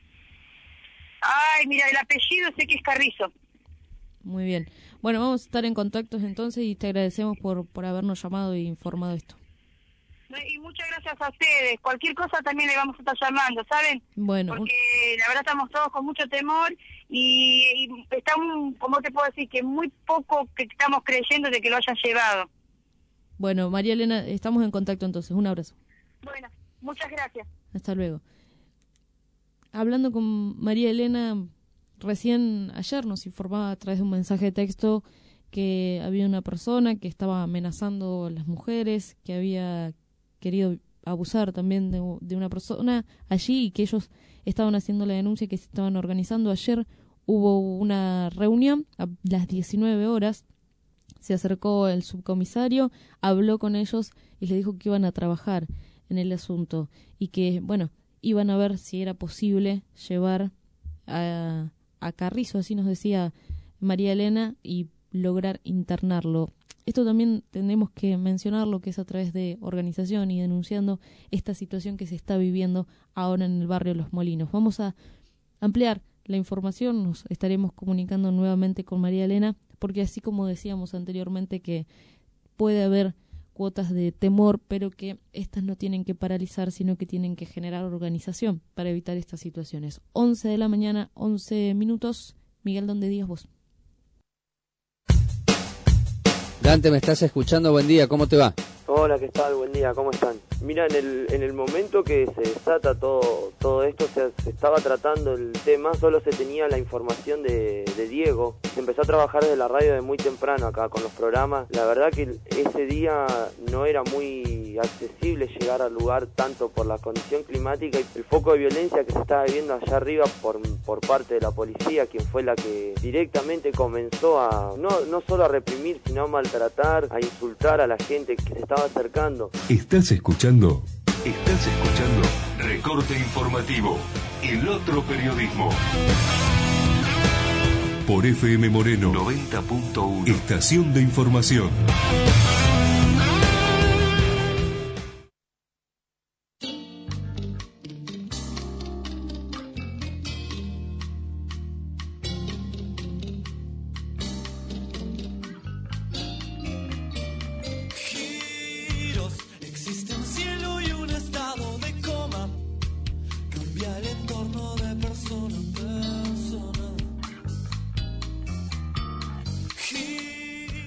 Ay, mira, el apellido sé que es Carrizo. Muy bien. Bueno, vamos a estar en contacto entonces y te agradecemos por habernos llamado e informado esto. Y muchas gracias a ustedes. Cualquier cosa también le vamos a estar llamando, ¿saben? Bueno. Porque la verdad estamos todos con mucho temor y estamos, como te puedo decir, que muy poco que estamos creyendo de que lo hayan llevado. Bueno, María Elena, estamos en contacto entonces. Un abrazo. Bueno, muchas gracias. Hasta luego. Hablando con María Elena, recién ayer nos informaba a través de un mensaje de texto que había una persona que estaba amenazando a las mujeres, que había querido abusar también de una persona allí y que ellos estaban haciendo la denuncia, que se estaban organizando. Ayer hubo una reunión a las 19 horas, se acercó el subcomisario, habló con ellos y les dijo que iban a trabajar en el asunto y que, bueno, iban a ver si era posible llevar a Carrizo, así nos decía María Elena, y lograr internarlo. Esto también tenemos que mencionar lo que es a través de organización y denunciando esta situación que se está viviendo ahora en el barrio Los Molinos. Vamos a ampliar la información, nos estaremos comunicando nuevamente con María Elena, porque así como decíamos anteriormente que puede haber cuotas de temor, pero que estas no tienen que paralizar, sino que tienen que generar organización para evitar estas situaciones. 11 de la mañana, 11 minutos. Miguel Donde Díaz, vos. Dante, ¿me estás escuchando? Buen día, ¿cómo te va? Hola, ¿qué tal? Buen día, ¿cómo están? Mira, en el momento que se desata todo esto, se estaba tratando el tema, solo se tenía la información de Diego. Se empezó a trabajar desde la radio de muy temprano acá con los programas. La verdad que ese día no era muy accesible llegar al lugar, tanto por la condición climática y el foco de violencia que se estaba viviendo allá arriba por parte de la policía, quien fue la que directamente comenzó a no solo a reprimir, sino a maltratar, a insultar a la gente que se estaba acercando. ¿Estás escuchando Recorte Informativo, el otro periodismo? Por FM Moreno 90.1, Estación de Información.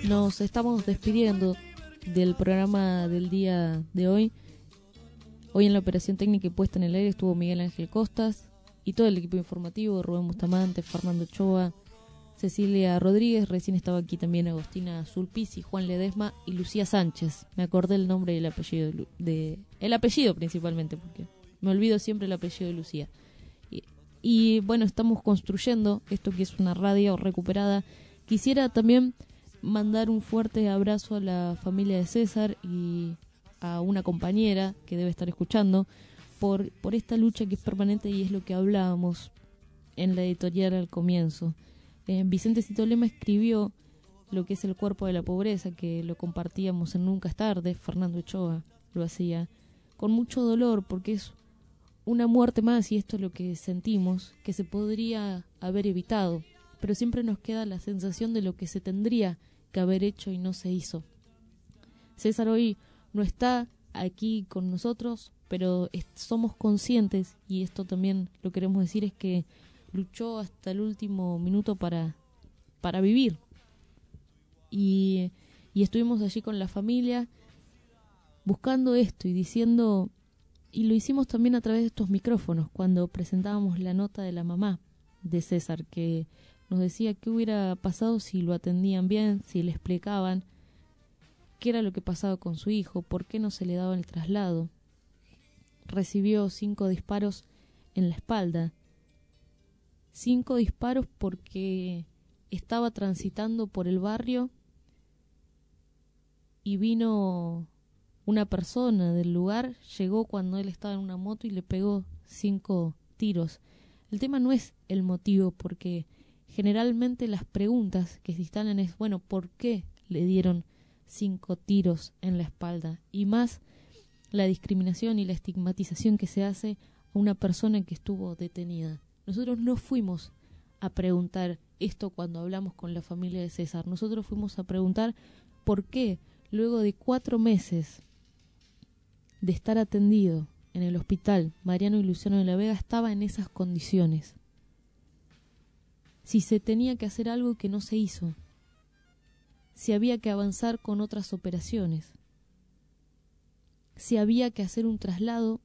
nos estamos despidiendo del programa del día de hoy. Hoy en la operación técnica y puesta en el aire estuvo Miguel Ángel Costas y todo el equipo informativo, Rubén Bustamante, Fernando Ochoa, Cecilia Rodríguez, recién estaba aquí también Agostina Sulpici, Juan Ledesma y Lucía Sánchez. Me acordé el nombre y el apellido el apellido principalmente, porque me olvido siempre el apellido de Lucía. Y bueno, estamos construyendo esto que es una radio recuperada. Quisiera también mandar un fuerte abrazo a la familia de César y a una compañera que debe estar escuchando por esta lucha que es permanente y es lo que hablábamos en la editorial al comienzo. Vicente Citolema escribió lo que es el cuerpo de la pobreza, que lo compartíamos en Nunca es tarde. Fernando Ochoa lo hacía con mucho dolor porque es una muerte más y esto es lo que sentimos, que se podría haber evitado, pero siempre nos queda la sensación de lo que se tendría que haber hecho y no se hizo. César hoy no está aquí con nosotros, pero somos conscientes, y esto también lo queremos decir, es que luchó hasta el último minuto para vivir. Y estuvimos allí con la familia buscando esto y diciendo, y lo hicimos también a través de estos micrófonos cuando presentábamos la nota de la mamá de César, que nos decía qué hubiera pasado si lo atendían bien, si le explicaban qué era lo que pasaba con su hijo, por qué no se le daba el traslado. Recibió 5 disparos en la espalda. 5 disparos porque estaba transitando por el barrio y vino una persona del lugar, llegó cuando él estaba en una moto y le pegó 5 tiros. El tema no es el motivo, porque generalmente las preguntas que se instalan es, bueno, ¿por qué le dieron 5 tiros en la espalda? Y más la discriminación y la estigmatización que se hace a una persona que estuvo detenida. Nosotros no fuimos a preguntar esto cuando hablamos con la familia de César. Nosotros fuimos a preguntar por qué, luego de 4 meses de estar atendido en el hospital Mariano y Luciano de la Vega, estaba en esas condiciones. Si se tenía que hacer algo que no se hizo. Si había que avanzar con otras operaciones. Si había que hacer un traslado,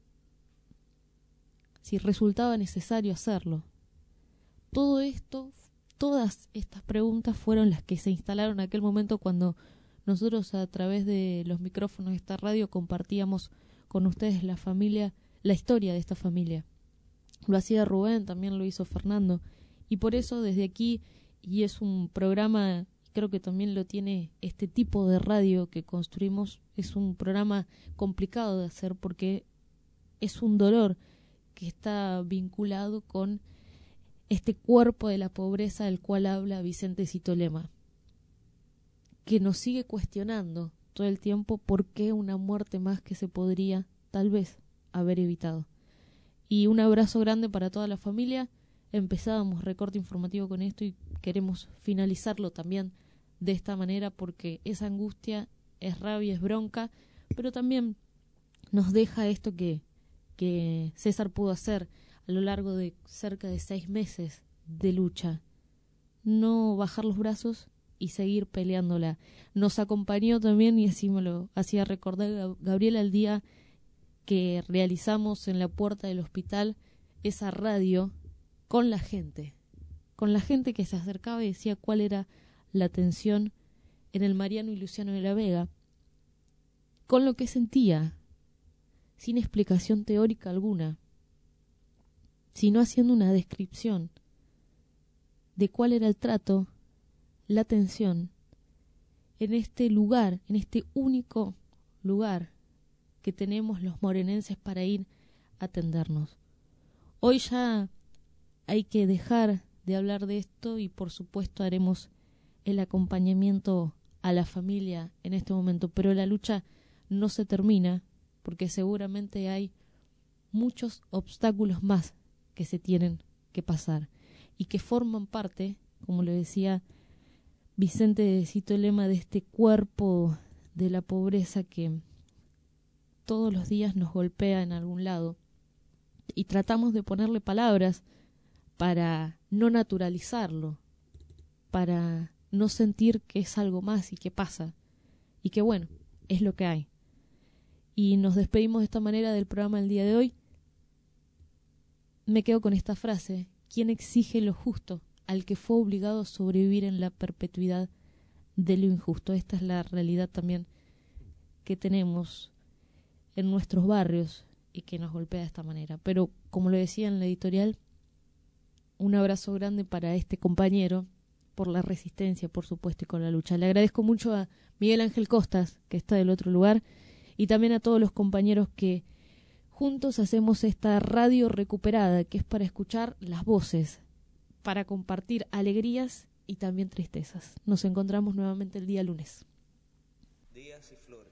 si resultaba necesario hacerlo. Todo esto, todas estas preguntas fueron las que se instalaron en aquel momento cuando nosotros a través de los micrófonos de esta radio compartíamos con ustedes la familia, la historia de esta familia. Lo hacía Rubén, también lo hizo Fernando, y por eso desde aquí, y es un programa, creo que también lo tiene este tipo de radio que construimos, es un programa complicado de hacer porque es un dolor que está vinculado con este cuerpo de la pobreza del cual habla Vicente Citolema, que nos sigue cuestionando todo el tiempo por qué una muerte más que se podría tal vez haber evitado. Y un abrazo grande para toda la familia. Empezábamos Recorte Informativo con esto y queremos finalizarlo también de esta manera porque es angustia, es rabia, es bronca, pero también nos deja esto que César pudo hacer a lo largo de cerca de 6 meses de lucha. No bajar los brazos y seguir peleándola. Nos acompañó también, y así me lo hacía recordar Gabriela, el día que realizamos en la puerta del hospital esa radio con la gente que se acercaba y decía cuál era la tensión en el Mariano y Luciano de la Vega, con lo que sentía, sin explicación teórica alguna, sino haciendo una descripción de cuál era el trato, la atención en este lugar, en este único lugar que tenemos los morenenses para ir a atendernos. Hoy ya hay que dejar de hablar de esto y por supuesto haremos el acompañamiento a la familia en este momento, pero la lucha no se termina porque seguramente hay muchos obstáculos más que se tienen que pasar y que forman parte, como lo decía Vicente Citolema, de este cuerpo de la pobreza que todos los días nos golpea en algún lado y tratamos de ponerle palabras para no naturalizarlo, para no sentir que es algo más y que pasa, y que bueno, es lo que hay. Y nos despedimos de esta manera del programa del día de hoy. Me quedo con esta frase: ¿quién exige lo justo al que fue obligado a sobrevivir en la perpetuidad de lo injusto? Esta es la realidad también que tenemos en nuestros barrios y que nos golpea de esta manera. Pero como lo decía en la editorial, un abrazo grande para este compañero por la resistencia, por supuesto, y con la lucha. Le agradezco mucho a Miguel Ángel Costas, que está del otro lugar, y también a todos los compañeros que juntos hacemos esta radio recuperada, que es para escuchar las voces, para compartir alegrías y también tristezas. Nos encontramos nuevamente el día lunes. Días y flores.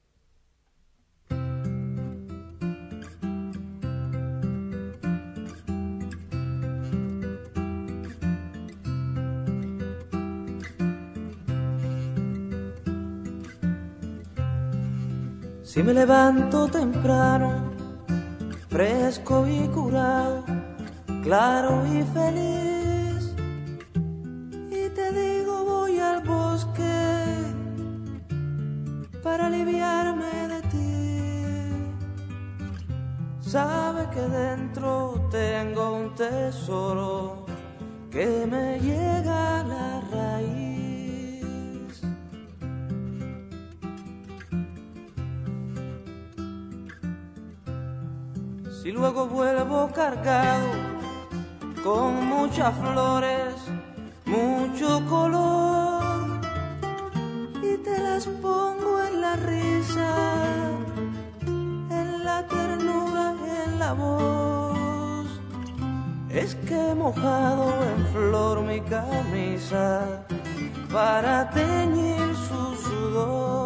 Si me levanto temprano, fresco y curado, claro y feliz, y te digo voy al bosque para aliviarme de ti, sabe que dentro tengo un tesoro que me llega a la raíz. Si luego vuelvo cargado con muchas flores, mucho color, y te las pongo en la risa, en la ternura y en la voz, es que he mojado en flor mi camisa para teñir su sudor.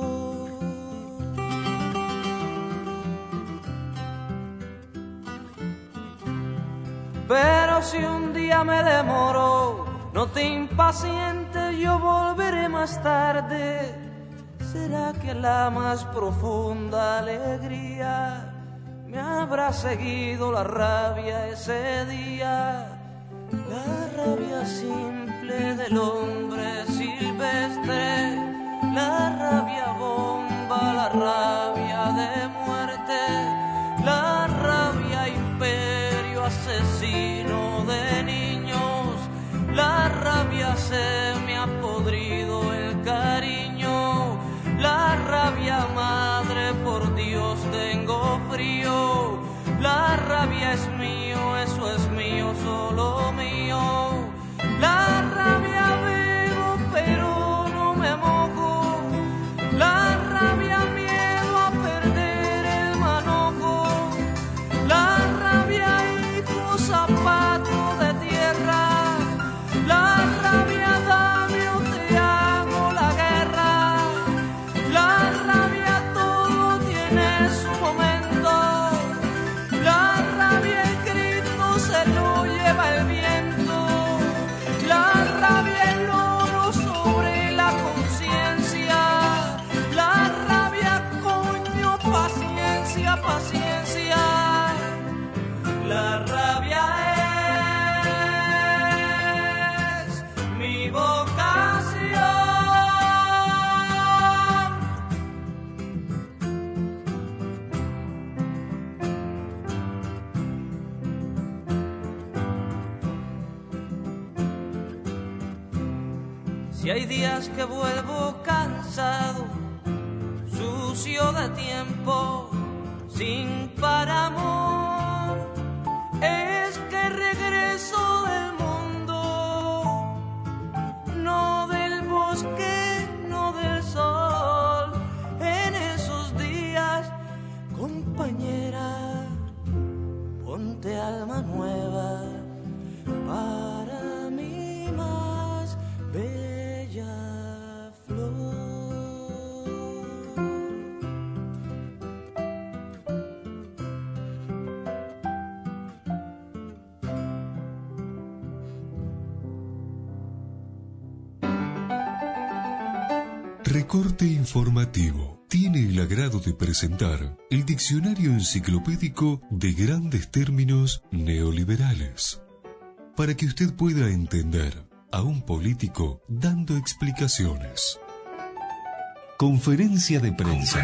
Pero si un día me demoro, no te impacientes, yo volveré más tarde. ¿Será que la más profunda alegría me habrá seguido la rabia ese día? La rabia simple del hombre silvestre, la rabia bomba, la rabia de muerte, la rabia imperio asesino de niños, la rabia se me ha podrido el cariño, la rabia madre, por Dios tengo frío, la rabia es mío, eso es mío, solo mío, la rabia bebo pero no me mojo, la rabia miedo a perder el manojo, la rabia hijo zapato de tierra, la rabia dame o te hago la guerra, la rabia todo tiene su momento, la rabia el grito se lo lleva el viento, la rabia el oro sobre la conciencia, la rabia coño paciencia, paciencia, la rabia es mi vocación. Si hay días que vuelvo cansado, sucio de tiempo, sin par amor, es que regreso del mundo, no del bosque, no del sol. En esos días, compañera, ponte alma nueva para mi más bella flor. Recorte informativo. Tiene el agrado de presentar el diccionario enciclopédico de grandes términos neoliberales, para que usted pueda entender a un político dando explicaciones. Conferencia de prensa.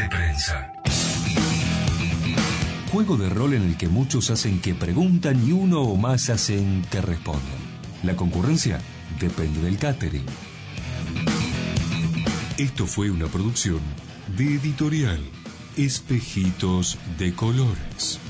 Juego de rol en el que muchos hacen que preguntan y uno o más hacen que respondan. La concurrencia depende del catering. Esto fue una producción de Editorial Espejitos de Colores.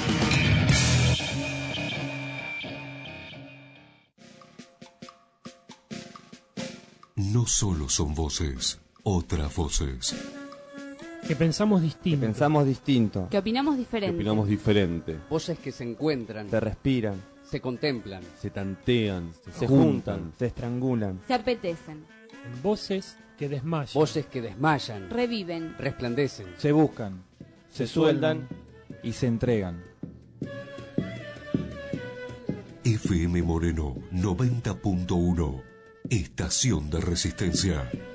No solo son voces, otras voces. Que pensamos distinto. Que opinamos diferente. Voces que se encuentran, se respiran, se contemplan, se tantean, se juntan, se estrangulan, se apetecen. En voces que desmayan. Voces que desmayan, reviven, resplandecen, se buscan, se sueldan y se entregan. FM Moreno 90.1, Estación de Resistencia.